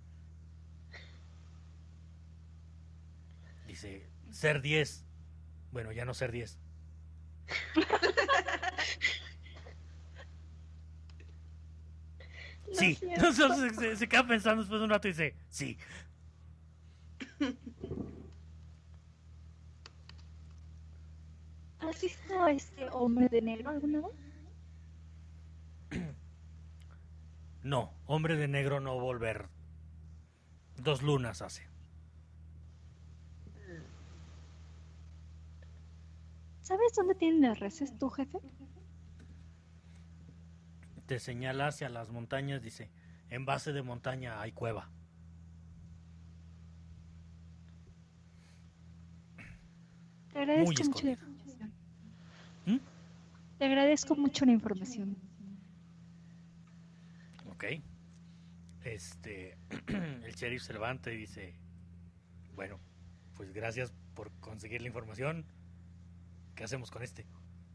[SPEAKER 1] Dice, ser diez. Bueno, ya no ser diez. Sí, entonces se, se queda pensando después de un rato y dice, sí.
[SPEAKER 4] ¿Has visto a este hombre de negro alguna vez?
[SPEAKER 1] No, hombre de negro no volver. Dos lunas hace.
[SPEAKER 4] ¿Sabes dónde tienen las reses tu jefe?
[SPEAKER 1] Te señala hacia las montañas, dice, en base de montaña hay cueva.
[SPEAKER 4] Te agradezco
[SPEAKER 1] Muy
[SPEAKER 4] mucho la
[SPEAKER 1] escondido.
[SPEAKER 4] información.
[SPEAKER 1] ¿Mm?
[SPEAKER 4] Te agradezco mucho la información.
[SPEAKER 1] Ok. Este, el sheriff se levanta y dice, bueno, pues gracias por conseguir la información. ¿Qué hacemos con este?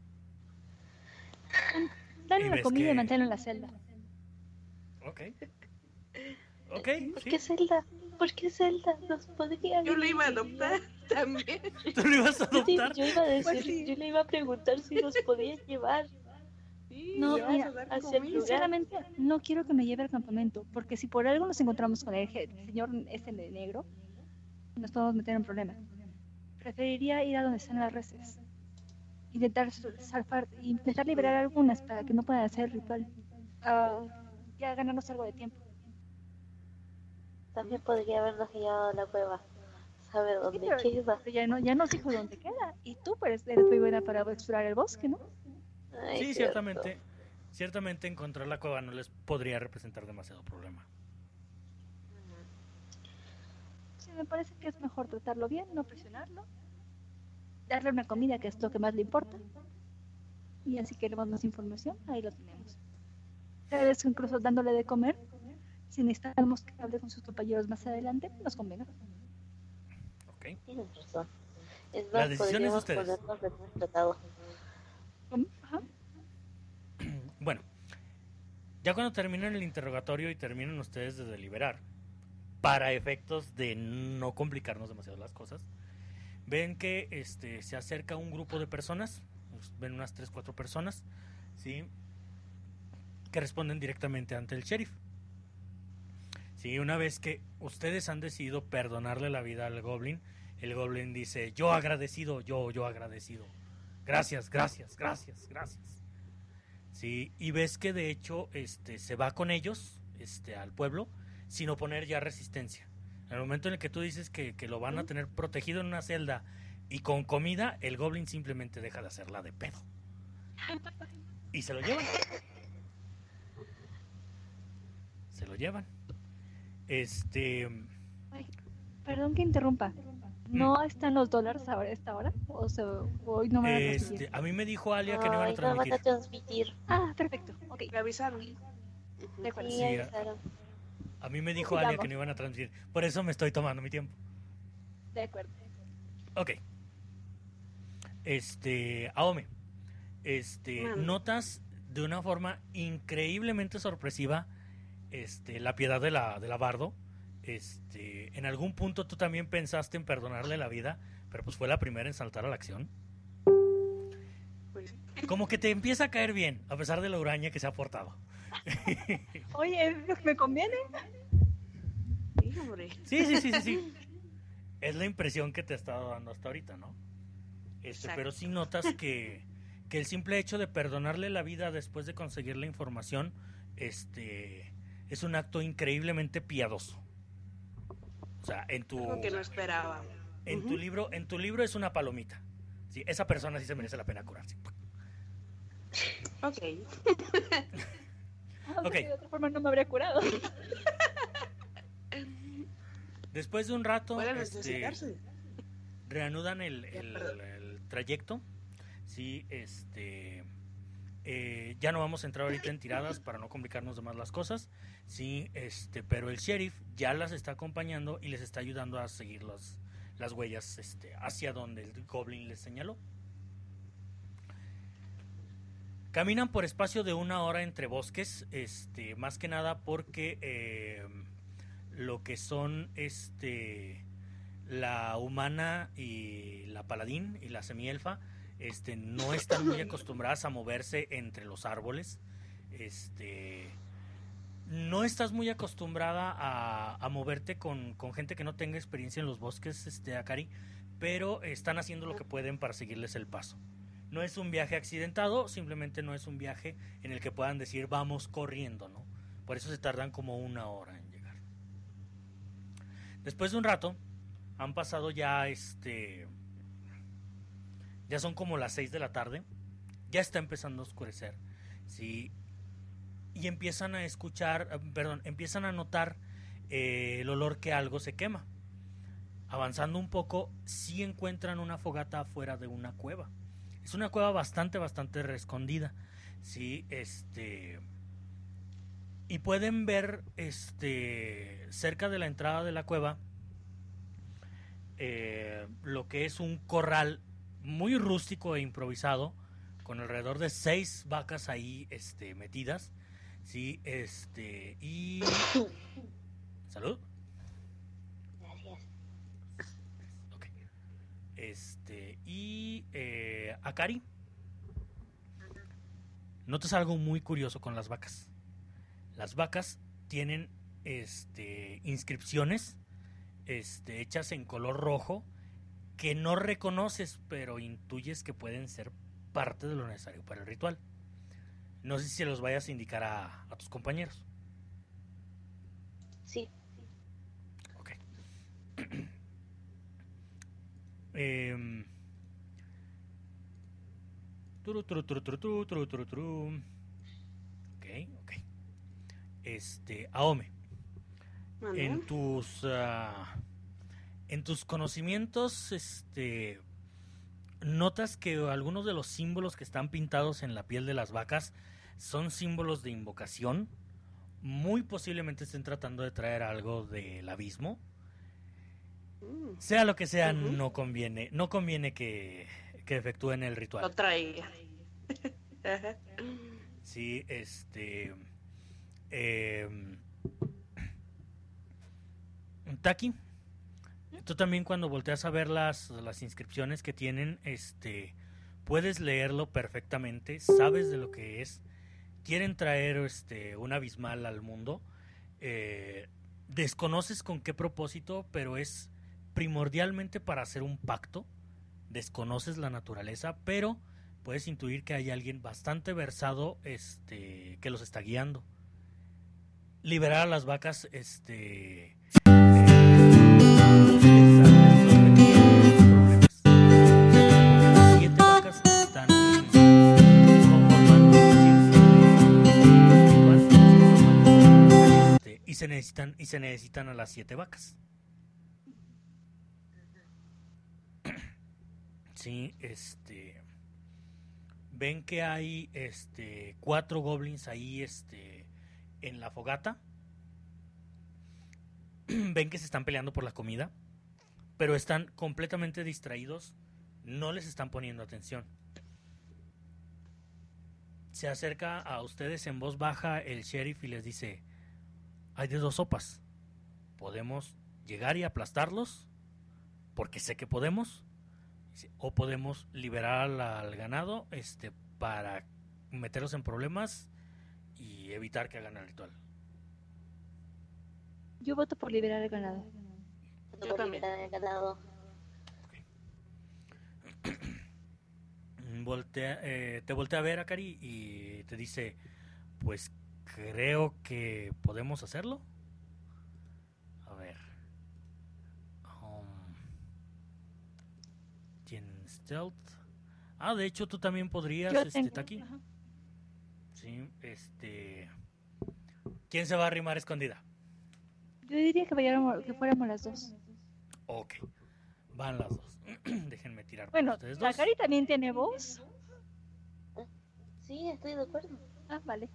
[SPEAKER 4] Dale
[SPEAKER 1] Y
[SPEAKER 4] una
[SPEAKER 1] ves
[SPEAKER 4] comida
[SPEAKER 1] que-
[SPEAKER 4] y manténlo en la celda.
[SPEAKER 1] Ok. Ok,
[SPEAKER 3] ¿Por
[SPEAKER 1] sí.
[SPEAKER 3] qué Zelda? ¿Por qué Zelda? Nos podría...
[SPEAKER 2] Yo lo iba a adoptar también.
[SPEAKER 1] ¿Tú lo ibas a
[SPEAKER 3] Yo, te-
[SPEAKER 1] adoptar?
[SPEAKER 3] yo iba a decir,
[SPEAKER 4] Pues sí.
[SPEAKER 3] yo le iba a preguntar si nos podía llevar.
[SPEAKER 2] Sí,
[SPEAKER 4] No,
[SPEAKER 2] le vas
[SPEAKER 4] mira,
[SPEAKER 2] a dar
[SPEAKER 3] hacia el
[SPEAKER 2] comida.
[SPEAKER 3] lugar.
[SPEAKER 4] Sinceramente, no quiero que me lleve al campamento, porque si por algo nos encontramos con el, je- el señor este de negro, nos podemos meter en problemas. Preferiría ir a donde están las reses. Intentar salvar, intentar liberar algunas para que no puedan hacer el ritual. Ah, ya ganarnos algo de tiempo.
[SPEAKER 3] También podría habernos llevado a la cueva. Saber dónde
[SPEAKER 4] pero-
[SPEAKER 3] queda.
[SPEAKER 4] Pero ya, no, ya nos dijo dónde queda. Y tú pues, eres muy buena para explorar el bosque, ¿no?
[SPEAKER 3] Ay,
[SPEAKER 1] Sí,
[SPEAKER 3] cierto.
[SPEAKER 1] ciertamente. Ciertamente encontrar la cueva no les podría representar demasiado problema.
[SPEAKER 4] Sí, me parece que es mejor tratarlo bien, no presionarlo. Darle una comida, que es lo que más le importa. Y así queremos más información, ahí lo tenemos. Te agradezco incluso dándole de comer. Si necesitamos que hable con sus compañeros más adelante, nos convenga.
[SPEAKER 1] Ok.
[SPEAKER 3] Tienes razón. Es
[SPEAKER 1] La
[SPEAKER 3] más,
[SPEAKER 1] decisión es de
[SPEAKER 3] podríamos
[SPEAKER 1] ustedes.
[SPEAKER 3] ponernos en un tratado.
[SPEAKER 4] ¿Cómo? Ajá.
[SPEAKER 1] Bueno, ya cuando terminen el interrogatorio y terminen ustedes de deliberar, para efectos de no complicarnos demasiado las cosas, ven que este se acerca un grupo de personas, pues, ven unas tres cuatro personas, ¿sí? Que responden directamente ante el sheriff. Sí, una vez que ustedes han decidido perdonarle la vida al goblin, el goblin dice, yo agradecido, yo, yo agradecido. gracias, gracias, gracias, gracias. Sí, y ves que de hecho este, se va con ellos este, al pueblo sin oponer ya resistencia. En el momento en el que tú dices que, que lo van a tener protegido en una celda y con comida, el goblin simplemente deja de hacerla de pedo. Y se lo llevan. Se lo llevan. Este...
[SPEAKER 4] Ay, perdón que interrumpa. ¿No están los dólares ahora a esta hora? ¿O se, hoy no me van a transmitir?
[SPEAKER 1] Este, a mí me dijo Alia que no iban a
[SPEAKER 3] Ay, no van
[SPEAKER 1] transmitir.
[SPEAKER 3] a transmitir.
[SPEAKER 4] Ah, perfecto. Ok,
[SPEAKER 2] Me avisaron.
[SPEAKER 4] de acuerdo.
[SPEAKER 3] Sí,
[SPEAKER 1] Sí,
[SPEAKER 3] avisaron.
[SPEAKER 1] A mí me dijo
[SPEAKER 4] Sigamos.
[SPEAKER 1] Alia que no iban a transmitir. Por eso me estoy tomando mi tiempo.
[SPEAKER 4] De acuerdo.
[SPEAKER 1] Ok. Este, Aome, este,
[SPEAKER 2] Mande.
[SPEAKER 1] notas de una forma increíblemente sorpresiva, este, la piedad de la, de la Bardo. Este, en algún punto tú también pensaste en perdonarle la vida, pero pues fue la primera en saltar a la acción.
[SPEAKER 2] Pues,
[SPEAKER 1] Como que te empieza a caer bien, a pesar de la huraña que se ha portado.
[SPEAKER 4] Oye, ¿me conviene?
[SPEAKER 2] sí, hombre.
[SPEAKER 1] Sí, sí, sí, sí, sí. Es la impresión que te ha estado dando hasta ahorita, ¿no? Este,
[SPEAKER 2] Exacto.
[SPEAKER 1] pero sí notas que, que el simple hecho de perdonarle la vida después de conseguir la información, este, es un acto increíblemente piadoso. O sea, en tu,
[SPEAKER 2] Algo que no esperaba.
[SPEAKER 1] en tu
[SPEAKER 2] Ujú.
[SPEAKER 1] libro, en tu libro es una palomita. Sí, esa persona sí se merece la pena curarse.
[SPEAKER 2] Ok.
[SPEAKER 4] Ah,
[SPEAKER 1] Ok.
[SPEAKER 4] porque de otra forma no me habría curado.
[SPEAKER 1] Después de un rato,
[SPEAKER 2] Puede
[SPEAKER 1] este,
[SPEAKER 2] necesitarse.
[SPEAKER 1] reanudan el,
[SPEAKER 2] Ya,
[SPEAKER 1] el-
[SPEAKER 2] perdón.
[SPEAKER 1] el trayecto. Sí, este, eh, ya no vamos a entrar ahorita en tiradas para no complicarnos de más las cosas. Sí, este, pero el sheriff ya las está acompañando y les está ayudando a seguir las, las huellas, este, hacia donde el goblin les señaló. Caminan por espacio de una hora entre bosques, este, más que nada porque eh, lo que son, este, la humana y la paladín y la semielfa, este, no están muy acostumbradas a moverse entre los árboles. Este, no estás muy acostumbrada a, a moverte con, con gente que no tenga experiencia en los bosques, este, Akari, pero están haciendo lo que pueden para seguirles el paso. No es un viaje accidentado, simplemente no es un viaje en el que puedan decir vamos corriendo, ¿no? Por eso se tardan como una hora en llegar. Después de un rato, han pasado ya este... Ya son como las seis de la tarde. Ya está empezando a oscurecer. Sí. Y empiezan a escuchar, eh, perdón, empiezan a notar eh, el olor que algo se quema. Avanzando un poco, sí encuentran una fogata afuera de una cueva. Es una cueva bastante, bastante escondida. Sí, este... Y pueden ver, este... cerca de la entrada de la cueva, eh, lo que es un corral muy rústico e improvisado, con alrededor de seis vacas ahí, este, metidas. Sí, este... Y... Salud.
[SPEAKER 3] Gracias.
[SPEAKER 1] Ok. Este, y eh, Akari, notas algo muy curioso con las vacas. Las vacas tienen este, inscripciones este, hechas en color rojo que no reconoces, pero intuyes que pueden ser parte de lo necesario para el ritual. No sé si se los vayas a indicar a, a tus compañeros.
[SPEAKER 3] Sí.
[SPEAKER 1] Ok. Eh, turu, turu, turu, turu, turu, turu, turu, turu. Ok, ok. Este, Aome,
[SPEAKER 2] Mande.
[SPEAKER 1] en tus ah, en tus conocimientos, este, notas que algunos de los símbolos que están pintados en la piel de las vacas son símbolos de invocación. Muy posiblemente estén tratando de traer algo del abismo.
[SPEAKER 2] Mm,
[SPEAKER 1] Sea lo que sea,
[SPEAKER 2] Ujú.
[SPEAKER 1] no conviene, no conviene que, que efectúen el
[SPEAKER 2] Lo
[SPEAKER 1] ritual.
[SPEAKER 2] traiga. Ajá.
[SPEAKER 1] Sí, este, eh, Taki, tú también cuando volteas a ver las, las inscripciones que tienen, este, puedes leerlo perfectamente, sabes de lo que es. Quieren traer este, un abismal al mundo. Eh, desconoces con qué propósito, pero es primordialmente para hacer un pacto. Desconoces la naturaleza, pero puedes intuir que hay alguien bastante versado este, que los está guiando. Liberar a las vacas, este... eh, les da- les resolvería problemas. O sea, porque las siete vacas están conformando un círculo espiritual, este, y se necesitan y se necesitan a las siete vacas. Sí, este... ven que hay este cuatro goblins ahí este en la fogata. Ven que se están peleando por la comida, pero están completamente distraídos, no les están poniendo atención. Se acerca a ustedes en voz baja el sheriff y les dice: hay de dos sopas. Podemos llegar y aplastarlos, porque sé que podemos, o podemos liberar al, al ganado este, para meterlos en problemas y evitar que hagan el ritual.
[SPEAKER 4] Yo voto por liberar el ganado.
[SPEAKER 2] Yo
[SPEAKER 3] Por
[SPEAKER 2] también.
[SPEAKER 3] liberar el ganado.
[SPEAKER 1] Voltea, eh, te voltea a ver, Akari, y te dice: pues creo que podemos hacerlo. A ver. Um, ¿Tienen stealth? Ah, de hecho tú también podrías,
[SPEAKER 4] Yo
[SPEAKER 1] este,
[SPEAKER 4] tengo.
[SPEAKER 1] Taki.
[SPEAKER 4] Ajá.
[SPEAKER 1] Sí, este... ¿Quién se va a arrimar escondida?
[SPEAKER 4] Yo diría que, vayáramos- que fuéramos las dos.
[SPEAKER 1] Ok, van las dos. Déjenme tirar por
[SPEAKER 4] Bueno,
[SPEAKER 1] ustedes dos.
[SPEAKER 4] Takari también tiene voz.
[SPEAKER 3] Sí, estoy de acuerdo.
[SPEAKER 4] Ah, vale.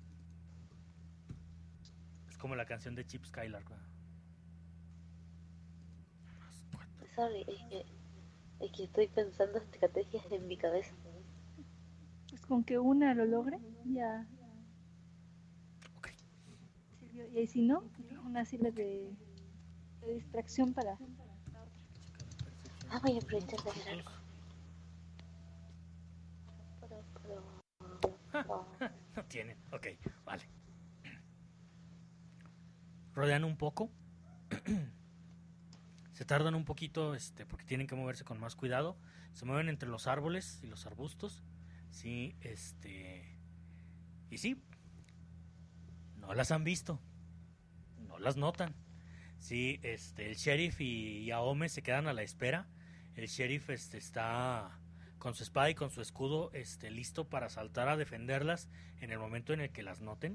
[SPEAKER 1] Es como la canción de Chip Skylark, ¿verdad? Más cuatro.
[SPEAKER 3] Sorry, es que, es que estoy pensando estrategias en mi cabeza.
[SPEAKER 4] Pues con que una lo logre, ya
[SPEAKER 1] Ok.
[SPEAKER 4] sirvió. Y ahí si no, una sirve de, de distracción para...
[SPEAKER 3] Ah, voy a aprovechar de ver algo. Pero, pero... no.
[SPEAKER 1] No tienen, ok, vale. Rodean un poco. Se tardan un poquito este, porque tienen que moverse con más cuidado. Se mueven entre los árboles y los arbustos. Sí, este... Y sí, no las han visto. No las notan. Sí, este, el sheriff y Yaome se quedan a la espera. El sheriff este, está con su espada y con su escudo este, listo para saltar a defenderlas en el momento en el que las noten.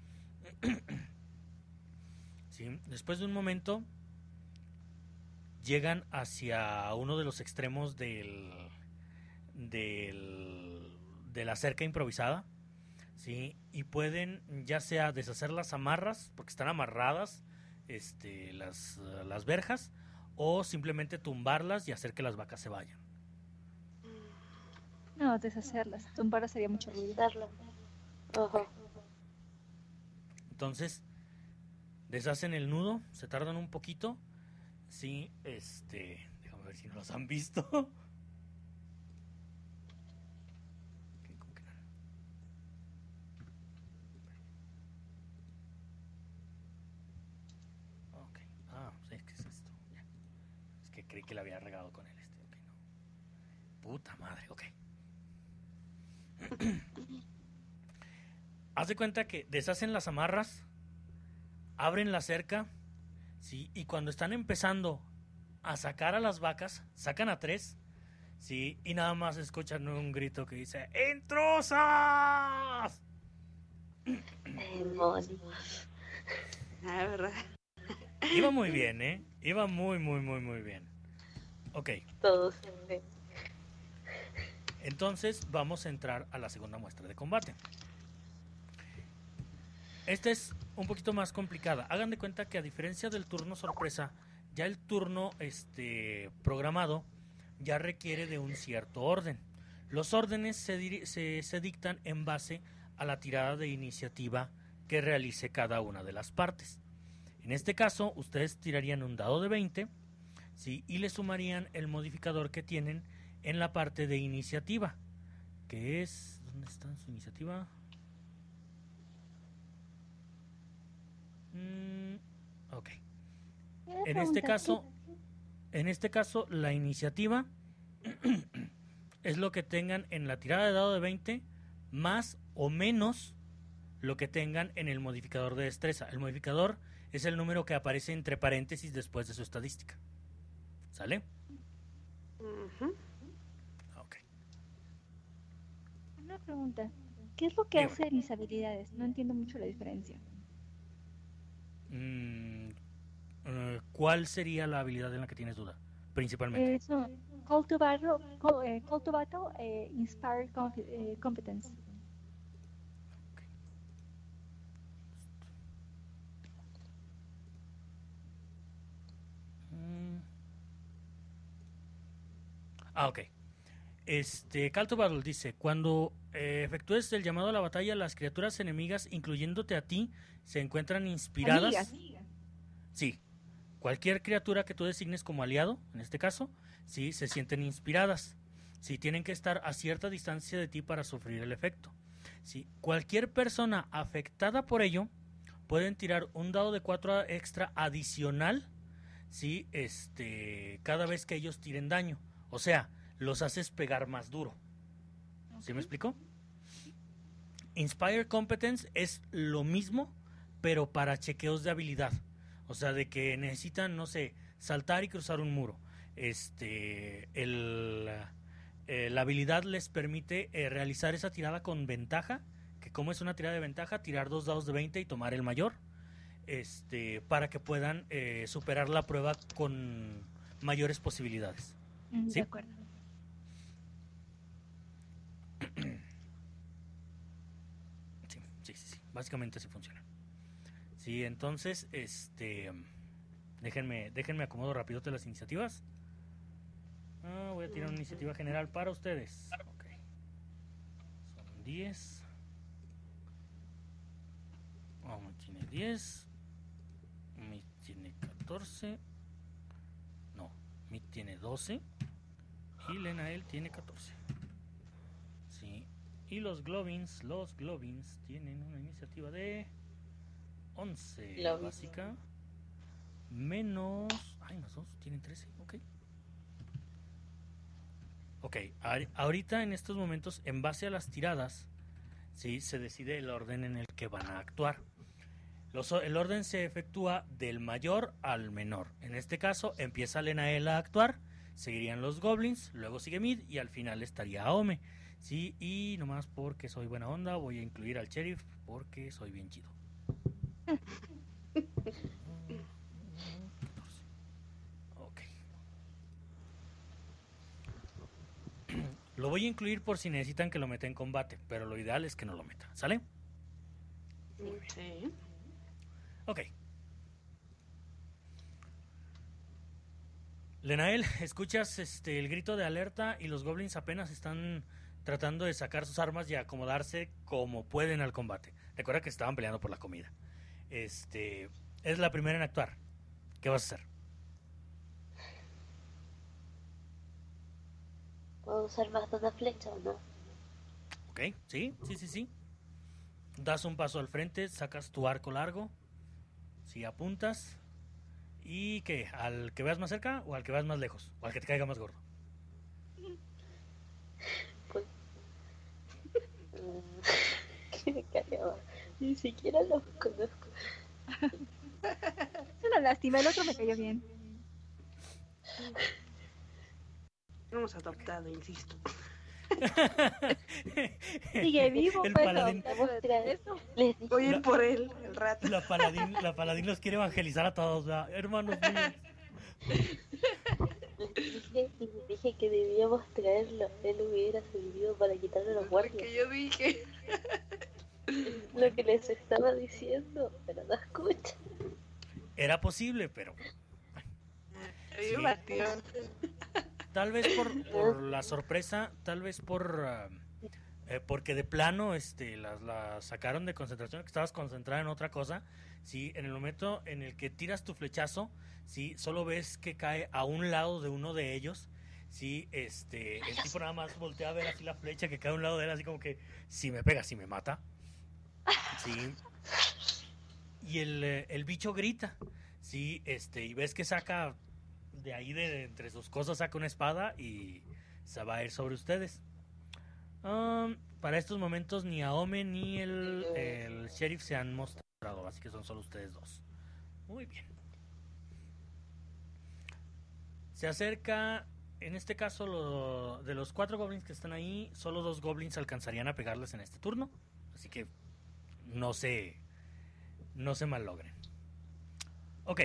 [SPEAKER 1] Sí, después de un momento llegan hacia uno de los extremos del, del de la cerca improvisada, sí, y pueden ya sea deshacer las amarras porque están amarradas este, las, las verjas, o simplemente tumbarlas y hacer que las vacas se vayan.
[SPEAKER 4] No, deshacerlas. Tumbarlas sería mucho ruido.
[SPEAKER 3] Darlo. Ojo.
[SPEAKER 1] Entonces deshacen el nudo, se tardan un poquito. Sí, este, déjame ver si no los han visto. Ok, ¿cómo que no? Ok, ah, sí, ¿qué es esto? Ya. Es que creí que le había regado con él este, ok, no. Puta madre, ok. Haz de cuenta que deshacen las amarras, abren la cerca, sí, y cuando están empezando a sacar a las vacas, sacan a tres, sí, y nada más escuchan un grito que dice: ¡intrusas!
[SPEAKER 3] Demonios.
[SPEAKER 2] Ah, ¿verdad?
[SPEAKER 1] Iba muy bien, ¿eh? Iba muy, muy, muy, muy bien. Ok,
[SPEAKER 3] Todos. eh,
[SPEAKER 1] entonces vamos a entrar a la segunda muestra de combate. Esta es un poquito más complicada. Hagan de cuenta que a diferencia del turno sorpresa, ya el turno este, programado ya requiere de un cierto orden. Los órdenes se, diri- se, se dictan en base a la tirada de iniciativa que realice cada una de las partes. En este caso, ustedes tirarían un dado de veinte, ¿sí? Y le sumarían el modificador que tienen en la parte de iniciativa, que es... ¿Dónde está su iniciativa? Mm, ok.
[SPEAKER 4] Una
[SPEAKER 1] En este
[SPEAKER 4] pregunta,
[SPEAKER 1] caso, en este caso, la iniciativa es lo que tengan en la tirada de dado de veinte, más o menos lo que tengan en el modificador de destreza. El modificador es el número que aparece entre paréntesis después de su estadística. ¿Sale?
[SPEAKER 2] Ujú.
[SPEAKER 1] Ok.
[SPEAKER 4] Una pregunta. ¿Qué es lo que
[SPEAKER 1] Dígame.
[SPEAKER 4] hacen mis habilidades? No entiendo mucho la diferencia.
[SPEAKER 1] Mm, eh, ¿Cuál sería la habilidad en la que tienes duda? Principalmente.
[SPEAKER 4] Eh, son Call to Battle, Call, eh, Call to Battle eh, Inspire Confi- eh, Competence.
[SPEAKER 1] Mm. Ah, ok. Este, Call to Battle dice, cuando eh, efectúes el llamado a la batalla, las criaturas enemigas, incluyéndote a ti, se encuentran inspiradas.
[SPEAKER 4] Amigas.
[SPEAKER 1] Sí, cualquier criatura que tú designes como aliado, en este caso, sí, se sienten inspiradas. Sí, tienen que estar a cierta distancia de ti para sufrir el efecto. Sí, cualquier persona afectada por ello pueden tirar un dado de cuatro extra adicional, sí, este, cada vez que ellos tiren daño. O sea, los haces pegar más duro. ¿Sí me explico? Inspire Competence es lo mismo, pero para chequeos de habilidad. O sea, de que necesitan, no sé, saltar y cruzar un muro. Este, el, eh, la habilidad les permite eh, realizar esa tirada con ventaja, que como es una tirada de ventaja, tirar dos dados de veinte y tomar el mayor, este, para que puedan eh, superar la prueba con mayores posibilidades.
[SPEAKER 4] Mm,
[SPEAKER 1] ¿Sí?
[SPEAKER 4] De acuerdo.
[SPEAKER 1] Sí, sí, sí, sí. Básicamente así funciona. Sí, entonces, este, déjenme, déjenme acomodo rapidote las iniciativas. Ah, voy a tirar una iniciativa general para ustedes. Ok. Son diez. Vamos, tiene diez. Mi tiene catorce. No, mi tiene doce. Y Lenael tiene catorce. Sí. Y los Globins, los Globins tienen una iniciativa de once
[SPEAKER 3] Globins.
[SPEAKER 1] básica. Menos... Ay, más dos, tienen trece, ok. Ok, ahor- ahorita en estos momentos, en base a las tiradas, sí, se decide el orden en el que van a actuar. Los o- el orden se efectúa del mayor al menor. En este caso, empieza Lenael a actuar, seguirían los Goblins, luego sigue Mid y al final estaría Aome. Sí, y nomás porque soy buena onda, voy a incluir al Sheriff porque soy bien chido. Ok. Lo voy a incluir por si necesitan que lo meta en combate, pero lo ideal es que no lo meta, ¿sale?
[SPEAKER 2] Sí.
[SPEAKER 1] Ok. Lenael, escuchas este el grito de alerta y los goblins apenas están tratando de sacar sus armas y acomodarse como pueden al combate. Recuerda que estaban peleando por la comida. Este, es la primera en actuar. ¿Qué vas a hacer?
[SPEAKER 3] ¿Puedo usar más de una flecha o no?
[SPEAKER 1] Ok, sí, sí, sí, sí. Das un paso al frente, sacas tu arco largo, si apuntas. ¿Y qué? ¿Al que veas más cerca o al que veas más lejos? ¿O al que te caiga más gordo?
[SPEAKER 3] Pues... mm, qué callaba. Ni siquiera los conozco.
[SPEAKER 4] Es una lástima, el otro me cayó bien.
[SPEAKER 2] Hemos adoptado, insisto.
[SPEAKER 4] Sigue vivo,
[SPEAKER 1] El
[SPEAKER 4] pues,
[SPEAKER 1] paladín.
[SPEAKER 4] adoptado de eso.
[SPEAKER 3] Les dije,
[SPEAKER 2] Voy a ir
[SPEAKER 1] La-
[SPEAKER 2] por él el rato.
[SPEAKER 1] La paladín, la paladín los quiere evangelizar a todos, ¿verdad? Hermanos míos.
[SPEAKER 3] les dije y les dije que debíamos traerlo. Él hubiera servido para quitarle los
[SPEAKER 2] Lo
[SPEAKER 3] guardias.
[SPEAKER 2] que yo dije.
[SPEAKER 3] Lo que les estaba diciendo, pero no escuchan.
[SPEAKER 1] Era posible, pero
[SPEAKER 2] Hay
[SPEAKER 1] Sí.
[SPEAKER 2] un batió.
[SPEAKER 1] tal vez por, por la sorpresa, tal vez por ah, eh, porque de plano este las la sacaron de concentración, que estabas concentrada en otra cosa. Sí, en el momento en el que tiras tu flechazo, sí, solo ves que cae a un lado de uno de ellos. Sí, este, el tipo nada más voltea a ver así la flecha que cae a un lado de él, así como que si me pega, si me mata. Sí. Y el, eh, el bicho grita. Sí, este, y ves que saca de ahí de entre sus cosas, saca una espada y se va a ir sobre ustedes. Um, para estos momentos ni Aome ni el, el sheriff se han mostrado, así que son solo ustedes dos. Muy bien. Se acerca, en este caso, lo, de los cuatro goblins que están ahí, solo dos goblins alcanzarían a pegarles en este turno, así que no se, no se malogren. Ok.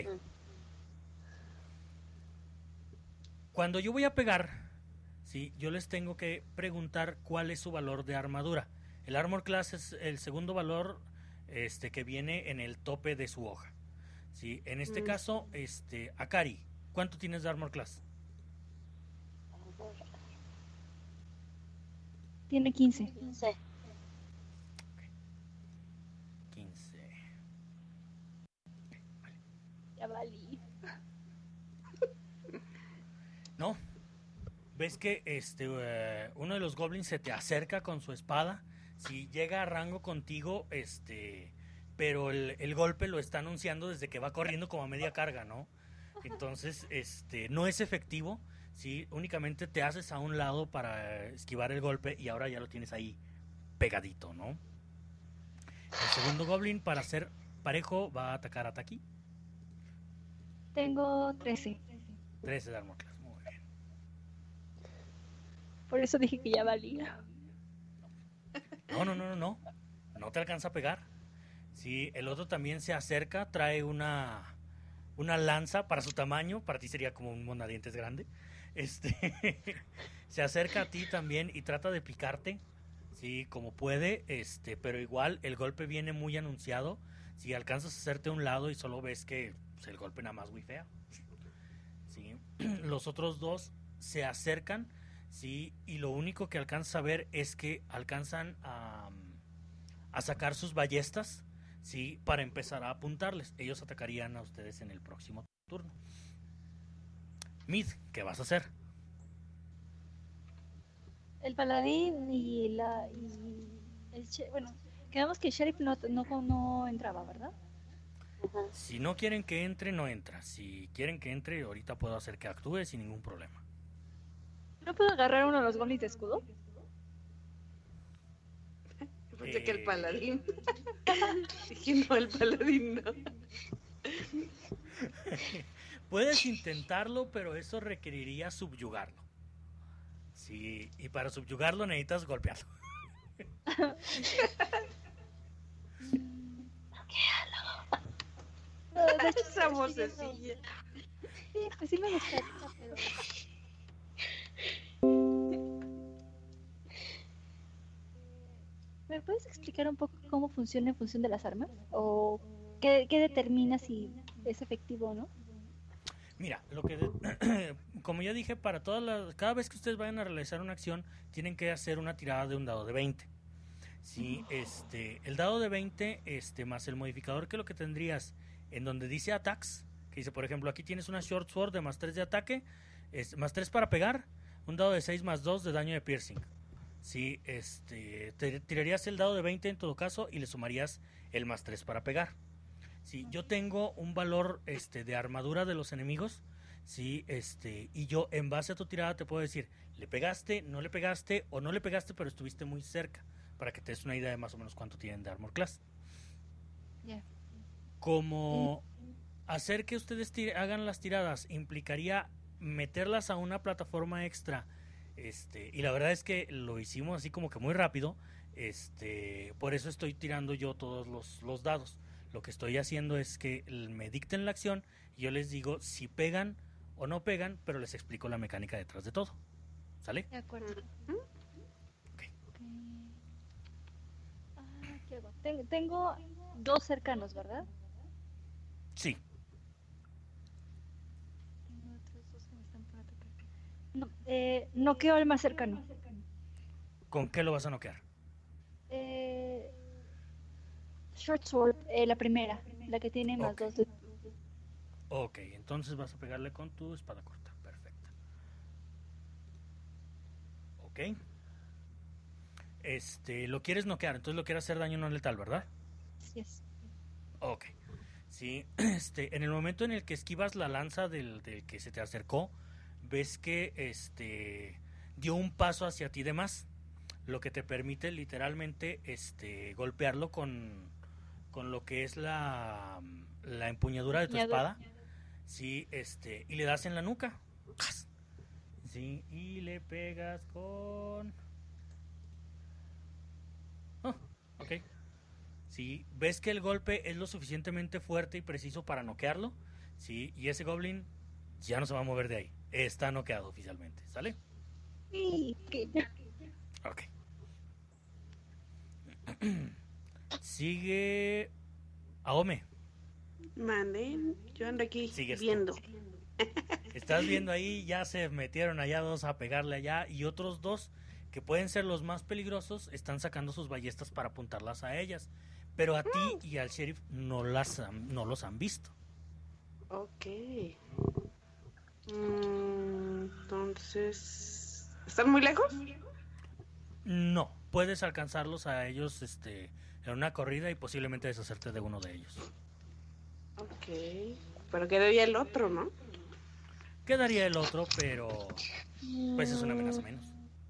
[SPEAKER 1] Cuando yo voy a pegar, sí, yo les tengo que preguntar cuál es su valor de armadura. El armor class es el segundo valor este, que viene en el tope de su hoja. Sí, en este mm. caso, este, Akari, ¿cuánto tienes de armor class?
[SPEAKER 4] Tiene quince.
[SPEAKER 3] quince.
[SPEAKER 1] quince.
[SPEAKER 4] Vale. Ya valí.
[SPEAKER 1] No. Ves que este uh, uno de los goblins se te acerca con su espada. Si llega a rango contigo, este, pero el, el golpe lo está anunciando desde que va corriendo como a media carga, ¿no? Entonces, este, no es efectivo. Sí, únicamente te haces a un lado para esquivar el golpe y ahora ya lo tienes ahí pegadito, ¿no? El segundo goblin, para ser parejo, va a atacar a Taki.
[SPEAKER 4] Tengo trece.
[SPEAKER 1] trece de armor class.
[SPEAKER 4] Por eso dije que ya valía.
[SPEAKER 1] No, no, no, no, no. No te alcanza a pegar. Sí, el otro también se acerca, trae una una lanza para su tamaño, para ti sería como un monadientes grande. Este se acerca a ti también y trata de picarte, sí, como puede, este, pero igual el golpe viene muy anunciado. Si alcanzas a hacerte a un lado y solo ves que pues, el golpe nada más wifea. Sí, los otros dos se acercan. Sí, y lo único que alcanzas a ver es que alcanzan a, a sacar sus ballestas, sí, para empezar a apuntarles. Ellos atacarían a ustedes en el próximo turno. Mid, ¿qué vas a hacer?
[SPEAKER 4] El paladín y la y el bueno, quedamos que el sheriff no, no, no entraba, ¿verdad?
[SPEAKER 1] Si no quieren que entre, no entra. Si quieren que entre, ahorita puedo hacer que actúe sin ningún problema.
[SPEAKER 4] ¿No puedo agarrar uno de los goblins de escudo?
[SPEAKER 2] Pensé
[SPEAKER 1] Eh...
[SPEAKER 2] que el paladín. Dije, no, el paladín no.
[SPEAKER 1] Puedes intentarlo, pero eso requeriría subyugarlo. Sí, y para subyugarlo necesitas golpearlo.
[SPEAKER 4] No, de hecho,
[SPEAKER 2] esa vocecilla.
[SPEAKER 4] Sí, pues sí me gustaría, pero... ¿Me puedes explicar un poco cómo funciona en función de las armas? ¿O qué, qué determina si es efectivo o no?
[SPEAKER 1] Mira, lo que de, como ya dije, para todas las, cada vez que ustedes vayan a realizar una acción, tienen que hacer una tirada de un dado de veinte. Sí, este, el dado de veinte, este, más el modificador que lo que tendrías en donde dice attacks, que dice, por ejemplo, aquí tienes una short sword de más tres de ataque, es, más tres para pegar, un dado de seis más dos de daño de piercing. Sí, este, te tirarías el dado de veinte en todo caso y le sumarías el más tres para pegar. Sí, yo tengo un valor este de armadura de los enemigos, sí, este, y yo en base a tu tirada te puedo decir, le pegaste, no le pegaste o no le pegaste pero estuviste muy cerca, para que te des una idea de más o menos cuánto tienen de armor class.
[SPEAKER 4] Yeah.
[SPEAKER 1] Como mm. hacer que ustedes tire, hagan las tiradas implicaría meterlas a una plataforma extra. Este, y la verdad es que lo hicimos así como que muy rápido. Este, por eso estoy tirando yo todos los, los dados. Lo que estoy haciendo es que me dicten la acción y yo les digo si pegan o no pegan, pero les explico la mecánica detrás de todo. ¿Sale?
[SPEAKER 4] De acuerdo.
[SPEAKER 1] Okay.
[SPEAKER 4] Okay. Ah, ¿qué hago? Ten, tengo dos cercanos, ¿verdad?
[SPEAKER 1] Sí.
[SPEAKER 4] No, eh, noqueo al más cercano.
[SPEAKER 1] ¿Con qué lo vas a noquear?
[SPEAKER 4] Eh, short sword, eh, la primera, la que tiene más
[SPEAKER 1] okay.
[SPEAKER 4] dos de...
[SPEAKER 1] Ok, entonces vas a pegarle con tu espada corta. Perfecto. Ok. Este, lo quieres noquear, entonces lo quieres hacer daño no letal, ¿verdad?
[SPEAKER 4] Sí es.
[SPEAKER 1] Ok. Sí, este, en el momento en el que esquivas la lanza del, del que se te acercó, ves que este dio un paso hacia ti de más, lo que te permite literalmente este golpearlo con, con lo que es la, la empuñadura de tu espada. Sí, este, y le das en la nuca. Sí, y le pegas con... Oh, ok. Sí, ves que el golpe es lo suficientemente fuerte y preciso para noquearlo. Sí, y ese goblin ya no se va a mover de ahí. Está noqueado oficialmente, ¿sale?
[SPEAKER 4] Sí, que
[SPEAKER 1] Ok. Sigue Aome.
[SPEAKER 2] Mande, yo ando aquí
[SPEAKER 1] Sigues tú.
[SPEAKER 2] viendo.
[SPEAKER 1] Estás viendo ahí, ya se metieron allá dos a pegarle allá y otros dos que pueden ser los más peligrosos están sacando sus ballestas para apuntarlas a ellas. Pero a ti y al sheriff no las han- no los han visto.
[SPEAKER 2] Ok. Mm, entonces, ¿están muy lejos?
[SPEAKER 1] No, puedes alcanzarlos a ellos este en una corrida y posiblemente deshacerte de uno de ellos.
[SPEAKER 2] Ok. Pero quedaría el otro, ¿no?
[SPEAKER 1] Quedaría el otro, pero pues es una amenaza menos.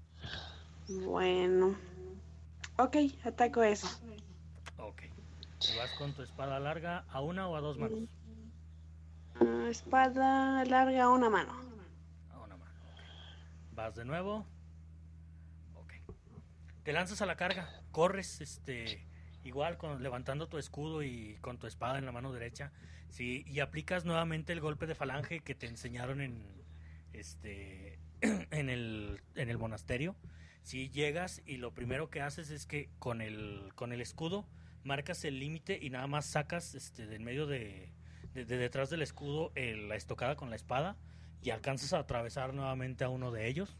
[SPEAKER 2] Bueno. Ok, ataco eso.
[SPEAKER 1] Ok. ¿Te vas con tu espada larga a una o a dos manos?
[SPEAKER 2] Ah, espada larga a una mano.
[SPEAKER 1] A una mano. Ok. Vas de nuevo. Ok. Te lanzas a la carga. Corres, este, igual con, levantando tu escudo y con tu espada en la mano derecha. Sí, y aplicas nuevamente el golpe de falange que te enseñaron en, este, en el, en el monasterio. Si llegas y lo primero que haces es que con el, con el escudo marcas el límite y nada más sacas este, de en medio de, de, de detrás del escudo el- la estocada con la espada y alcanzas a atravesar nuevamente a uno de ellos.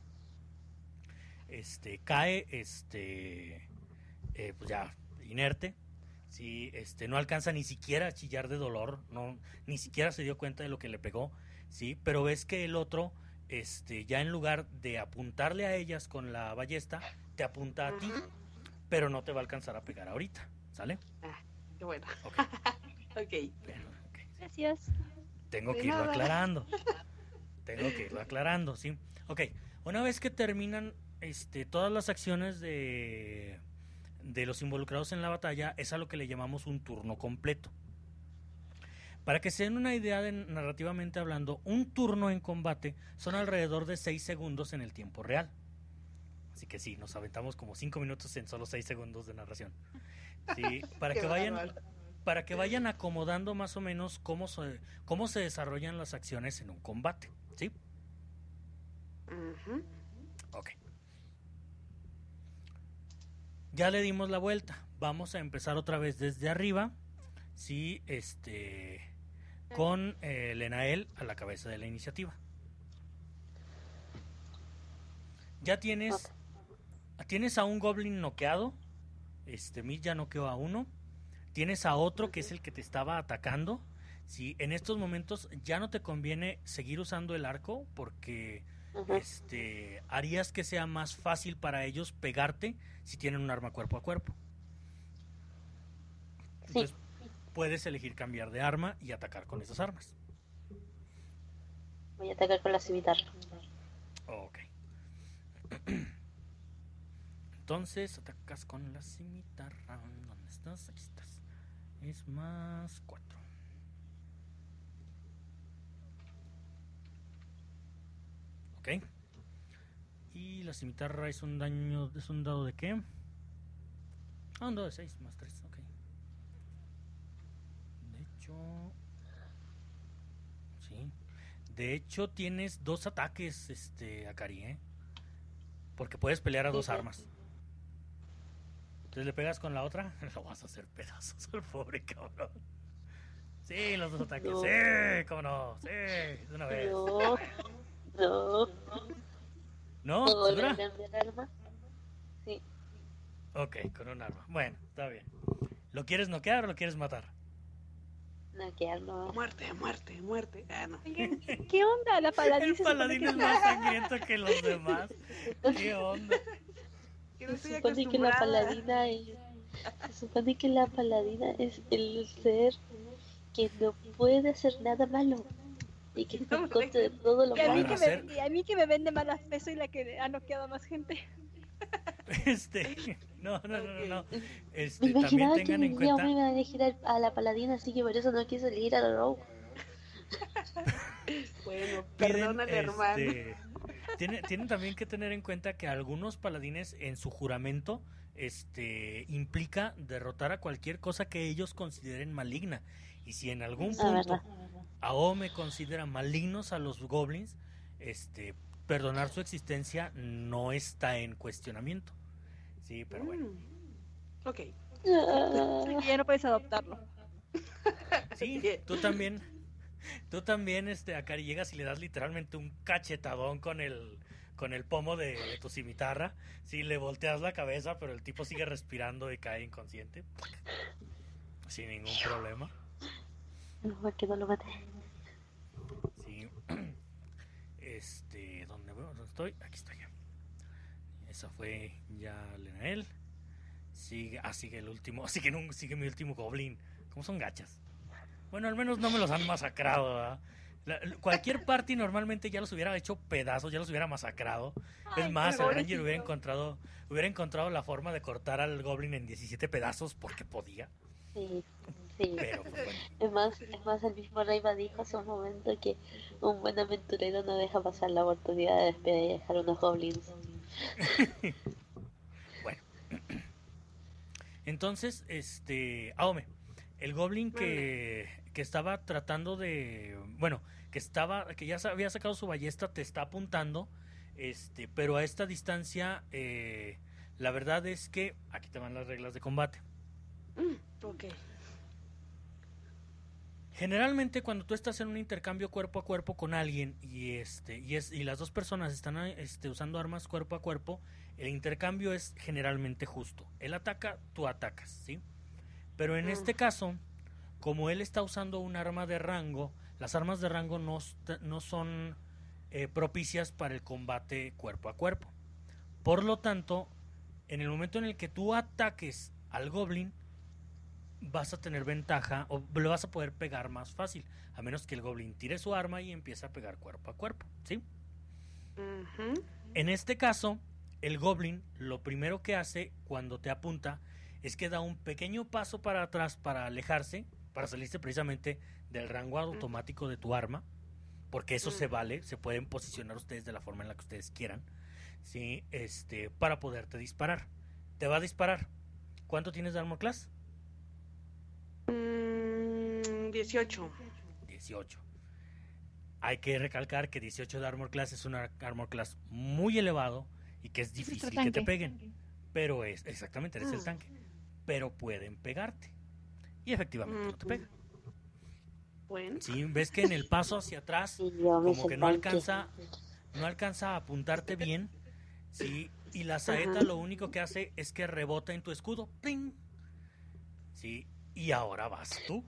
[SPEAKER 1] Este cae, este, eh, pues ya inerte. Sí, este, no alcanza ni siquiera a chillar de dolor, no, ni siquiera se dio cuenta de lo que le pegó, sí, pero ves que el otro, este, ya en lugar de apuntarle a ellas con la ballesta, te apunta a ti, pero no te va a alcanzar a pegar ahorita, ¿sale?
[SPEAKER 2] Ah, qué bueno.
[SPEAKER 1] Ok,
[SPEAKER 2] Ok.
[SPEAKER 1] bien, ok.
[SPEAKER 4] gracias.
[SPEAKER 1] Tengo
[SPEAKER 2] De
[SPEAKER 1] que irlo
[SPEAKER 2] nada.
[SPEAKER 1] aclarando. Tengo que irlo aclarando, sí. Ok, una vez que terminan este, todas las acciones de, de los involucrados en la batalla, es a lo que le llamamos un turno completo. Para que se den una idea de narrativamente hablando, un turno en combate son alrededor de seis segundos en el tiempo real. Así que sí, nos aventamos como cinco minutos en solo seis segundos de narración. Sí, para
[SPEAKER 2] Qué
[SPEAKER 1] que vayan...
[SPEAKER 2] bárbaro.
[SPEAKER 1] para que vayan acomodando más o menos cómo se, cómo se desarrollan las acciones en un combate, ¿sí?
[SPEAKER 2] Ujú.
[SPEAKER 1] Ok. Ya le dimos la vuelta. Vamos a empezar otra vez desde arriba, sí, este, con eh, Lenael a la cabeza de la iniciativa. Ya tienes, tienes a un goblin noqueado, este, Mitch ya noqueó a uno. Tienes a otro que es el que te estaba atacando. Si en estos momentos ya no te conviene seguir usando el arco porque
[SPEAKER 3] Ujú.
[SPEAKER 1] este harías que sea más fácil para ellos pegarte si tienen un arma cuerpo a cuerpo.
[SPEAKER 3] Sí.
[SPEAKER 1] Entonces puedes elegir cambiar de arma y atacar con esas armas.
[SPEAKER 3] Voy a atacar con la cimitarra.
[SPEAKER 1] Ok. Entonces atacas con la cimitarra. ¿Dónde estás? Aquí estás. Es más cuatro. Ok. Y la cimitarra es un daño. ¿Es un dado de qué? Ah, un dado de seis más tres. Ok. De hecho. Sí. De hecho, tienes dos ataques, este, Akari, ¿eh? Porque puedes pelear a dos
[SPEAKER 3] Sí, sí.
[SPEAKER 1] armas. Entonces le pegas con la otra, lo vas a hacer pedazos al pobre cabrón. Sí, los dos ataques.
[SPEAKER 3] No.
[SPEAKER 1] Sí, cómo no. Sí, de una vez.
[SPEAKER 3] No, no.
[SPEAKER 1] ¿No?
[SPEAKER 3] ¿Puedo volver
[SPEAKER 1] ¿Segura?
[SPEAKER 3] a cambiar arma? Sí.
[SPEAKER 1] Ok, con un arma. Bueno, está bien. ¿Lo quieres noquear o lo quieres matar?
[SPEAKER 3] Noquearlo.
[SPEAKER 2] Muerte, muerte, muerte. Ah, no.
[SPEAKER 4] Oigan, ¿qué onda? La paladín
[SPEAKER 1] El
[SPEAKER 4] se supone
[SPEAKER 1] paladín
[SPEAKER 4] que
[SPEAKER 1] es más sangriento que los demás. ¿Qué onda?
[SPEAKER 2] Que no
[SPEAKER 3] Se
[SPEAKER 2] estoy
[SPEAKER 3] supone que la
[SPEAKER 2] acostumbrada.
[SPEAKER 3] paladina es. Se supone que la paladina es el ser que no puede hacer nada malo. y que está en contra de todo lo
[SPEAKER 4] Y a, mí
[SPEAKER 3] malo.
[SPEAKER 4] que
[SPEAKER 1] hacer-
[SPEAKER 4] me, y a mí que me vende malas peso y la que ha noqueado a más gente.
[SPEAKER 1] Este, no, no, no, no, no.
[SPEAKER 3] Me
[SPEAKER 1] Este, también
[SPEAKER 3] imaginaba que
[SPEAKER 1] tengan en
[SPEAKER 3] mi día me
[SPEAKER 1] cuenta,
[SPEAKER 3] iba a elegir al- a la paladina, así que por eso no quise elegir a la Rogue.
[SPEAKER 2] Bueno,
[SPEAKER 1] piden,
[SPEAKER 2] perdónale, hermano.
[SPEAKER 1] este, tienen, tienen también que tener en cuenta que algunos paladines en su juramento, este, implica derrotar a cualquier cosa que ellos consideren maligna. Y si en algún
[SPEAKER 3] Ah,
[SPEAKER 1] punto
[SPEAKER 3] verdad.
[SPEAKER 1] Aome considera malignos a los goblins, este, perdonar su existencia no está en cuestionamiento. Sí, pero bueno.
[SPEAKER 2] Mm. Ok.
[SPEAKER 3] Ah,
[SPEAKER 4] Así que ya no puedes adoptarlo.
[SPEAKER 1] Sí, tú también, tú también, este, a Cari llegas y le das literalmente un cachetadón con el, con el pomo de, de tu cimitarra. Sí, le volteas la cabeza, pero el tipo sigue respirando y cae inconsciente. Sin ningún problema.
[SPEAKER 3] no, que no lo maté.
[SPEAKER 1] Sí. Este, ¿dónde, ¿dónde estoy? Aquí estoy ya. Esa fue ya Lenael. Sigue, ah, sigue el último, sigue, un, sigue mi último goblin. ¿Cómo son gachas? Bueno, al menos no me los han masacrado, ¿verdad? La- cualquier party normalmente ya los hubiera hecho pedazos, ya los hubiera masacrado. Es
[SPEAKER 4] Ay,
[SPEAKER 1] más,
[SPEAKER 4] qué
[SPEAKER 1] el Ranger
[SPEAKER 4] pobrecito.
[SPEAKER 1] hubiera encontrado, hubiera encontrado la forma de cortar al goblin en diecisiete pedazos porque podía.
[SPEAKER 3] Sí, sí.
[SPEAKER 1] Pero, pues bueno.
[SPEAKER 3] Es más, es más, el mismo Reyba dijo hace un momento que un buen aventurero no deja pasar la oportunidad de despedir y dejar unos goblins.
[SPEAKER 1] Bueno. Entonces, este, Aome, el goblin que, que estaba tratando de, bueno, que estaba, que ya había sacado su ballesta, te está apuntando, este, pero a esta distancia, eh, la verdad es que aquí te van las reglas de combate.
[SPEAKER 2] Mm, ok.
[SPEAKER 1] Generalmente cuando tú estás en un intercambio cuerpo a cuerpo con alguien y este y es y las dos personas están este, usando armas cuerpo a cuerpo, el intercambio es generalmente justo. Él ataca, tú atacas, ¿sí? Pero en
[SPEAKER 2] Mm.
[SPEAKER 1] este caso, como él está usando un arma de rango, las armas de rango no, st- no son eh, propicias para el combate cuerpo a cuerpo. Por lo tanto, en el momento en el que tú ataques al goblin, vas a tener ventaja o le vas a poder pegar más fácil, a menos que el goblin tire su arma y empiece a pegar cuerpo a cuerpo, ¿sí?
[SPEAKER 2] Ujú.
[SPEAKER 1] En este caso, el goblin lo primero que hace cuando te apunta es que da un pequeño paso para atrás para alejarse, para salirse precisamente del rango automático de tu arma, porque eso se vale, se pueden posicionar ustedes de la forma en la que ustedes quieran, ¿sí? Este, para poderte disparar. Te va a disparar. ¿Cuánto tienes de armor class?
[SPEAKER 2] Mm, dieciocho.
[SPEAKER 1] dieciocho. Hay que recalcar que dieciocho de armor class es un ar- armor class muy elevado y que es
[SPEAKER 4] nuestro
[SPEAKER 1] difícil que
[SPEAKER 4] tanque.
[SPEAKER 1] te peguen. Pero es, exactamente, eres el
[SPEAKER 2] Ah.
[SPEAKER 1] tanque. Pero pueden pegarte. Y efectivamente no te
[SPEAKER 2] Mm.
[SPEAKER 1] pegan.
[SPEAKER 2] Bueno.
[SPEAKER 1] Sí, ves que en el paso hacia atrás,
[SPEAKER 3] Y yo me
[SPEAKER 1] como que no alcanza, no alcanza a apuntarte bien. Sí, y la saeta
[SPEAKER 2] Ajá.
[SPEAKER 1] lo único que hace es que rebota en tu escudo. ¡Pling! Sí, y ahora vas tú.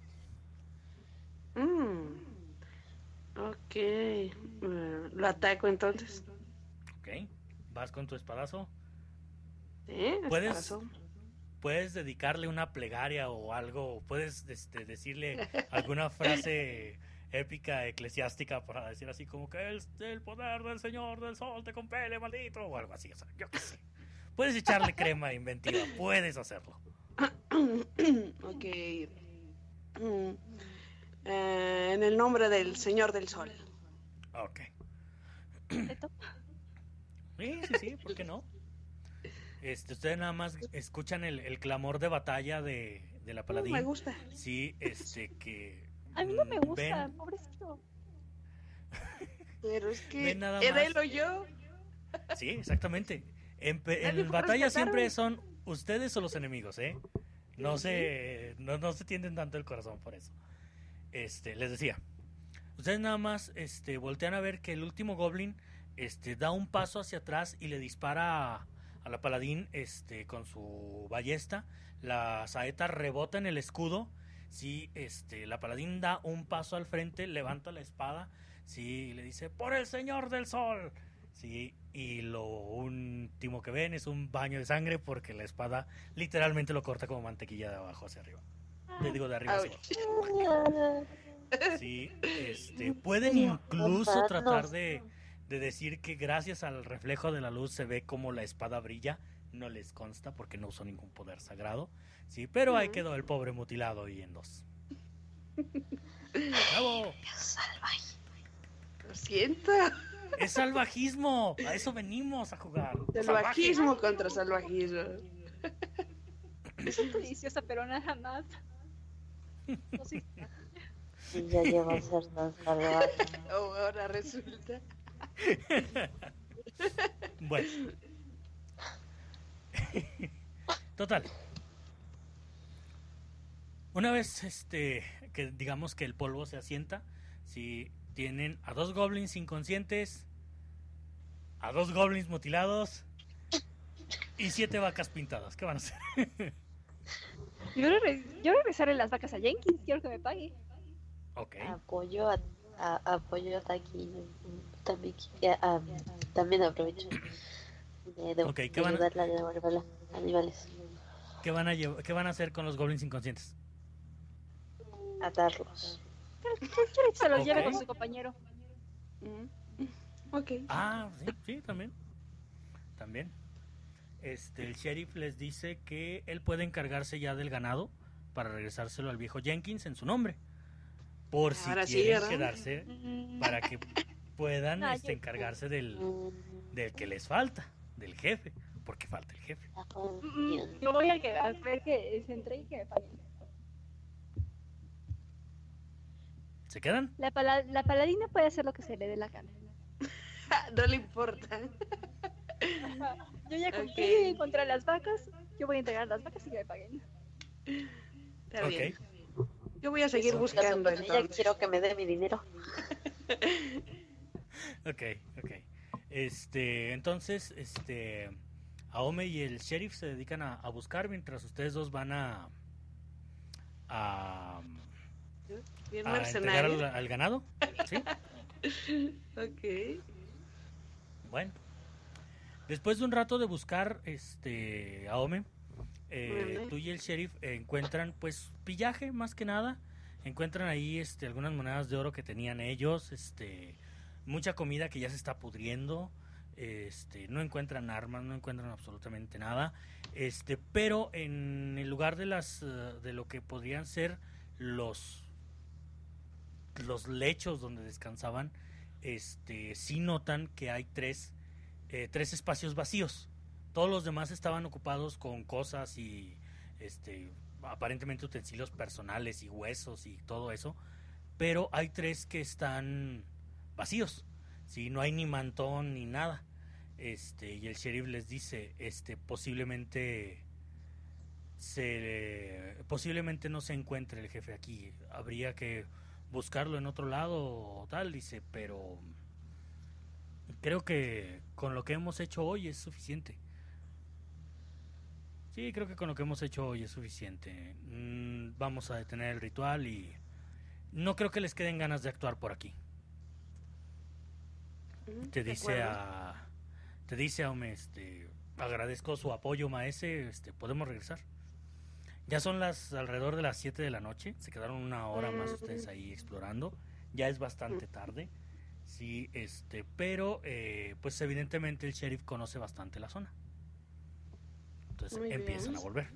[SPEAKER 2] Mm. Ok. Eh, lo ataco entonces.
[SPEAKER 1] Ok, vas con tu espadazo.
[SPEAKER 2] ¿Sí?
[SPEAKER 1] ¿Puedes?
[SPEAKER 2] Espadazo.
[SPEAKER 1] Puedes dedicarle una plegaria o algo, puedes este, decirle alguna frase épica, eclesiástica, para decir así como que el, el poder del Señor del Sol te compele, maldito, o algo así, o sea, yo qué sé. Puedes echarle crema inventiva, puedes hacerlo.
[SPEAKER 2] Ok. Mm. Eh, en el nombre del Señor del Sol.
[SPEAKER 1] Ok.
[SPEAKER 4] ¿Esto?
[SPEAKER 1] Sí, sí, sí, ¿por qué no? Este, ustedes nada más escuchan el, el clamor de batalla de, de la
[SPEAKER 2] Mm,
[SPEAKER 1] paladín.
[SPEAKER 2] me gusta.
[SPEAKER 1] Sí, este, que...
[SPEAKER 4] A mí no me
[SPEAKER 1] mm,
[SPEAKER 4] gusta,
[SPEAKER 1] ven-
[SPEAKER 4] pobrecito.
[SPEAKER 2] Pero es que
[SPEAKER 1] Ven nada
[SPEAKER 2] ¿era
[SPEAKER 1] más.
[SPEAKER 2] él o yo?
[SPEAKER 1] Sí, exactamente. En, pe-
[SPEAKER 2] Nadie
[SPEAKER 1] en
[SPEAKER 2] fue a
[SPEAKER 1] batalla
[SPEAKER 2] rescatarme.
[SPEAKER 1] siempre son ustedes o los enemigos, ¿eh? No se, no, no se tienden tanto el corazón por eso. Este, les decía, ustedes nada más este, voltean a ver que el último goblin este, da un paso hacia atrás y le dispara a, a la paladín este, con su ballesta. La saeta rebota en el escudo. Sí, este, la paladín da un paso al frente, levanta la espada, sí, y le dice, ¡por el Señor del Sol! Sí, y lo último que ven es un baño de sangre porque la espada literalmente lo corta como mantequilla de abajo hacia arriba. Le digo de arriba hacia
[SPEAKER 2] Ouch.
[SPEAKER 1] abajo. Sí, este, pueden
[SPEAKER 3] Sí,
[SPEAKER 1] incluso
[SPEAKER 3] compararnos.
[SPEAKER 1] tratar de, de decir que gracias al reflejo de la luz se ve como la espada brilla. No les consta porque no usó ningún poder sagrado. Sí, pero ahí quedó el pobre mutilado y en dos. ¡Bravo!
[SPEAKER 3] Salvaje.
[SPEAKER 2] Lo siento.
[SPEAKER 1] Es salvajismo. A eso venimos a jugar.
[SPEAKER 2] Salvajismo contra salvajismo.
[SPEAKER 4] Es deliciosa, pero nada más. No soy...
[SPEAKER 3] Y ya llevo a ser tan salvaje.
[SPEAKER 2] Oh, ahora resulta.
[SPEAKER 1] Bueno. Total. Una vez este que digamos que el polvo se asienta, si tienen a dos goblins inconscientes, a dos goblins mutilados y siete vacas pintadas, ¿qué van a hacer?
[SPEAKER 4] Yo, re yo regresaré las vacas a Jenkins, quiero que me pague.
[SPEAKER 1] Ok.
[SPEAKER 3] Apoyo a, a apoyo a Taki. También, quería, ah, también aprovecho de, de,
[SPEAKER 1] Ok, ¿qué
[SPEAKER 3] de
[SPEAKER 1] van a-
[SPEAKER 3] ayudarla a devolver los animales.
[SPEAKER 1] ¿Qué van a llev- qué van a hacer con los goblins inconscientes?
[SPEAKER 3] Atarlos.
[SPEAKER 4] Que Sheriff se los
[SPEAKER 1] Ok.
[SPEAKER 4] lleve con su compañero.
[SPEAKER 2] Mm. Ok.
[SPEAKER 1] Ah, sí, sí, también. También. Este, el sheriff les dice que él puede encargarse ya del ganado para regresárselo al viejo Jenkins en su nombre. Por si
[SPEAKER 2] Ahora sí,
[SPEAKER 1] quieren
[SPEAKER 2] ¿verdad?
[SPEAKER 1] quedarse,
[SPEAKER 4] Mm,
[SPEAKER 1] para que puedan
[SPEAKER 4] Ah,
[SPEAKER 1] este,
[SPEAKER 4] yo-
[SPEAKER 1] encargarse del,
[SPEAKER 3] Mm,
[SPEAKER 1] del que les falta, del jefe, porque falta el jefe.
[SPEAKER 3] la
[SPEAKER 4] mm,
[SPEAKER 3] confusión.
[SPEAKER 4] yo voy a, que, a ver que se entre y que me paguen.
[SPEAKER 1] ¿Se quedan?
[SPEAKER 4] La, pala la paladina puede hacer lo que se le dé la gana.
[SPEAKER 2] No le importa.
[SPEAKER 4] Yo ya
[SPEAKER 2] Ok.
[SPEAKER 4] cumplí contra las vacas. Yo voy a entregar las vacas y que me paguen.
[SPEAKER 2] Está bien.
[SPEAKER 1] Ok.
[SPEAKER 2] Yo voy a seguir
[SPEAKER 3] Eso,
[SPEAKER 2] buscando
[SPEAKER 3] caso con ella,
[SPEAKER 2] entonces.
[SPEAKER 3] quiero que me dé mi dinero.
[SPEAKER 1] Ok, ok. Este, entonces, este, Aome y el sheriff se dedican a, a buscar mientras ustedes dos van a a,
[SPEAKER 2] Bien
[SPEAKER 1] a entregar al,
[SPEAKER 2] mercenario.
[SPEAKER 1] al ganado. ¿Sí?
[SPEAKER 2] Ok.
[SPEAKER 1] Bueno. Después de un rato de buscar, este, Aome, eh,
[SPEAKER 2] Vale.
[SPEAKER 1] tú y el sheriff encuentran, pues, pillaje más que nada. Encuentran ahí, este, algunas monedas de oro que tenían ellos, este, mucha comida que ya se está pudriendo, este, no encuentran armas, no encuentran absolutamente nada, este, pero en el lugar de las, eh, de lo que podrían ser los, los lechos donde descansaban, este, sí notan que hay tres, eh, tres espacios vacíos. Todos los demás estaban ocupados con cosas y, este, aparentemente utensilios personales y huesos y todo eso, pero hay tres que están vacíos. Sí, no hay ni mantón ni nada. Este, y el sheriff les dice, este, posiblemente se posiblemente no se encuentre el jefe aquí. Habría que buscarlo en otro lado o tal, dice, pero creo que con lo que hemos hecho hoy es suficiente. Sí, creo que con lo que hemos hecho hoy es suficiente. Mm, vamos a detener el ritual y no creo que les queden ganas de actuar por aquí.
[SPEAKER 2] Mm,
[SPEAKER 1] Te
[SPEAKER 2] de
[SPEAKER 1] dice
[SPEAKER 2] acuerdo.
[SPEAKER 1] a te dice a Ome, este, agradezco su apoyo, maese, este, podemos regresar. Ya son las alrededor de las siete de la noche, se quedaron una hora más
[SPEAKER 2] Mm.
[SPEAKER 1] ustedes ahí explorando. Ya es bastante tarde. Sí, este, pero eh, pues evidentemente el sheriff conoce bastante la zona. Entonces
[SPEAKER 2] Muy
[SPEAKER 1] empiezan
[SPEAKER 2] bien.
[SPEAKER 1] a volver.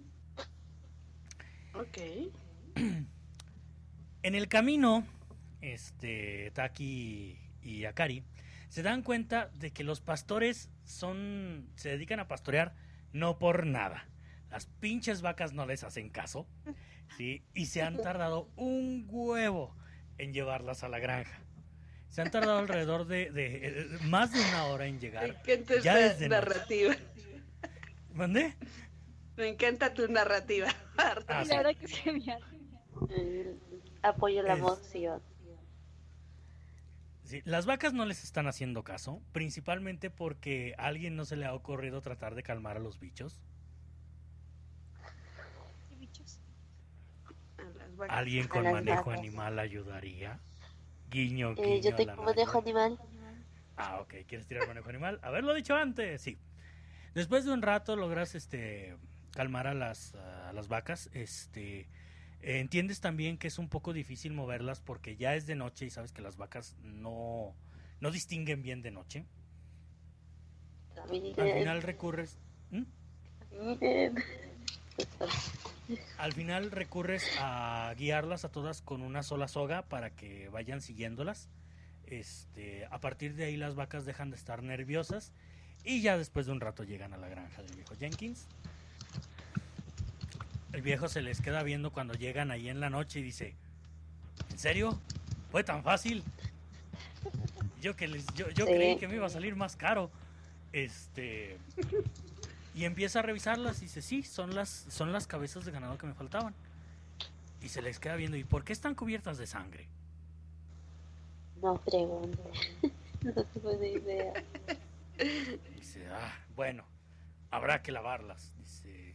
[SPEAKER 2] Ok.
[SPEAKER 1] En el camino, este, Taki y Akari se dan cuenta de que los pastores son se dedican a pastorear no por nada. Las pinches vacas no les hacen caso, ¿sí? Y se han tardado un huevo en llevarlas a la granja. Se han tardado alrededor de, de, eh, más de una hora en
[SPEAKER 2] Me
[SPEAKER 1] llegar.
[SPEAKER 2] encanta
[SPEAKER 1] Ya
[SPEAKER 2] esta
[SPEAKER 1] es de noche.
[SPEAKER 2] narrativa.
[SPEAKER 1] ¿Mandé?
[SPEAKER 2] Me encanta tu narrativa.
[SPEAKER 1] Ah, sí.
[SPEAKER 4] La verdad que se me hace.
[SPEAKER 3] Mm, apoyo la
[SPEAKER 1] Es-
[SPEAKER 3] moción.
[SPEAKER 1] Sí, las vacas no les están haciendo caso, principalmente porque a alguien no se le ha ocurrido tratar de calmar a los bichos.
[SPEAKER 4] Sí, bichos.
[SPEAKER 2] A las vacas.
[SPEAKER 1] Alguien con
[SPEAKER 3] las
[SPEAKER 1] manejo
[SPEAKER 3] vacas.
[SPEAKER 1] animal ayudaría. Guiño, guiño.
[SPEAKER 3] Eh, yo
[SPEAKER 1] a
[SPEAKER 3] tengo
[SPEAKER 1] la
[SPEAKER 3] manejo
[SPEAKER 1] radio.
[SPEAKER 3] animal.
[SPEAKER 1] Ah, ok. ¿Quieres tirar manejo animal? Haberlo dicho antes, sí. Después de un rato logras este calmar a las, a las vacas. Este Eh, entiendes también que es un poco difícil moverlas porque ya es de noche y sabes que las vacas no, no distinguen bien de noche.
[SPEAKER 3] Caminen,
[SPEAKER 1] Al final recurres... ¿Mm?
[SPEAKER 3] caminen.
[SPEAKER 1] Al final recurres a guiarlas a todas con una sola soga para que vayan siguiéndolas. Este, a partir de ahí las vacas dejan de estar nerviosas y ya después de un rato llegan a la granja del viejo Jenkins. El viejo se les queda viendo cuando llegan ahí en la noche y dice: ¿en serio? ¿Fue tan fácil? Yo que les, yo, yo
[SPEAKER 3] Sí.
[SPEAKER 1] creí que me iba a salir más caro. Este y empieza a revisarlas y dice: sí, son las, son las cabezas de ganado que me faltaban. Y se les queda viendo: ¿y por qué están cubiertas de sangre?
[SPEAKER 3] No pregunte. No tengo ni idea.
[SPEAKER 1] Dice: ah, bueno, habrá que lavarlas. Dice: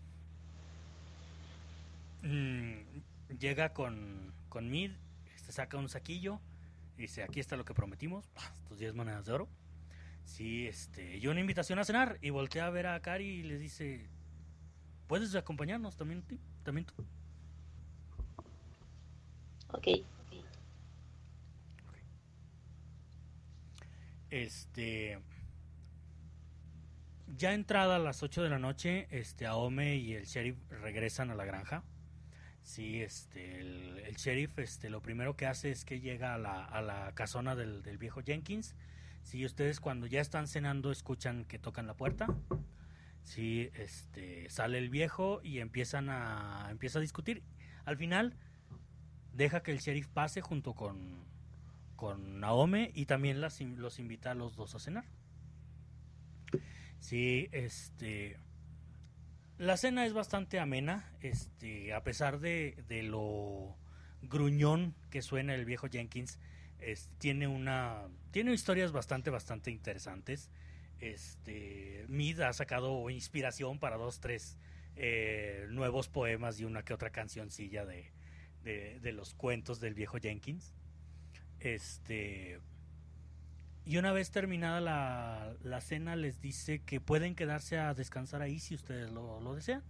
[SPEAKER 1] mm, llega con, con Mid, este saca un saquillo, dice: aquí está lo que prometimos, tus diez monedas de oro. Sí, este, y una invitación a cenar. Y voltea a ver a Akari y le dice: ¿puedes acompañarnos también, tú? ¿También tú?
[SPEAKER 3] Ok.
[SPEAKER 1] Este, ya entrada a las ocho de la noche, este, Aome y el sheriff regresan a la granja. Sí, este, el, el sheriff, este, lo primero que hace es que llega a la, a la casona del, del viejo Jenkins. Sí, ustedes cuando ya están cenando escuchan que tocan la puerta. Sí, este, sale el viejo y empiezan a, empieza a discutir. Al final deja que el sheriff pase junto con con Naome y también las, los invita a los dos a cenar. Sí, este, la cena es bastante amena, este, a pesar de, de lo gruñón que suena el viejo Jenkins, es, tiene una, tiene historias bastante, bastante interesantes. Este, Mid ha sacado inspiración para dos, tres eh, nuevos poemas y una que otra cancioncilla de, de, de los cuentos del viejo Jenkins. Este, y una vez terminada la, la cena les dice que pueden quedarse a descansar ahí si ustedes lo, lo desean.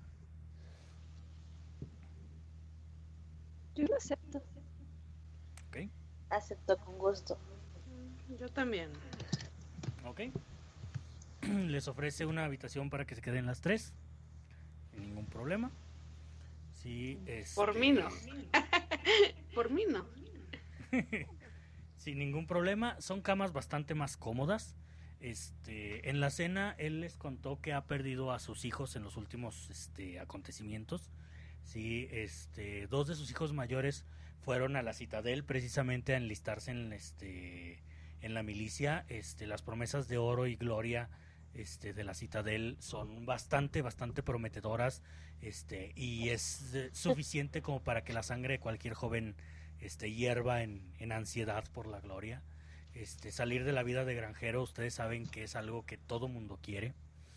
[SPEAKER 4] Yo lo acepto.
[SPEAKER 1] Ok,
[SPEAKER 3] Acepto con gusto.
[SPEAKER 2] Yo también.
[SPEAKER 1] ok. Les ofrece una habitación para que se queden las tres sin ningún problema. Sí, este...
[SPEAKER 2] Por mí no. Por mí no.
[SPEAKER 1] Sin ningún problema, son camas bastante más cómodas. Este, en la cena él les contó que ha perdido a sus hijos en los últimos este, acontecimientos. Sí, este, dos de sus hijos mayores fueron a la Citadel precisamente a enlistarse en este, en la milicia. Este, las promesas de oro y gloria este, de la Citadel son bastante, bastante prometedoras. Este, y es eh, suficiente como para que la sangre de cualquier joven Este, hierva en, en ansiedad por la gloria. Este, salir de la vida de granjero, ustedes saben que es algo que todo mundo quiere.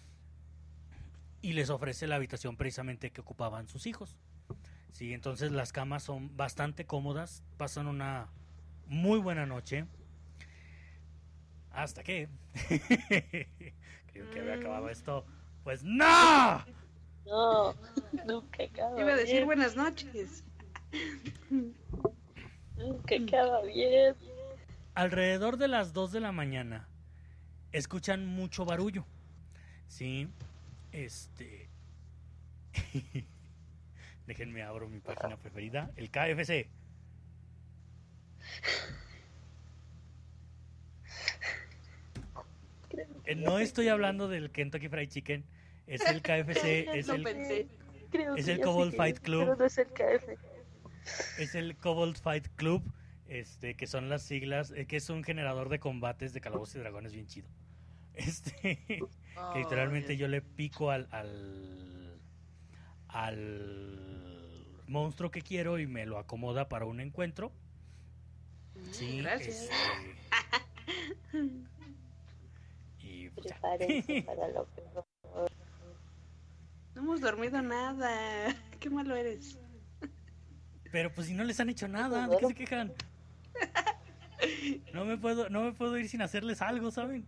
[SPEAKER 1] Y les ofrece la habitación precisamente que ocupaban sus hijos. Sí, entonces las camas son bastante cómodas, pasan una muy buena noche. Hasta que creo que había acabado esto. Pues no.
[SPEAKER 3] No, nunca acaba
[SPEAKER 2] Iba a decir
[SPEAKER 3] bien.
[SPEAKER 2] buenas noches.
[SPEAKER 3] Nunca acaba bien.
[SPEAKER 1] Alrededor de las dos de la mañana escuchan mucho barullo. Sí, este... Déjenme abro mi página preferida, el K F C. Eh, No estoy hablando del Kentucky Fried Chicken, es el K F C, es
[SPEAKER 2] Lo
[SPEAKER 1] el,
[SPEAKER 2] pensé.
[SPEAKER 3] Creo
[SPEAKER 1] Es
[SPEAKER 3] que
[SPEAKER 1] el
[SPEAKER 3] ya sé
[SPEAKER 1] Kobold
[SPEAKER 3] qué
[SPEAKER 1] Fight
[SPEAKER 3] es,
[SPEAKER 1] Club.
[SPEAKER 3] Pero no es el K F.
[SPEAKER 1] es el Kobold Fight Club, este, que son las siglas, eh, que es un generador de combates de Calabozos y Dragones bien chido. Este, que
[SPEAKER 2] Oh,
[SPEAKER 1] literalmente
[SPEAKER 2] bien.
[SPEAKER 1] yo le pico al, al al monstruo que quiero y me lo acomoda para un encuentro. Sí,
[SPEAKER 2] Gracias.
[SPEAKER 1] este, y pues ya.
[SPEAKER 3] Prepárense para lo peor.
[SPEAKER 2] No hemos dormido nada. Qué malo eres.
[SPEAKER 1] Pero pues si no les han hecho nada, ¿de qué se quejan? No me puedo, no me puedo ir sin hacerles algo, ¿saben?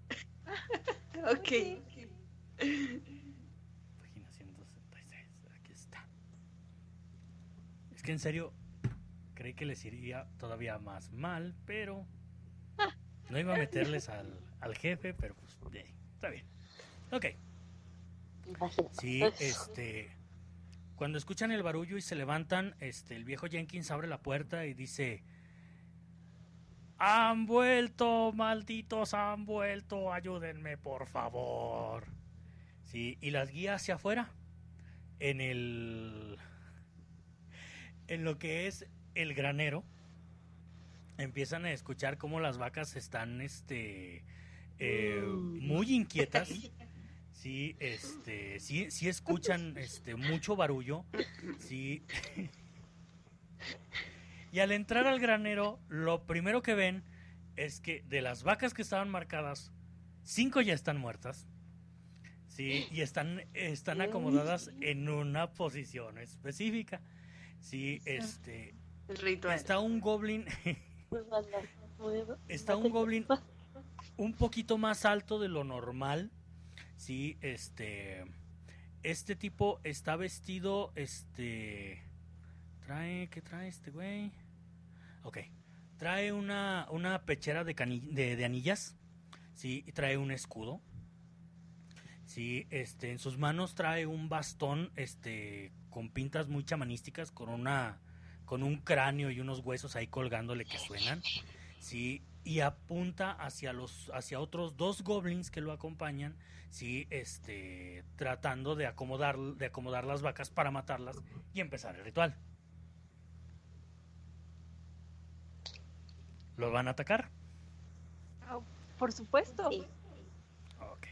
[SPEAKER 2] Ok.
[SPEAKER 1] Página ciento sesenta y seis, aquí está. Es que en serio, creí que les iría todavía más mal, pero no iba a meterles al, al jefe, pero pues, eh, está bien. Ok.
[SPEAKER 3] Imagínate.
[SPEAKER 1] Sí, este... Cuando escuchan el barullo y se levantan, este, el viejo Jenkins abre la puerta y dice... ¡Han vuelto, malditos, han vuelto! ¡Ayúdenme, por favor! Sí, y las guía hacia afuera. En el... En lo que es el granero. Empiezan a escuchar cómo las vacas están, este... Eh, muy inquietas. Sí, este... Sí, sí escuchan, este, mucho barullo. Sí... Y al entrar al granero, lo primero que ven es que de las vacas que estaban marcadas, cinco ya están muertas. Sí, y están, están acomodadas en una posición específica. Sí, este...
[SPEAKER 2] El ritual.
[SPEAKER 1] Está un goblin...
[SPEAKER 3] Muy mal, muy mal.
[SPEAKER 1] Está un goblin un poquito más alto de lo normal. Sí, este... Este tipo está vestido, este... Trae, ¿qué trae este güey? Ok, trae una, una pechera de, cani- de, de anillas, sí, y trae un escudo, sí, este, en sus manos trae un bastón, este, con pintas muy chamanísticas, con una, con un cráneo y unos huesos ahí colgándole que suenan, sí, y apunta hacia los, hacia otros dos goblins que lo acompañan, sí, este, tratando de acomodar, de acomodar las vacas para matarlas y empezar el ritual. ¿Lo van a atacar?
[SPEAKER 4] Oh, por supuesto.
[SPEAKER 3] Sí.
[SPEAKER 1] Ok.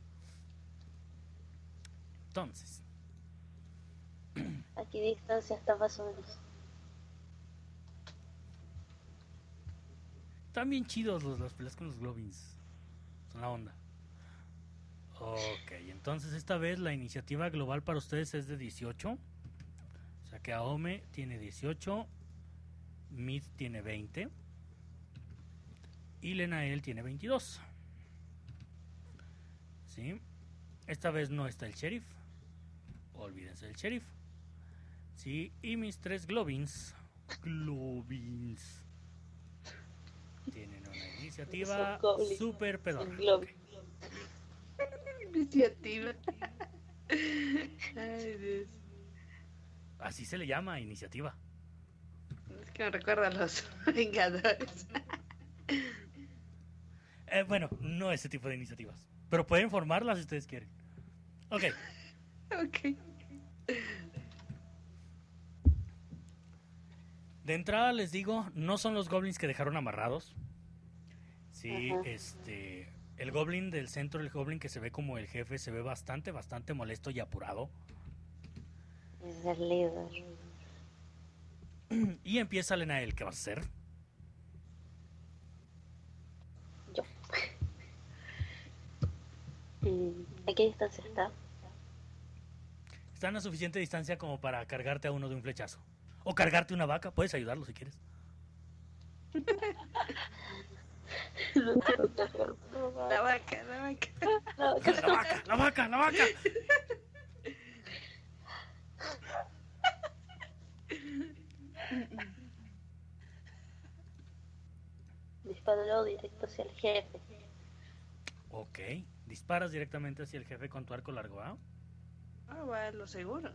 [SPEAKER 1] Entonces,
[SPEAKER 3] ¿A qué distancia está más o menos?
[SPEAKER 1] están bien chidos los, las peleas con los Globins. Son la onda. Ok, entonces esta vez la iniciativa global para ustedes es de dieciocho. O sea que Aome tiene dieciocho, Mid tiene veinte y Lenael tiene veintidós. ¿Sí? Esta vez no está el sheriff. Olvídense del sheriff. ¿Sí? Y mis tres Globins. Globins. Tienen una iniciativa
[SPEAKER 3] Son goblins.
[SPEAKER 1] super pedorra.
[SPEAKER 3] Son globins.
[SPEAKER 1] Ok.
[SPEAKER 2] Iniciativa. Ay, Dios.
[SPEAKER 1] Así se le llama, iniciativa.
[SPEAKER 2] Es que me recuerda a los Vengadores.
[SPEAKER 1] Eh, bueno, no ese tipo de iniciativas. Pero pueden formarlas si ustedes quieren. Ok.
[SPEAKER 2] Ok.
[SPEAKER 1] De entrada les digo, no son los goblins que dejaron amarrados. Sí,
[SPEAKER 3] Ajá.
[SPEAKER 1] este... El goblin del centro, el goblin que se ve como el jefe, se ve bastante, bastante molesto y apurado.
[SPEAKER 3] Es el líder.
[SPEAKER 1] Y empieza Lenael, ¿qué vas a hacer?
[SPEAKER 3] Yo. Mm, ¿A qué distancia está?
[SPEAKER 1] Están a suficiente distancia como para cargarte a uno de un flechazo. O cargarte una vaca, puedes ayudarlo si quieres.
[SPEAKER 3] No quiero cargar. No, va.
[SPEAKER 2] La vaca, la vaca.
[SPEAKER 3] No,
[SPEAKER 1] ¡La vaca, la vaca, la vaca!
[SPEAKER 3] dispáralo directo hacia el jefe.
[SPEAKER 1] Ok, disparas directamente hacia el jefe con tu arco largo, ¿ah?
[SPEAKER 2] Ah, va, lo seguro.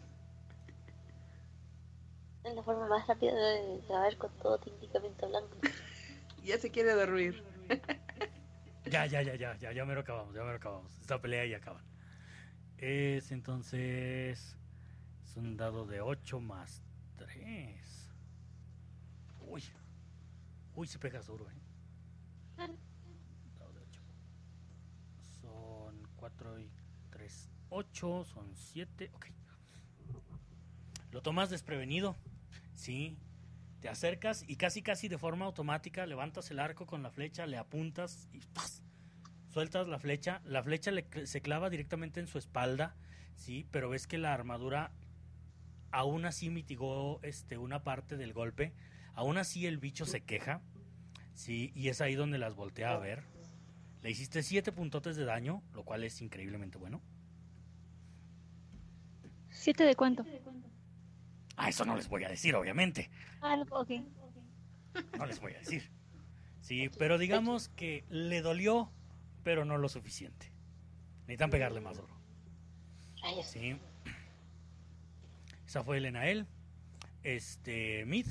[SPEAKER 3] Es la forma más rápida de acabar con todo técnicamente hablando.
[SPEAKER 2] Ya se quiere dormir.
[SPEAKER 1] Ya, ya, ya, ya, ya, ya me lo acabamos, ya me lo acabamos. Esta pelea ya acaban. Es entonces... Es un dado de ocho más tres. Uy. Uy, se pega duro, eh. Dado de ocho. Son cuatro y tres, ocho. Son siete. Ok. Lo tomas desprevenido. Sí. Te acercas y casi casi de forma automática levantas el arco con la flecha, le apuntas y ¡pas! Sueltas la flecha. La flecha le, se clava directamente en su espalda, sí, pero ves que la armadura aún así mitigó este, una parte del golpe. Aún así el bicho se queja, sí, y es ahí donde las voltea a ver. Le hiciste siete puntotes de daño, lo cual es increíblemente bueno.
[SPEAKER 4] ¿Siete de cuánto?
[SPEAKER 1] Ah, eso no les voy a decir, obviamente.
[SPEAKER 4] Ah, no, ok.
[SPEAKER 1] No les voy a decir. Sí, pero digamos que le dolió, pero no lo suficiente. Necesitan pegarle más duro.
[SPEAKER 3] Rayos.
[SPEAKER 1] Sí. Esa fue Elenael. Este, Mid.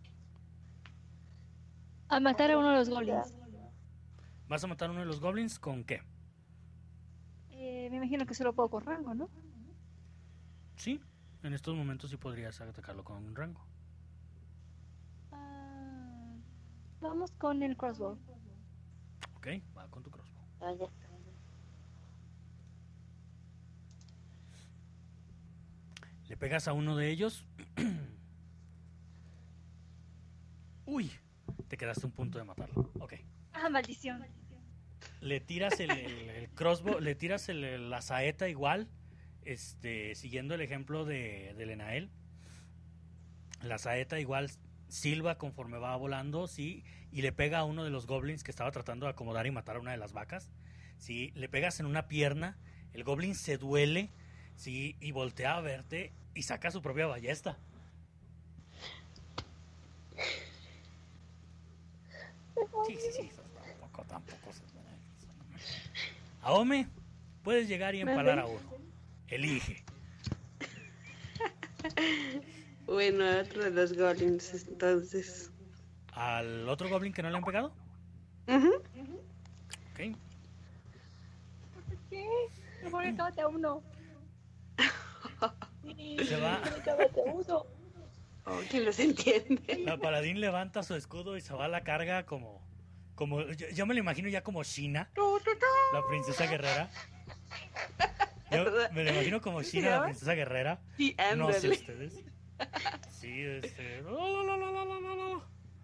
[SPEAKER 4] A matar a uno de los goblins.
[SPEAKER 1] ¿Vas a matar a uno de los goblins con qué?
[SPEAKER 4] Eh, me imagino que solo puedo con rango, ¿no?
[SPEAKER 1] Sí, en estos momentos sí podrías atacarlo con un rango.
[SPEAKER 4] Ah, vamos con el crossbow.
[SPEAKER 1] Ok, va con tu crossbow.
[SPEAKER 3] Ah, ya está.
[SPEAKER 1] Le pegas a uno de ellos. Uy, te quedaste un punto de matarlo. Ok.
[SPEAKER 4] Ah, maldición.
[SPEAKER 1] Le tiras el, el- el crossbow, le tiras el- el- la saeta igual, este, siguiendo el ejemplo de, de Lenael. La saeta igual silba conforme va volando, sí, y le pega a uno de los goblins que estaba tratando de acomodar y matar a una de las vacas. Sí, le pegas en una pierna, el goblin se duele, sí, y voltea a verte y saca su propia ballesta. Sí, sí, sí, tampoco, tampoco. Aome, puedes llegar y empalar a uno. Elige.
[SPEAKER 2] Bueno, otro de los goblins, entonces.
[SPEAKER 1] ¿Al otro goblin que no le han pegado?
[SPEAKER 2] Ujú.
[SPEAKER 1] Ok.
[SPEAKER 4] ¿Qué? Me voy a acabarte a uno.
[SPEAKER 1] Se va.
[SPEAKER 4] Acábate a uno.
[SPEAKER 2] Oh, ¿quién los entiende?
[SPEAKER 1] La paladín levanta su escudo y se va a la carga como... como yo, yo me lo imagino ya como Shina, la princesa guerrera. Yo me lo imagino como Shina, la princesa guerrera.
[SPEAKER 2] Sí,
[SPEAKER 1] No sé
[SPEAKER 2] ándale.
[SPEAKER 1] ustedes. Sí, este... la, la, la, la, la, la, la.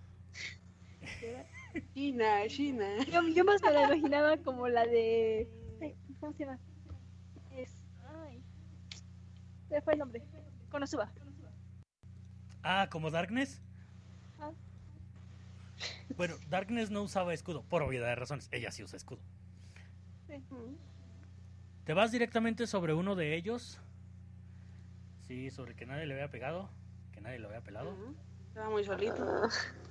[SPEAKER 2] China, China.
[SPEAKER 4] Yo, yo más me la imaginaba como la de... ay, ¿cómo se llama? Es... Ay... Se me fue el nombre. Konosuba.
[SPEAKER 1] Ah, ¿como Darkness?
[SPEAKER 4] Ah.
[SPEAKER 1] Bueno, Darkness no usaba escudo, por obviedad de razones. Ella sí usa escudo.
[SPEAKER 4] Sí.
[SPEAKER 1] Te vas directamente sobre uno de ellos. Sí, sobre que nadie le había pegado. Que nadie lo había pelado.
[SPEAKER 2] Ujú. Estaba muy solito.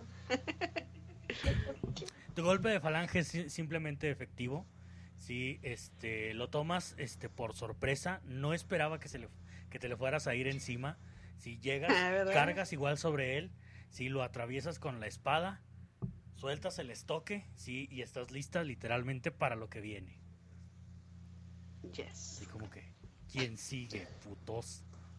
[SPEAKER 1] Tu golpe de falange es si- simplemente efectivo. Sí, este, lo tomas este, por sorpresa. No esperaba que, se le, que te le fueras a ir encima. Si llegas,
[SPEAKER 2] Ah, ¿verdad?
[SPEAKER 1] cargas igual sobre él. Si lo atraviesas con la espada. Sueltas el estoque. Sí, y estás lista literalmente para lo que viene.
[SPEAKER 2] Yes.
[SPEAKER 1] Así como que, ¿quién sigue, putos?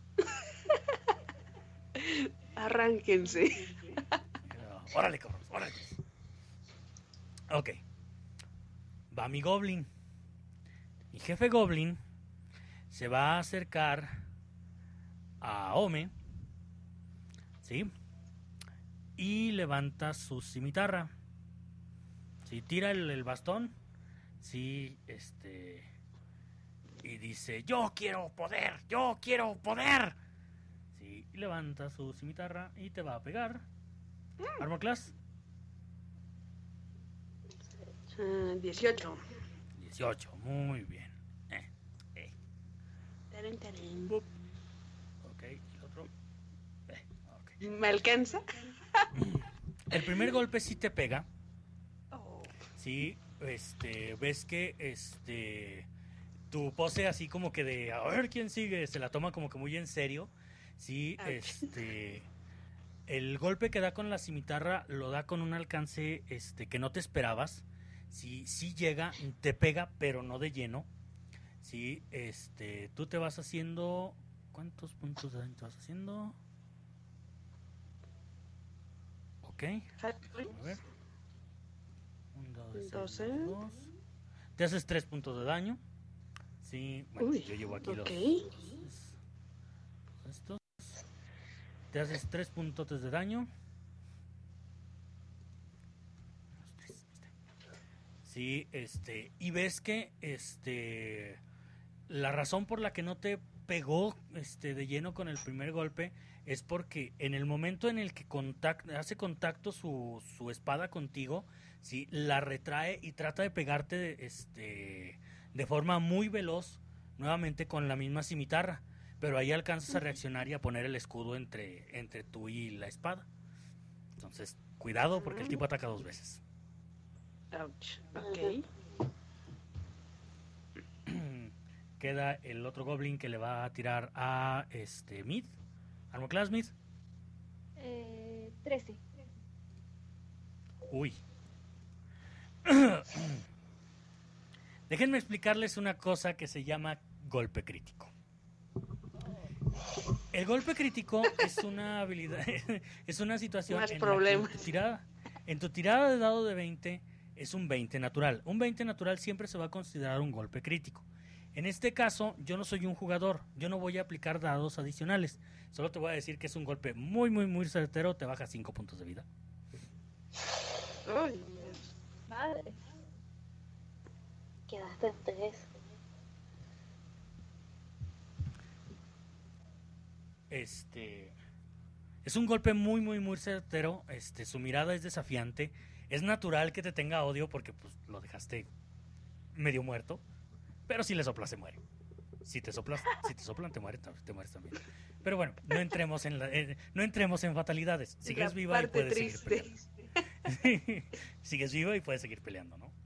[SPEAKER 2] Arránquense.
[SPEAKER 1] Órale, cabrón, órale. Ok. Va mi goblin. Mi jefe goblin se va a acercar a Ome. ¿Sí? Y levanta su cimitarra. ¿Sí? Tira el, el bastón. Sí, este... Y dice, yo quiero poder, yo quiero poder. Sí, y levanta su cimitarra y te va a pegar. Armor class.
[SPEAKER 2] Ah, dieciocho.
[SPEAKER 1] dieciocho, muy bien. Eh, eh.
[SPEAKER 2] Tarán, tarán.
[SPEAKER 1] Bup. Ok, y el otro. Eh, ok.
[SPEAKER 2] ¿Me alcanza?
[SPEAKER 1] El primer golpe sí te pega.
[SPEAKER 2] Oh.
[SPEAKER 1] Sí, este, ves que este tu pose así como que de a ver quién sigue, se la toma como que muy en serio. Sí,
[SPEAKER 2] Ok.
[SPEAKER 1] este el golpe que da con la cimitarra lo da con un alcance este que no te esperabas. Sí, sí llega, te pega, pero no de lleno. Sí, este, tú te vas haciendo ¿cuántos puntos de daño te vas haciendo? Ok. A ver. Un dado de seis
[SPEAKER 2] doce.
[SPEAKER 1] más dos. Te haces tres puntos de daño. Sí, bueno,
[SPEAKER 2] Uy,
[SPEAKER 1] yo llevo aquí
[SPEAKER 2] ok.
[SPEAKER 1] los, los- estos. Te haces tres puntos de daño. Los tres, este. Sí, este, y ves que este la razón por la que no te pegó este de lleno con el primer golpe es porque en el momento en el que contact, hace contacto su, su espada contigo, sí, la retrae y trata de pegarte este de forma muy veloz nuevamente con la misma cimitarra, pero ahí alcanzas a reaccionar y a poner el escudo entre, entre tú y la espada. Entonces, cuidado porque el tipo ataca dos veces.
[SPEAKER 2] Ouch. Ok.
[SPEAKER 1] Queda el otro goblin que le va a tirar a este Mid. Armor Class Mid.
[SPEAKER 4] Eh, trece.
[SPEAKER 1] Uy. Déjenme explicarles una cosa que se llama golpe crítico. El golpe crítico es una habilidad, es una situación
[SPEAKER 2] Más
[SPEAKER 1] en
[SPEAKER 2] problemas.
[SPEAKER 1] la que en tu tirada, en tu tirada de dado de veinte es un veinte natural. Un veinte natural siempre se va a considerar un golpe crítico. En este caso, yo no soy un jugador, yo no voy a aplicar dados adicionales. Solo te voy a decir que es un golpe muy, muy, muy certero, te baja cinco puntos de vida.
[SPEAKER 2] Uy,
[SPEAKER 4] Madre.
[SPEAKER 3] Quedaste en tres.
[SPEAKER 1] Este es un golpe muy muy muy certero, este su mirada es desafiante, es natural que te tenga odio porque pues lo dejaste medio muerto, pero si le soplas se muere. Si te soplas, si te soplan te mueres, te mueres también. Pero bueno, no entremos en la, eh, no entremos en fatalidades. Sigues
[SPEAKER 2] la
[SPEAKER 1] viva y
[SPEAKER 2] parte
[SPEAKER 1] puedes seguir
[SPEAKER 2] triste.
[SPEAKER 1] peleando. Sigues viva y puedes seguir peleando, ¿no?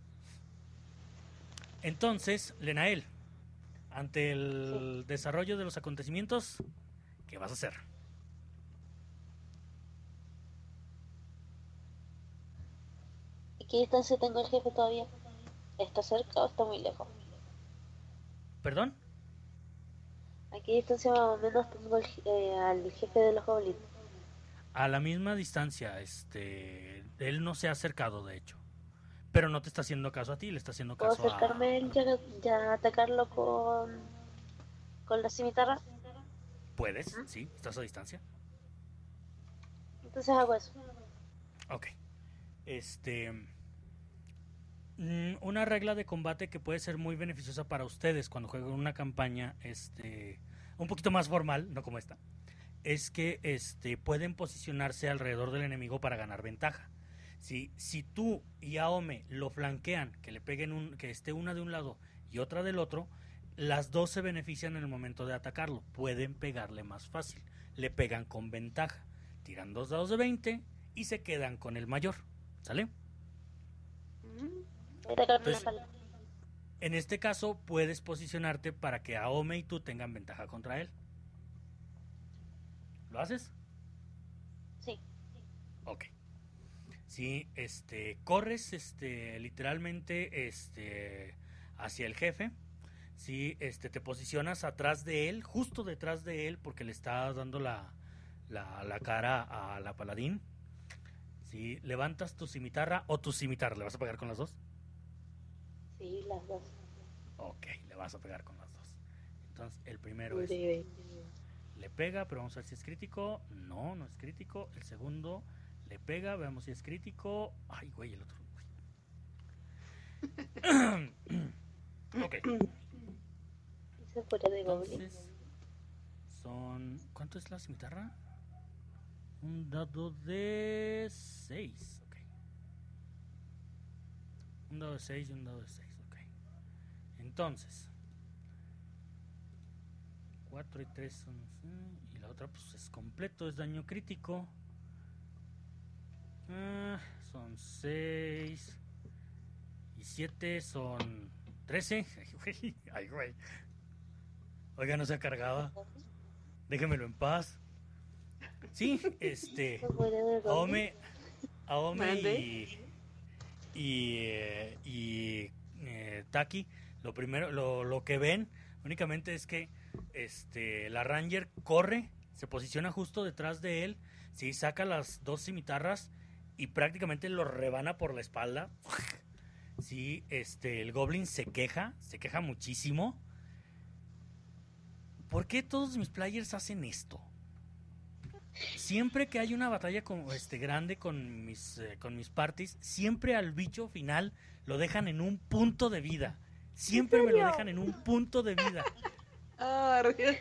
[SPEAKER 1] Entonces, Lenael, ante el desarrollo de los acontecimientos, ¿qué vas a hacer?
[SPEAKER 3] ¿Y qué distancia tengo el jefe todavía? ¿Está cerca o está muy lejos?
[SPEAKER 1] ¿Perdón?
[SPEAKER 3] ¿A qué distancia más o menos tengo el, eh, al jefe de los goblins?
[SPEAKER 1] A la misma distancia, este, él no se ha acercado, de hecho, pero no te está haciendo caso a ti, le está haciendo
[SPEAKER 3] ¿Puedo
[SPEAKER 1] caso
[SPEAKER 3] acercarme a
[SPEAKER 1] a...
[SPEAKER 3] él ya, ya atacarlo con, con la cimitarra?
[SPEAKER 1] Puedes, sí, estás a distancia.
[SPEAKER 3] Entonces hago eso.
[SPEAKER 1] Ok. Este... mm, Una regla de combate que puede ser muy beneficiosa para ustedes cuando juegan una campaña, este, un poquito más formal, no como esta, es que este, pueden posicionarse alrededor del enemigo para ganar ventaja. Si, si tú y Aome lo flanquean, que le peguen un, que esté una de un lado y otra del otro, las dos se benefician en el momento de atacarlo. Pueden pegarle más fácil. Le pegan con ventaja. Tiran dos dados de veinte y se quedan con el mayor. ¿Sale?
[SPEAKER 3] Voy a atacarme en la
[SPEAKER 1] Entonces,
[SPEAKER 3] espalda.
[SPEAKER 1] en este caso puedes posicionarte para que Aome y tú tengan ventaja contra él. ¿Lo haces?
[SPEAKER 3] Sí.
[SPEAKER 1] Ok. Si este corres este literalmente este hacia el jefe, si este te posicionas atrás de él, justo detrás de él porque le está dando la la, la cara a la paladín. Si levantas tu cimitarra o tu cimitarra, ¿le vas a pegar con las dos?
[SPEAKER 3] Sí, las dos.
[SPEAKER 1] Ok, le vas a pegar con las dos. Entonces, el primero es
[SPEAKER 2] Ure.
[SPEAKER 1] le pega, pero vamos a ver si es crítico. No, no es crítico. El segundo le pega, veamos si es crítico. Ay, güey, el otro. Ok.
[SPEAKER 3] Hice fuera de goblin.
[SPEAKER 1] Entonces, son... ¿Cuánto es la cimitarra? Un dado de seis. Ok. Un dado de seis y un dado de seis. Ok. Entonces, cuatro y tres son... Y la otra pues es completo, es daño crítico. Ah, son seis. Y siete son trece. Ay, güey. Ay, güey. Oiga, no se ha cargado. Déjemelo en paz. Sí, este...
[SPEAKER 3] Fuera de goblin.
[SPEAKER 1] Aome, Aome
[SPEAKER 2] Mande.
[SPEAKER 1] y... Y... eh, y eh, Taki, lo primero, lo, lo que ven únicamente es que este la Ranger corre, se posiciona justo detrás de él, sí, saca las dos cimitarras y prácticamente lo rebana por la espalda. Sí, este, el Goblin se queja, se queja muchísimo. ¿Por qué todos mis players hacen esto? Siempre que hay una batalla con, este, grande con mis, eh, con mis parties, siempre al bicho final lo dejan en un punto de vida. Siempre me lo dejan en un punto de vida.
[SPEAKER 2] Ah, Dios.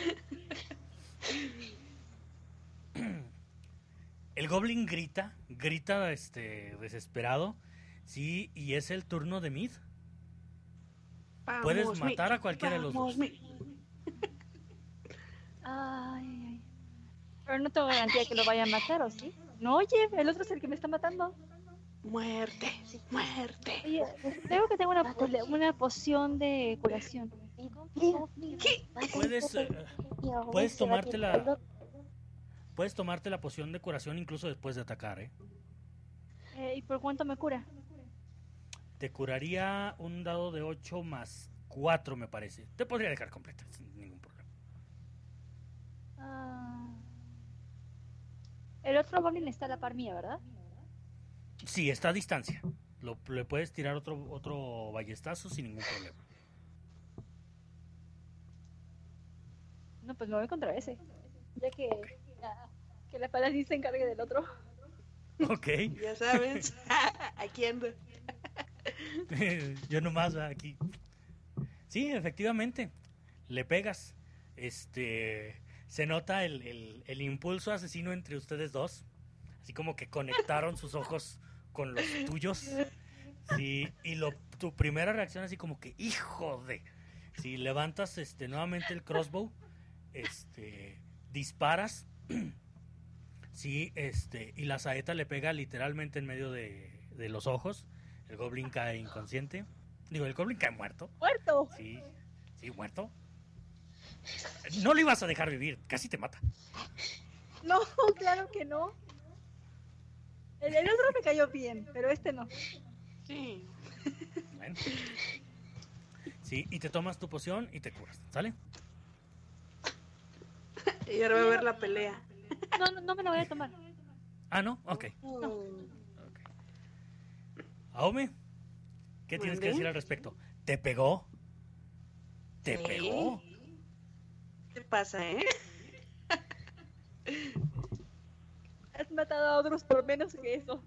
[SPEAKER 1] El Goblin grita, grita este, desesperado. Sí, y es el turno de Mid.
[SPEAKER 2] Vamos,
[SPEAKER 1] Puedes matar
[SPEAKER 2] mi,
[SPEAKER 1] a cualquiera de los
[SPEAKER 2] vamos,
[SPEAKER 1] dos.
[SPEAKER 2] mi.
[SPEAKER 4] Ay, ay. Pero no tengo garantía que lo vaya a matar, ¿o sí? No, oye, el otro es el que me está matando.
[SPEAKER 2] Muerte, muerte.
[SPEAKER 4] Oye, creo que tengo una, una poción de curación.
[SPEAKER 2] ¿Qué?
[SPEAKER 1] Puedes, eh, puedes tomarte la, puedes tomarte la poción de curación incluso después de atacar, ¿eh?
[SPEAKER 4] Eh, ¿Y por cuánto me cura?
[SPEAKER 1] Te curaría un dado de ocho más cuatro, me parece. Te podría dejar completa, sin ningún problema.
[SPEAKER 4] Ah, el otro goblin está a la par mía, ¿verdad?
[SPEAKER 1] Sí, está a distancia. Lo, le puedes tirar otro, otro ballestazo sin ningún problema.
[SPEAKER 4] No, pues me voy contra ese. Ya que, ah, que la paladín se encargue del otro.
[SPEAKER 1] Ok.
[SPEAKER 2] Ya sabes, aquí ando.
[SPEAKER 1] Yo nomás va aquí. Sí, efectivamente. Le pegas. Este. Se nota el, el, el impulso asesino entre ustedes dos. Así como que conectaron sus ojos con los tuyos. Sí, y lo, tu primera reacción así como que, hijo de. Si levantas este nuevamente el crossbow, este disparas. Sí, este, y la saeta le pega literalmente en medio de, de los ojos. El goblin cae inconsciente. Digo, el goblin cae muerto.
[SPEAKER 4] ¡Muerto!
[SPEAKER 1] Sí, sí, muerto. No lo ibas a dejar vivir, casi te mata.
[SPEAKER 4] No, claro que no. El, el otro me cayó bien, pero este no.
[SPEAKER 2] Sí.
[SPEAKER 1] Bueno. Sí, y te tomas tu poción y te curas, ¿sale?
[SPEAKER 2] Y ahora va a ver la pelea.
[SPEAKER 4] No, no, no me lo voy a tomar.
[SPEAKER 1] Ah, ¿no? Ok.
[SPEAKER 2] No.
[SPEAKER 1] Ok. Aome, ¿qué tienes que
[SPEAKER 2] ¿Mande?
[SPEAKER 1] decir al respecto? ¿Te pegó? ¿Te
[SPEAKER 2] Sí.
[SPEAKER 1] pegó?
[SPEAKER 2] ¿Qué pasa, eh?
[SPEAKER 4] Has matado a otros por menos que eso.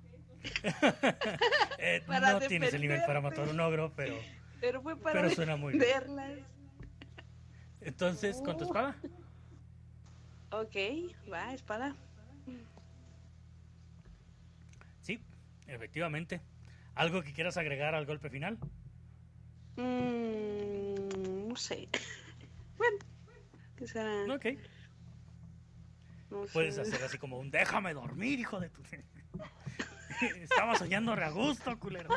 [SPEAKER 1] Eh,
[SPEAKER 2] Para
[SPEAKER 1] no tienes el nivel para matar a un ogro, pero...
[SPEAKER 2] Pero fue para
[SPEAKER 1] Pero suena muy bien.
[SPEAKER 2] verlas.
[SPEAKER 1] Entonces, ¿con tu espada?
[SPEAKER 2] Ok, va, espada.
[SPEAKER 1] Sí, efectivamente. ¿Algo que quieras agregar al golpe final?
[SPEAKER 2] Mm, no sé. Bueno, ¿qué será?
[SPEAKER 1] Ok.
[SPEAKER 2] No sé.
[SPEAKER 1] Puedes hacer así como un déjame dormir, hijo de tu... Estaba soñando re a gusto, culero.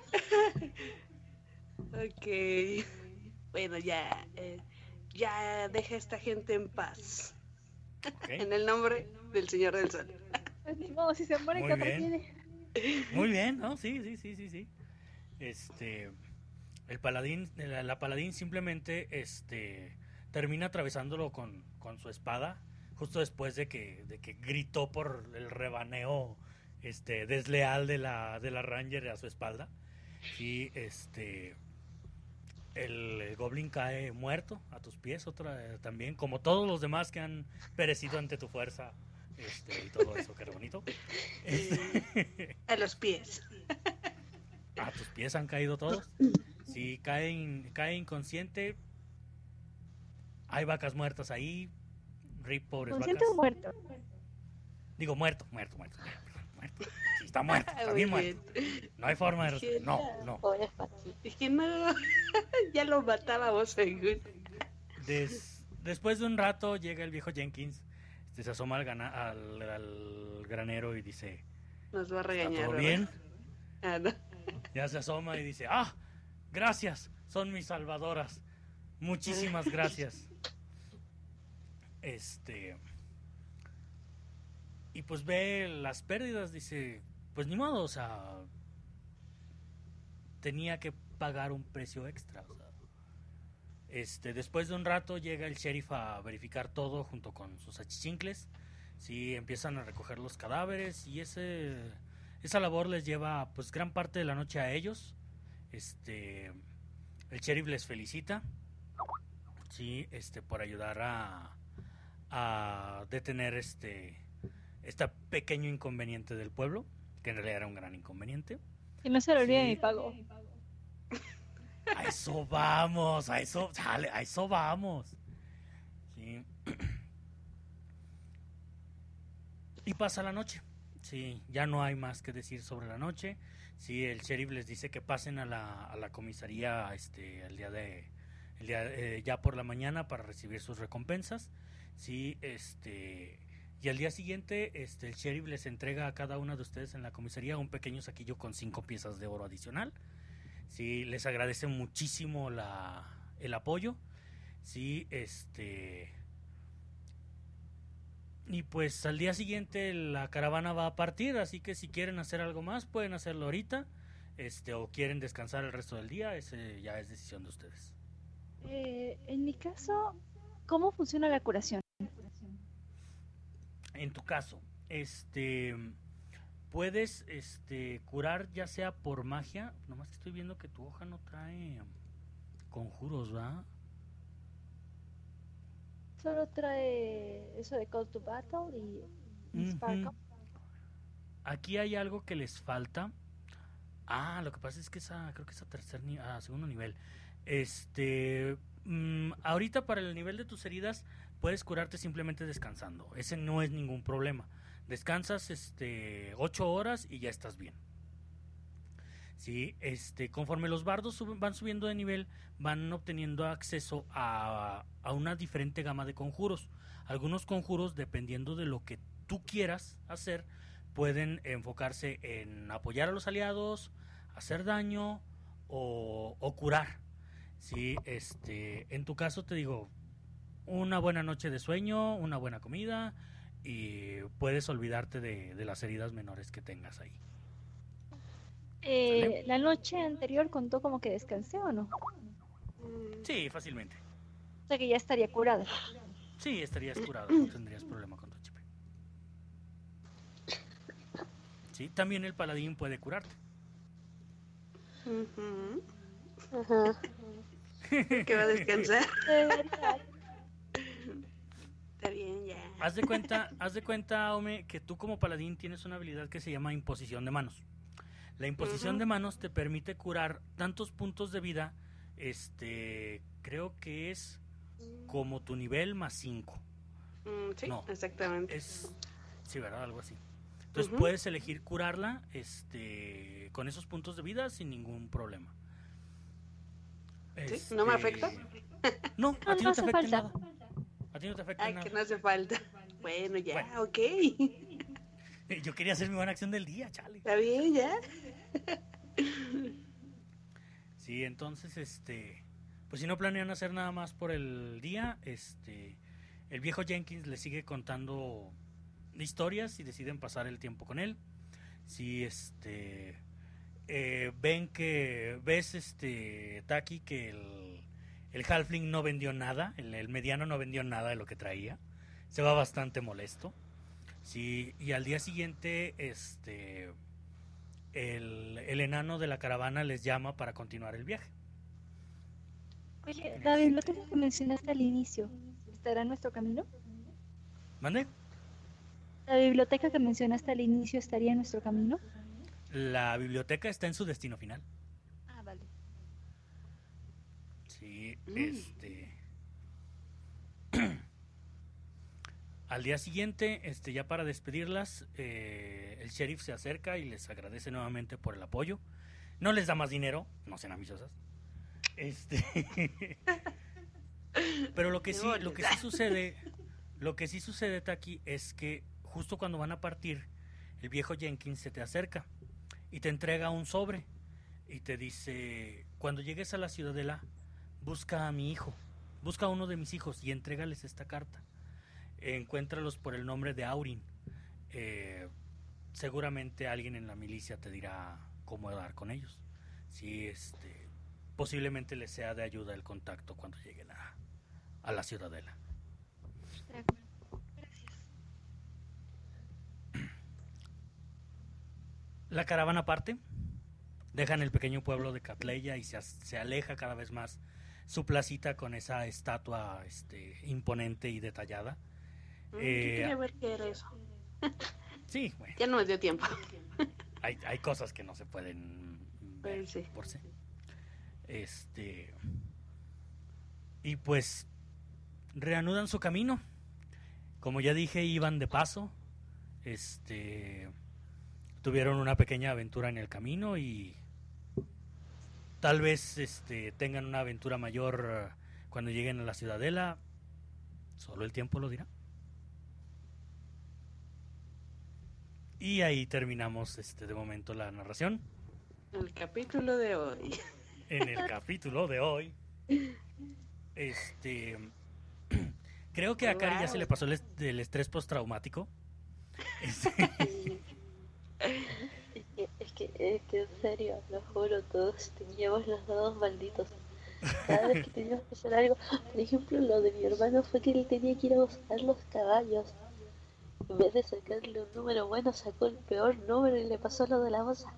[SPEAKER 2] Ok. Bueno, ya. Eh, ya deja a esta gente en paz.
[SPEAKER 1] Ok.
[SPEAKER 2] En el nombre del Señor del Sol.
[SPEAKER 4] Pues ni modo, si se muere,
[SPEAKER 1] Muy
[SPEAKER 4] ¿qué otra
[SPEAKER 1] bien.
[SPEAKER 4] tiene?
[SPEAKER 1] Muy bien, ¿no? Sí, sí, sí, sí, sí. Este, el paladín, la, la paladín simplemente, este, termina atravesándolo con, con su espada, justo después de que, de que gritó por el rebaneo, este, desleal de la, de la Ranger a su espalda. Y este, el, el goblin cae muerto a tus pies, otra también, como todos los demás que han perecido ante tu fuerza. Este, y todo eso, que era bonito. Este,
[SPEAKER 2] A los pies.
[SPEAKER 1] a tus pies han caído todos. Si cae, in- cae inconsciente, hay vacas muertas ahí. Rip, pobres
[SPEAKER 4] ¿Consciente
[SPEAKER 1] vacas.
[SPEAKER 4] o muerto?
[SPEAKER 1] Digo, muerto, muerto, muerto. muerto. Sí, está muerto, está
[SPEAKER 2] Muy
[SPEAKER 1] bien muerto.
[SPEAKER 2] bien.
[SPEAKER 1] No hay forma de respetar. No, no.
[SPEAKER 3] Pobre Pati.
[SPEAKER 2] Dije, no, ya lo matábamos según.
[SPEAKER 1] Des- después de un rato llega el viejo Jenkins. Este, se asoma al, gana- al, al granero y dice:
[SPEAKER 2] Nos va a
[SPEAKER 1] ¿está
[SPEAKER 2] regañar.
[SPEAKER 1] todo
[SPEAKER 2] ¿verdad?
[SPEAKER 1] bien?
[SPEAKER 2] Ah, no.
[SPEAKER 1] Ya se asoma y dice: ¡ah! Gracias, son mis salvadoras. Muchísimas gracias. Este. Y pues ve las pérdidas, dice: pues ni modo, o sea. Tenía que pagar un precio extra, o sea. Este, después de un rato llega el sheriff a verificar todo junto con sus achichincles. Sí, empiezan a recoger los cadáveres y ese esa labor les lleva pues gran parte de la noche a ellos. Este, el sheriff les felicita. Sí, este por ayudar a a detener este este pequeño inconveniente del pueblo, que en realidad era un gran inconveniente.
[SPEAKER 4] Que no se le olvide
[SPEAKER 1] Sí.
[SPEAKER 4] mi pago.
[SPEAKER 1] A eso vamos, a eso, chale, a eso vamos. Sí. Y pasa la noche. Sí, ya no hay más que decir sobre la noche. Sí, el sheriff les dice que pasen a la, a la comisaría este el día de el día, eh, ya por la mañana para recibir sus recompensas. Sí, este, y al día siguiente este, el sheriff les entrega a cada uno de ustedes en la comisaría un pequeño saquillo con cinco piezas de oro adicional. Sí, les agradece muchísimo la, el apoyo. Sí, este... Y pues al día siguiente la caravana va a partir, así que si quieren hacer algo más pueden hacerlo ahorita, este, o quieren descansar el resto del día, ese ya es decisión de ustedes.
[SPEAKER 4] Eh, en mi caso, ¿cómo funciona la curación?
[SPEAKER 1] En tu caso, este, puedes, este, curar ya sea por magia, nomás que estoy viendo que tu hoja no trae conjuros, ¿va?
[SPEAKER 4] Solo trae eso de Call to Battle y, y Sparkle.
[SPEAKER 1] Uh-huh. Aquí hay algo que les falta. Ah, lo que pasa es que esa, creo que es a tercer ni a segundo nivel. Este, mmm, ahorita para el nivel de tus heridas puedes curarte simplemente descansando. Ese no es ningún problema. Descansas, este, ocho horas y ya estás bien. Sí, este, conforme los bardos suben, van subiendo de nivel, van obteniendo acceso a, a una diferente gama de conjuros. Algunos conjuros, dependiendo de lo que tú quieras hacer, pueden enfocarse en apoyar a los aliados, hacer daño o, o curar. Sí, este, en tu caso te digo, una buena noche de sueño, una buena comida y puedes olvidarte de, de las heridas menores que tengas ahí.
[SPEAKER 4] Eh, ¿La noche anterior contó como que descansé o no?
[SPEAKER 1] Sí, fácilmente.
[SPEAKER 4] O sea que ya estaría curada.
[SPEAKER 1] Sí, estarías curado, no tendrías problema con tu H P. Sí, también el paladín puede curarte.
[SPEAKER 2] Uh-huh.
[SPEAKER 3] Ajá.
[SPEAKER 2] Que va a descansar.
[SPEAKER 4] Debería.
[SPEAKER 2] Está bien, ya.
[SPEAKER 1] Haz de cuenta, haz de cuenta, Ome, que tú como paladín tienes una habilidad que se llama imposición de manos. La imposición
[SPEAKER 2] Ujú.
[SPEAKER 1] de manos te permite curar tantos puntos de vida, este, creo que es como tu nivel más cinco.
[SPEAKER 2] Mm, sí,
[SPEAKER 1] No.
[SPEAKER 2] exactamente.
[SPEAKER 1] Es, sí, ¿verdad? Algo así. Entonces
[SPEAKER 2] Ujú.
[SPEAKER 1] puedes elegir curarla, este, con esos puntos de vida sin ningún problema.
[SPEAKER 2] ¿Sí? ¿No me afecta?
[SPEAKER 1] No, a
[SPEAKER 4] No,
[SPEAKER 1] ti
[SPEAKER 4] no
[SPEAKER 1] no te
[SPEAKER 4] hace
[SPEAKER 1] afecta
[SPEAKER 4] falta.
[SPEAKER 1] nada. A ti no te afecta
[SPEAKER 2] Ay,
[SPEAKER 1] nada.
[SPEAKER 2] que no hace falta. Bueno, ya,
[SPEAKER 1] Bueno.
[SPEAKER 2] ok.
[SPEAKER 1] Yo quería hacer mi buena acción del día, chale.
[SPEAKER 2] Está bien, ya.
[SPEAKER 1] Sí, entonces, este, pues si no planean hacer nada más por el día, este, el viejo Jenkins le sigue contando historias y deciden pasar el tiempo con él. Si, este, eh, ven que, ves, este, Taki, que el, el halfling no vendió nada, el, el mediano no vendió nada de lo que traía, se va bastante molesto. Sí, y al día siguiente, este, el, el enano de la caravana les llama para continuar el viaje.
[SPEAKER 4] Oye, la biblioteca que mencionaste al inicio, ¿estará en nuestro camino?
[SPEAKER 1] ¿Mande?
[SPEAKER 4] La biblioteca que mencionaste al inicio estaría en nuestro camino.
[SPEAKER 1] La biblioteca está en su destino final.
[SPEAKER 4] Ah, vale.
[SPEAKER 1] Sí,
[SPEAKER 2] Mm.
[SPEAKER 1] este... Al día siguiente, este, ya para despedirlas, eh, el sheriff se acerca y les agradece nuevamente por el apoyo. No les da más dinero, no sean ambiciosas. Este, pero lo que sí, lo que sí sucede, lo que sí sucede, Taki, es que justo cuando van a partir, el viejo Jenkins se te acerca y te entrega un sobre y te dice: cuando llegues a la ciudadela, busca a mi hijo, busca a uno de mis hijos y entrégales esta carta. Encuéntralos por el nombre de Aurin. Eh, seguramente alguien en la milicia te dirá cómo dar con ellos. Sí, este, posiblemente les sea de ayuda el contacto cuando lleguen a, a la ciudadela.
[SPEAKER 4] Gracias.
[SPEAKER 1] La caravana parte, dejan el pequeño pueblo de Catleya y se, se aleja cada vez más su placita con esa estatua, este, imponente y detallada.
[SPEAKER 2] Mm,
[SPEAKER 1] Eh,
[SPEAKER 2] Yo quería ver qué era eso.
[SPEAKER 1] Sí, bueno,
[SPEAKER 2] Ya no me dio tiempo.
[SPEAKER 1] hay, hay cosas que no se pueden ver
[SPEAKER 2] Pues sí.
[SPEAKER 1] por sí. Este, y pues reanudan su camino. Como ya dije, iban de paso. Este, tuvieron una pequeña aventura en el camino y tal vez este tengan una aventura mayor Cuando lleguen a la ciudadela, solo el tiempo lo dirá. Y ahí terminamos este de momento la narración.
[SPEAKER 2] El capítulo de hoy.
[SPEAKER 1] En el capítulo de hoy. Este. Creo que a Cari ya se le pasó el, est- el estrés postraumático. Este,
[SPEAKER 3] Es que, es que, es que en serio, lo juro, todos teníamos los dados malditos. Cada vez que teníamos que hacer algo, por ejemplo, lo de mi hermano fue que él tenía que ir a buscar los caballos. En vez de sacarle un número bueno, sacó el peor número y le pasó lo de la bolsa.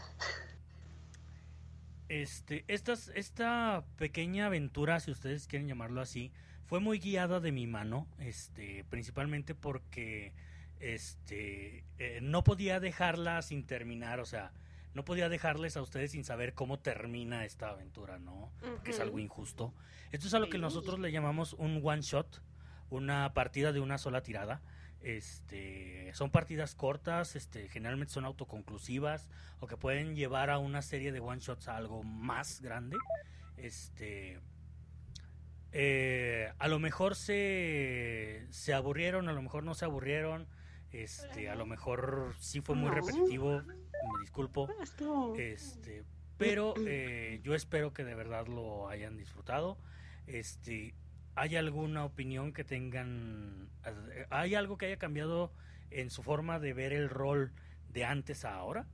[SPEAKER 1] Este, estas, esta pequeña aventura, si ustedes quieren llamarlo así, fue muy guiada de mi mano, este, principalmente porque, este, eh, no podía dejarla sin terminar, o sea, no podía dejarles a ustedes sin saber cómo termina esta aventura, ¿no? Porque es
[SPEAKER 2] Ujú.
[SPEAKER 1] algo injusto. Esto es a lo que
[SPEAKER 2] Sí.
[SPEAKER 1] nosotros le llamamos un one shot, una partida de una sola tirada. Este, son partidas cortas, este, generalmente son autoconclusivas o que pueden llevar a una serie de one shots a algo más grande. Este, eh, a lo mejor se, se aburrieron, a lo mejor no se aburrieron, este, a lo mejor sí fue muy
[SPEAKER 2] No.
[SPEAKER 1] repetitivo, me disculpo.
[SPEAKER 2] Ah, estuvo-
[SPEAKER 1] Este, pero eh, yo espero que de verdad lo hayan disfrutado. Este, ¿hay alguna opinión que tengan? ¿Hay algo que haya cambiado en su forma de ver el rol de antes a ahora?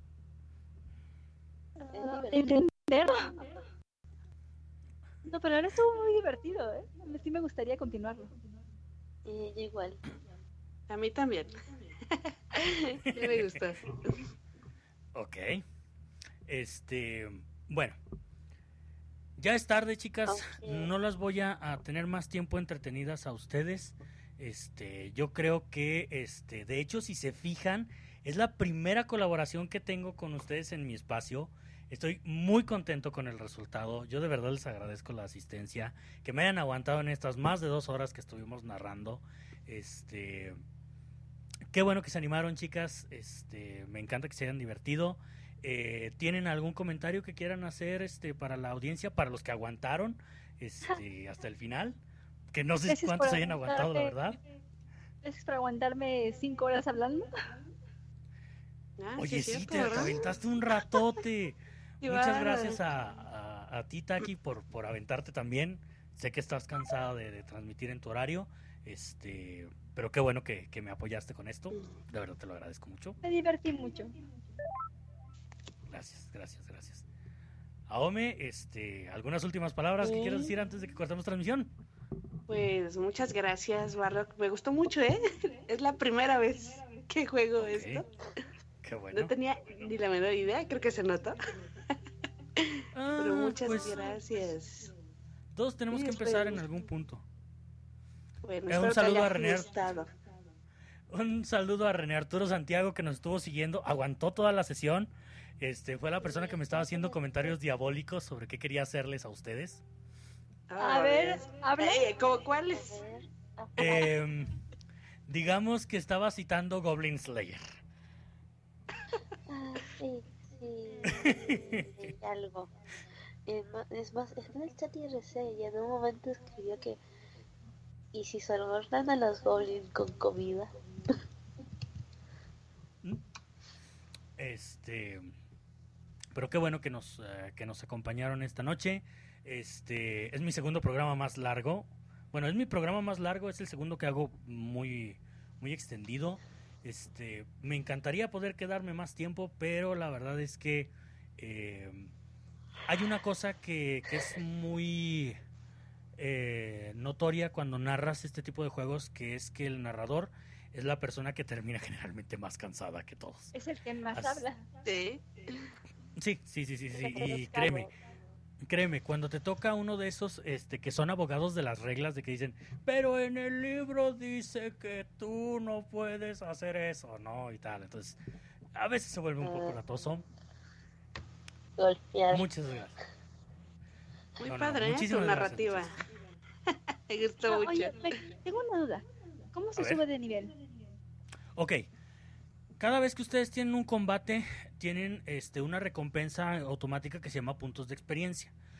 [SPEAKER 4] Ah, entenderlo. No, pero ahora estuvo muy divertido, ¿eh? Sí me gustaría continuarlo.
[SPEAKER 3] Y yo igual.
[SPEAKER 2] A mí también. Sí me gustó.
[SPEAKER 1] Ok. Este, bueno. Ya es tarde, chicas.
[SPEAKER 3] Ok.
[SPEAKER 1] No las voy a, a tener más tiempo entretenidas a ustedes. Este, yo creo que, este, de hecho, si se fijan, es la primera colaboración que tengo con ustedes en mi espacio. Estoy muy contento con el resultado. Yo de verdad les agradezco la asistencia, que me hayan aguantado en estas más de dos horas que estuvimos narrando. Este, qué bueno que se animaron, chicas. Este, me encanta que se hayan divertido. Eh, ¿Tienen algún comentario que quieran hacer, este, para la audiencia, para los que aguantaron, este, hasta el final? Que no sé
[SPEAKER 4] Gracias
[SPEAKER 1] cuántos
[SPEAKER 4] por
[SPEAKER 1] hayan aguantado, la
[SPEAKER 4] aguantarme.
[SPEAKER 1] verdad.
[SPEAKER 4] Gracias por aguantarme cinco horas hablando.
[SPEAKER 2] Ah,
[SPEAKER 1] Oye,
[SPEAKER 2] es
[SPEAKER 1] sí,
[SPEAKER 2] cierto,
[SPEAKER 1] te, te
[SPEAKER 2] ¿verdad?
[SPEAKER 1] aventaste un ratote.
[SPEAKER 2] Qué
[SPEAKER 1] Muchas
[SPEAKER 2] bárbaro.
[SPEAKER 1] gracias a, a, a ti, Taki, por, por aventarte también. Sé que estás cansada de, de transmitir en tu horario, este, pero qué bueno que, que me apoyaste con esto. De verdad te lo agradezco mucho.
[SPEAKER 4] Me divertí mucho.
[SPEAKER 1] Gracias, gracias, gracias. Aome, este, ¿algunas últimas palabras que
[SPEAKER 2] Sí.
[SPEAKER 1] quieras decir antes de que cortemos transmisión?
[SPEAKER 2] Pues muchas gracias, Barrock. Me gustó mucho, ¿eh? Es la primera vez que juego
[SPEAKER 1] Ok,
[SPEAKER 2] esto.
[SPEAKER 1] qué bueno.
[SPEAKER 2] No tenía ni la menor idea, creo que se notó.
[SPEAKER 1] Ah,
[SPEAKER 2] Pero muchas
[SPEAKER 1] pues,
[SPEAKER 2] gracias.
[SPEAKER 1] todos tenemos
[SPEAKER 2] Sí,
[SPEAKER 1] que empezar en
[SPEAKER 2] esperemos.
[SPEAKER 1] algún punto.
[SPEAKER 2] Bueno,
[SPEAKER 1] Eh, un
[SPEAKER 2] espero que
[SPEAKER 1] saludo
[SPEAKER 2] haya
[SPEAKER 1] a René.
[SPEAKER 2] gustado.
[SPEAKER 1] Un saludo a René Arturo Santiago, que nos estuvo siguiendo, aguantó toda la sesión. Este, fue la persona que me estaba haciendo comentarios diabólicos sobre qué quería hacerles a ustedes.
[SPEAKER 4] A ver, habla.
[SPEAKER 2] Eh, ¿cómo cuáles?
[SPEAKER 3] A ver. Ajá.
[SPEAKER 1] Eh, digamos que estaba citando Goblin Slayer.
[SPEAKER 3] Ah, sí, sí, algo. Eh, ma- Es más, está en el chat I R C y en un momento escribió que ¿y si se adornan a los goblins con comida?
[SPEAKER 1] Este, pero qué bueno que nos eh, que nos acompañaron esta noche. Este, es mi segundo programa más largo. Bueno, es mi programa más largo, es el segundo que hago muy muy extendido. Este, me encantaría poder quedarme más tiempo, pero la verdad es que eh, hay una cosa que, que es muy eh, notoria cuando narras este tipo de juegos, que es que el narrador es la persona que termina generalmente más cansada que todos.
[SPEAKER 4] Es el que más
[SPEAKER 1] As-
[SPEAKER 4] habla.
[SPEAKER 2] Sí.
[SPEAKER 1] Sí, sí, sí, sí, sí.
[SPEAKER 3] El que
[SPEAKER 1] Y
[SPEAKER 3] los
[SPEAKER 1] créeme,
[SPEAKER 3] calma.
[SPEAKER 1] créeme, cuando te toca uno de esos este, que son abogados de las reglas, de que dicen, pero en el libro dice que tú no puedes hacer eso, ¿no? Y tal. Entonces, a veces se vuelve un poco
[SPEAKER 3] Ah.
[SPEAKER 1] latoso.
[SPEAKER 3] Golpear.
[SPEAKER 1] Muchas gracias.
[SPEAKER 2] Muy
[SPEAKER 1] No, no,
[SPEAKER 2] padre, ¿eh? Tu
[SPEAKER 1] muchísimas gracias,
[SPEAKER 2] narrativa. Me gustó
[SPEAKER 4] Ah,
[SPEAKER 2] mucho.
[SPEAKER 4] oye, me- tengo una duda. ¿Cómo se
[SPEAKER 1] A ver.
[SPEAKER 4] sube de nivel?
[SPEAKER 1] Ok. Cada vez que ustedes tienen un combate, tienen este, una recompensa automática que se llama puntos de experiencia.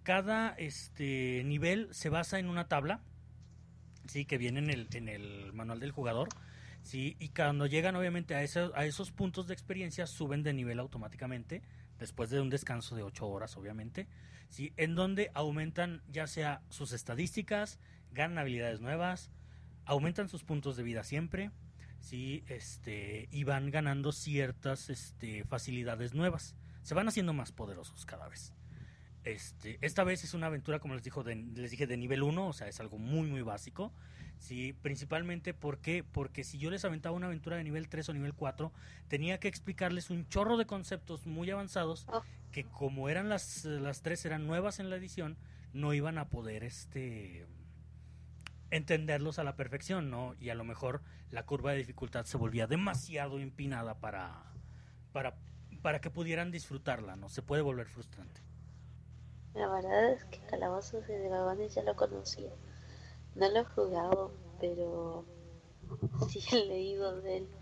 [SPEAKER 1] cada este nivel se basa en una tabla, sí, que viene en el, en el manual del jugador, sí, y cuando llegan obviamente a esos, a esos puntos de experiencia suben de nivel automáticamente, después de un descanso de ocho horas obviamente, sí, en donde aumentan ya sea sus estadísticas, ganan habilidades nuevas, aumentan sus puntos de vida siempre, sí, este, y van ganando ciertas este, facilidades nuevas, se van haciendo más poderosos cada vez. Este, esta vez es una aventura, como les, dijo de, les dije, de nivel uno, o sea, es algo muy, muy básico. Sí, principalmente ¿por qué? Porque si yo les aventaba una aventura de nivel tres o nivel cuatro, tenía que explicarles un chorro de conceptos muy avanzados que como eran las, las tres, eran nuevas en la edición, no iban a poder este, entenderlos a la perfección, ¿no? Y a lo mejor la curva de dificultad se volvía demasiado empinada para, para, para que pudieran disfrutarla, ¿no? Se puede volver frustrante.
[SPEAKER 3] La verdad es que Calabozos y Dragones ya lo conocía. No lo he jugado, pero sí he leído de él.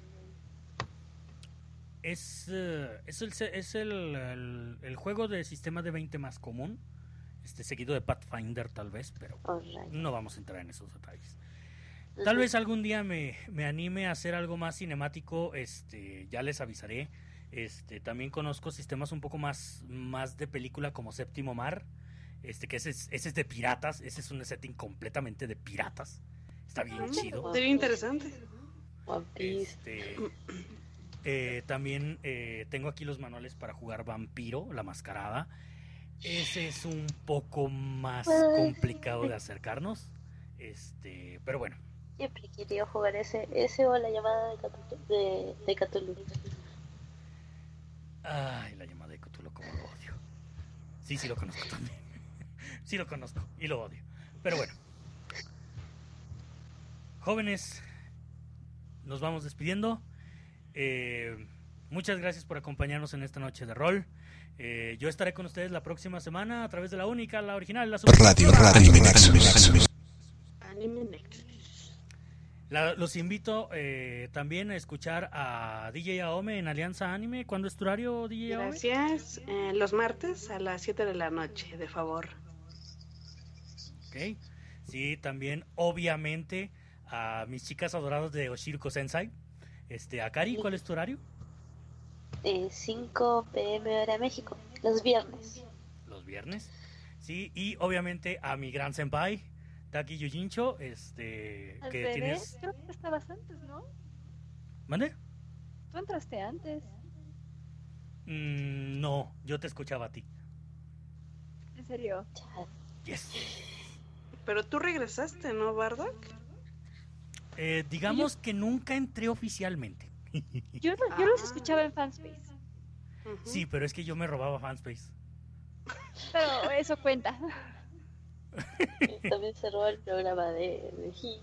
[SPEAKER 1] Es, uh, es, el, es el, el, el juego de sistema de veinte más común, este seguido de Pathfinder tal vez, pero right. No vamos a entrar en esos detalles. Tal uh-huh. vez algún día me, me anime a hacer algo más cinemático, este, ya les avisaré. Este, también conozco sistemas un poco más, más de película como Séptimo Mar, este, que ese es, ese es de piratas, ese es un setting completamente de piratas, está bien uh-huh. chido.
[SPEAKER 2] Sería interesante.
[SPEAKER 1] Este, eh, también eh, tengo aquí los manuales para jugar Vampiro, la Mascarada. Ese es un poco más complicado de acercarnos, este, pero bueno.
[SPEAKER 3] Siempre quería jugar ese, ese o la llamada de Cthulhu. De, de Cthulhu.
[SPEAKER 1] Ay, la llamada de Cthulhu, como lo odio. Sí, sí lo conozco también. Sí lo conozco y lo odio. Pero bueno. Jóvenes, nos vamos despidiendo. Eh, muchas gracias por acompañarnos en esta noche de rol. Eh, yo estaré con ustedes la próxima semana a través de la única, la original, la super...
[SPEAKER 5] Radio, Radio, Anime Nexus.
[SPEAKER 2] Anime Nexus.
[SPEAKER 1] La, los invito eh, también a escuchar a D J Aome en Alianza Anime. ¿Cuándo es tu horario, D J Aome?
[SPEAKER 2] Gracias. Eh, los martes a las siete de la noche, de favor.
[SPEAKER 1] Ok. Sí, también, obviamente, a mis chicas adoradas de Oshiriko Sensei. Este, Akari, ¿cuál es tu horario?
[SPEAKER 3] Eh, cinco pm hora México, los viernes.
[SPEAKER 1] Los viernes. Sí, y obviamente a mi gran senpai, Taki Yujincho, este,
[SPEAKER 4] Al
[SPEAKER 1] que
[SPEAKER 4] revés,
[SPEAKER 1] tienes...
[SPEAKER 4] creo que estabas antes, ¿no?
[SPEAKER 1] ¿Mande?
[SPEAKER 4] Tú entraste antes.
[SPEAKER 1] Mm, no, yo te escuchaba a ti.
[SPEAKER 4] ¿En serio?
[SPEAKER 1] Yes.
[SPEAKER 2] Pero tú regresaste, ¿no, Bardock?
[SPEAKER 1] Eh, digamos yo... que nunca entré oficialmente.
[SPEAKER 4] Yo, yo ah. los escuchaba en Fanspace.
[SPEAKER 1] Uh-huh. Sí, pero es que yo me robaba Fanspace.
[SPEAKER 4] Pero eso cuenta.
[SPEAKER 3] También se robó el programa de, de Hige.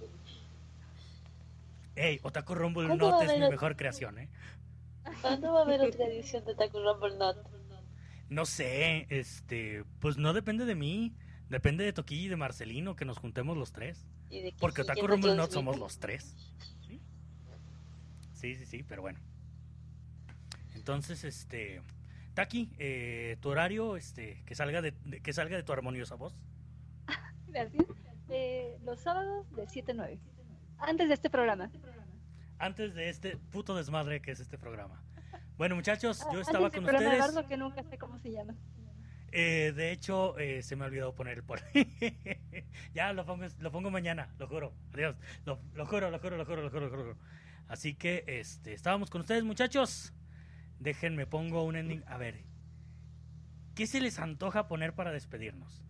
[SPEAKER 1] Ey, Otaku Rumble Not es mi ot- mejor creación, ¿eh?
[SPEAKER 3] ¿Cuándo va a haber otra edición de Otaku Rumble Not?
[SPEAKER 1] No sé, este, pues no depende de mí, depende de Toki y de Marcelino, que nos juntemos los tres.
[SPEAKER 3] ¿Y de
[SPEAKER 1] Porque Otaku Rumble Not somos los tres. ¿Sí? sí, sí, sí, pero bueno. Entonces, este, Taki, eh, tu horario, este, que salga de, de que salga de tu armoniosa voz.
[SPEAKER 4] Gracias. Eh, los sábados de siete a nueve. Antes de este programa.
[SPEAKER 1] Antes de este puto desmadre que es este programa. Bueno, muchachos, yo
[SPEAKER 4] ah,
[SPEAKER 1] estaba
[SPEAKER 4] con
[SPEAKER 1] ustedes.
[SPEAKER 4] De Bardo, que nunca sé cómo se llama.
[SPEAKER 1] Eh, de hecho, eh, se me ha olvidado poner el por. Ya lo pongo, lo pongo mañana, lo juro. Adiós. Lo, lo juro, lo juro, lo juro, lo juro, lo juro. Así que, este, estábamos con ustedes, muchachos. Déjenme pongo un ending. A ver, ¿qué se les antoja poner para despedirnos?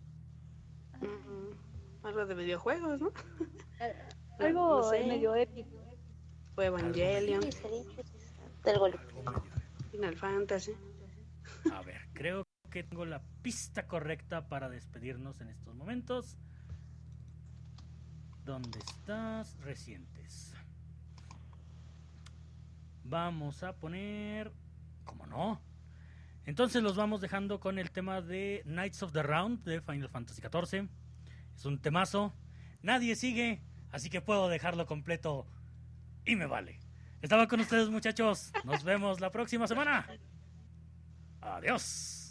[SPEAKER 2] Mm, algo de videojuegos, ¿no?
[SPEAKER 4] Algo
[SPEAKER 2] no sé.
[SPEAKER 4] medio épico.
[SPEAKER 2] O Evangelion.
[SPEAKER 3] Sí, sería interesante. Algo
[SPEAKER 2] Final Fantasy.
[SPEAKER 1] A ver, creo que tengo la pista correcta para despedirnos en estos momentos. ¿Dónde estás? Recientes. Vamos a poner... ¿Cómo no? Entonces los vamos dejando con el tema de Knights of the Round de Final Fantasy catorce. Es un temazo. Nadie sigue, así que puedo dejarlo completo y me vale. Estaba con ustedes, muchachos. Nos vemos la próxima semana. Adiós.